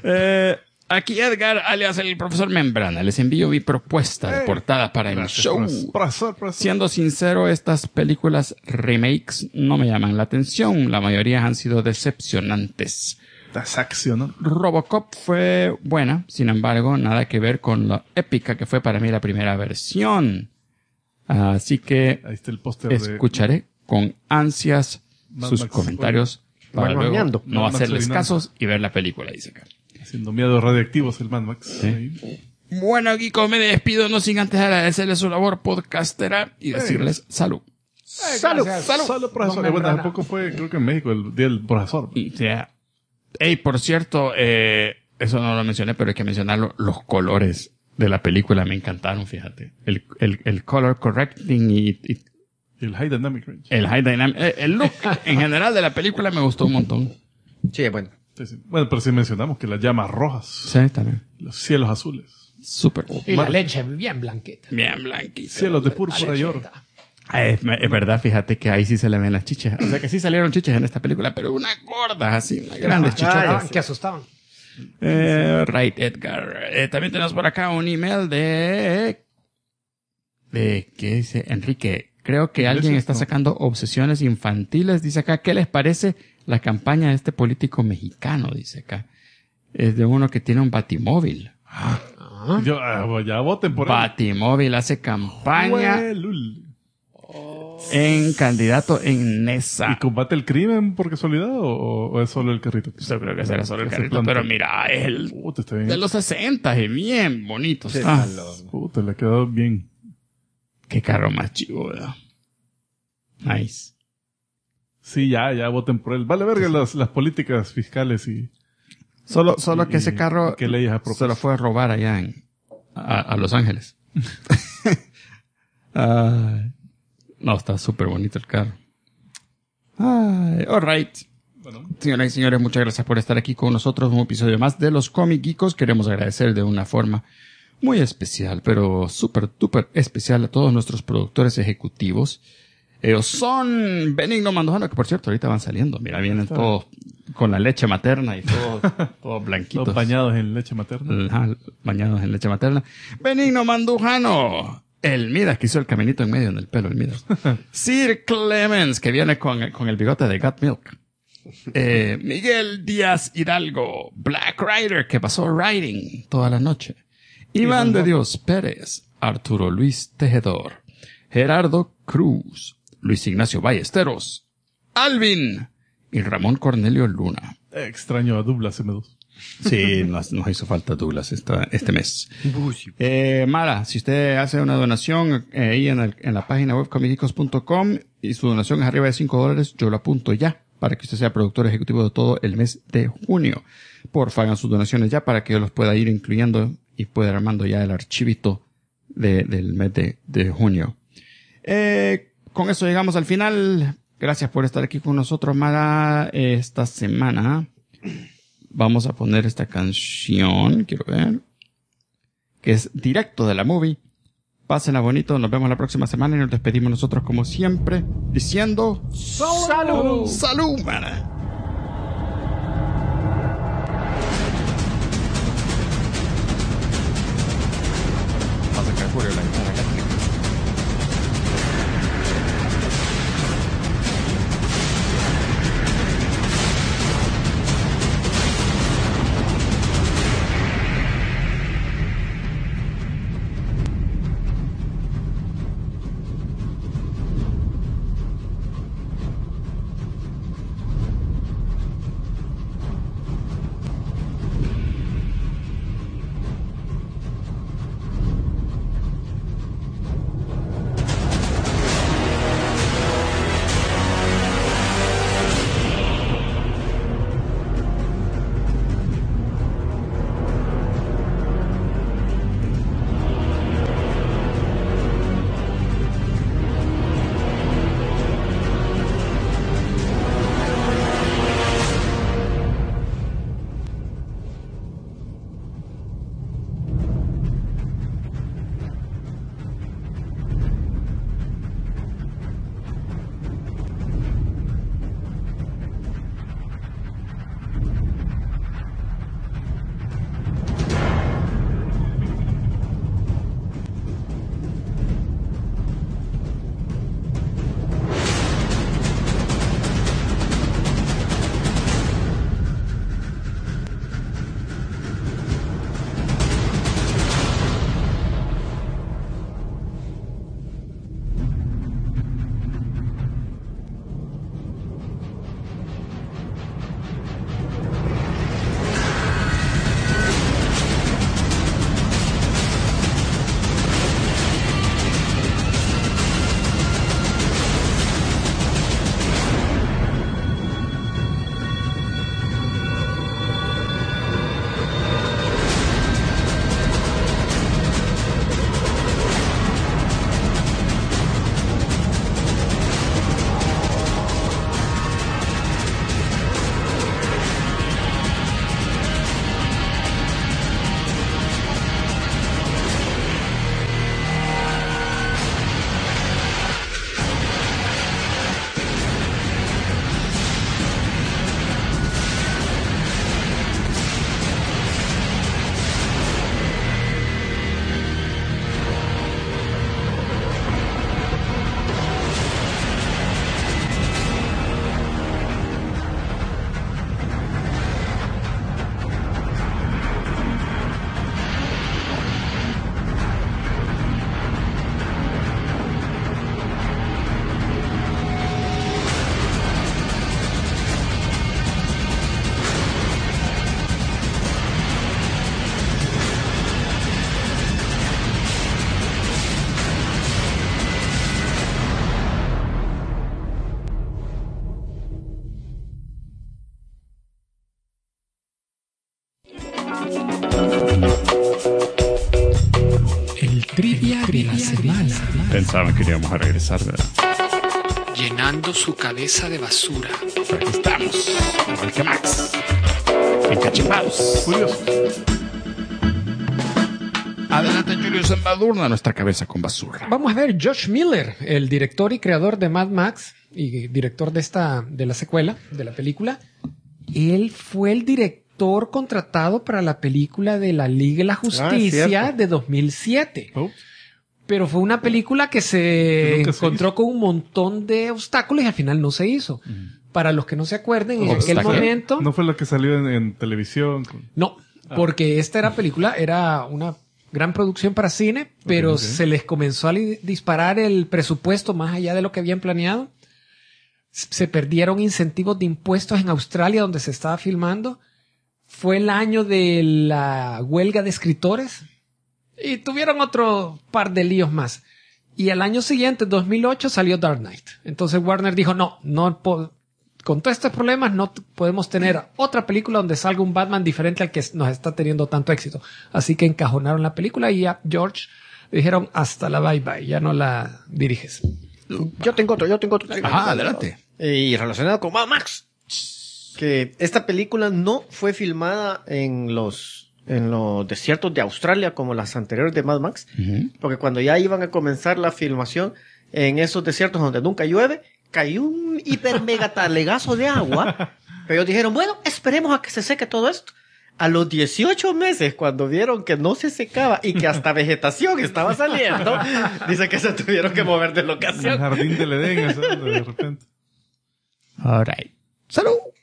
Aquí Edgar, alias el profesor Membrana, les envío mi propuesta de portada para el Gracias, show. profesor. Siendo sincero, estas películas remakes no me llaman la atención. La mayoría han sido decepcionantes. Tasaxio, ¿no? Robocop fue buena, sin embargo, nada que ver con lo épica que fue para mí la primera versión. Así que Ahí está el póster de... escucharé con ansias Mad sus Max. comentarios para luego Balconeando. no Mad Max hacerles orinando. casos y ver la película, dice acá. Haciendo miedos radioactivos el Mad Max. Ahí. Bueno, Kiko, me despido no sin antes agradecerles su labor podcastera y decirles salud. Salud. Solo profesor. Don Bueno, hace Membrana. poco fue, creo que en México, el día del profesor. Yeah. Hey, por cierto, eso no lo mencioné, pero hay que mencionarlo. Los colores de la película me encantaron, fíjate. El color correcting y El High Dynamic Range. el high dynamic, el look en general de la película me gustó un montón. Sí, bueno. Sí, sí. Bueno, pero sí mencionamos que las llamas rojas, Sí, también. los cielos azules, Súper. Y la leche bien blanquita. Bien blanquito. cielos de púrpura y oro. Es verdad, verdad que ahí sí se le ven las chichas. O sea que sí salieron chichas en esta película, pero unas gordas así, unas grandes chichotas. Que asustaban. Right, Edgar. También tenemos por acá un email de ¿qué dice? Enrique. Creo que alguien está No. sacando obsesiones infantiles. Dice acá, ¿qué les parece la campaña de este político mexicano? Dice acá. Es de uno que tiene un batimóvil. Ya voten por él. Batimóvil hace campaña Huelul. en candidato en ¿Y Nesa. combate el crimen por casualidad o es solo el carrito? Yo creo que será solo el Ese carrito, plantel. pero mira, es el Puta, está bien. de los 60 y bien bonito. Sí, está. Puta, le ha quedado bien. Qué carro más chivo, ¿verdad? Nice. Sí, ya voten por él. Vale verga las políticas fiscales y Solo Y- que ese carro ¿qué leyes apropias? se lo fue a robar allá a Los Ángeles. Ay, no, está súper bonito el carro. All right. bueno, Señoras y señores, muchas gracias por estar aquí con nosotros. Un episodio más de Los Comic Geekos. Queremos agradecer de una forma muy especial, pero súper, súper especial a todos nuestros productores ejecutivos. Ellos son Benigno Mandujano, que por cierto ahorita van saliendo. Mira, vienen todos con la leche materna y todos blanquitos. todos bañados en leche materna. Ajá, bañados en leche materna. Benigno Mandujano. El Midas, que hizo el caminito en medio en el pelo, el Midas. Sir Clemens, que viene con el bigote de Got Milk. Miguel Díaz Hidalgo. Black Rider, que pasó riding toda la noche. Iván de Dios Pérez. Arturo Luis Tejedor. Gerardo Cruz. Luis Ignacio Ballesteros. Alvin. Y Ramón Cornelio Luna. Extraño a Douglas M2. Sí, nos hizo falta Douglas este mes. Mara, si usted hace una donación ahí en la página web comicgeekos.com y su donación es arriba de $5, yo lo apunto ya para que usted sea productor ejecutivo de todo el mes de junio. Porfa, hagan sus donaciones ya para que yo los pueda ir incluyendo y pueda ir armando ya el archivito del mes de junio. Con eso llegamos al final. Gracias por estar aquí con nosotros, Mara, esta semana. Vamos a poner esta canción, quiero ver, que es directo de la movie. Pásenla bonito, nos vemos la próxima semana y nos despedimos nosotros como siempre, diciendo ¡Salud! ¡Salud, Mara! Vamos a sacar Julio la guitarra eléctrica. trivia de la semana. Pensaban que íbamos a regresar, ¿verdad? Llenando su cabeza de basura. Pero aquí estamos, igual que Max. Encachipados. Curioso. Adelante, Julius, embadurna nuestra cabeza con basura. Vamos a ver, Josh Miller, el director y creador de Mad Max y director de la secuela, de la película. Él fue el director contratado para la película de la Liga de la Justicia de 2007. Oh. Pero fue una película que se encontró con un montón de obstáculos y al final no se hizo. Para los que no se acuerden, en aquel momento... ¿No fue la que salió en televisión? No, porque esta película era una gran producción para cine, pero se les comenzó a disparar el presupuesto más allá de lo que habían planeado. Se perdieron incentivos de impuestos en Australia donde se estaba filmando. Fue el año de la huelga de escritores y tuvieron otro par de líos más. Y al año siguiente, 2008, salió Dark Knight. Entonces Warner dijo, con todos estos problemas no podemos tener otra película donde salga un Batman diferente al que nos está teniendo tanto éxito. Así que encajonaron la película y a George le dijeron hasta la bye bye, ya no la diriges. Yo tengo otro. Ajá, adelante. Y relacionado con Mad Max. Que esta película no fue filmada en los desiertos de Australia como las anteriores de Mad Max. Porque cuando ya iban a comenzar la filmación en esos desiertos donde nunca llueve, cayó un hiper mega talegazo de agua. Pero ellos dijeron, bueno, esperemos a que se seque todo esto. A los 18 meses, cuando vieron que no se secaba y que hasta vegetación estaba saliendo, dice que se tuvieron que mover de El locación. jardín del Edén, eso, de repente. All right. ¡Salud!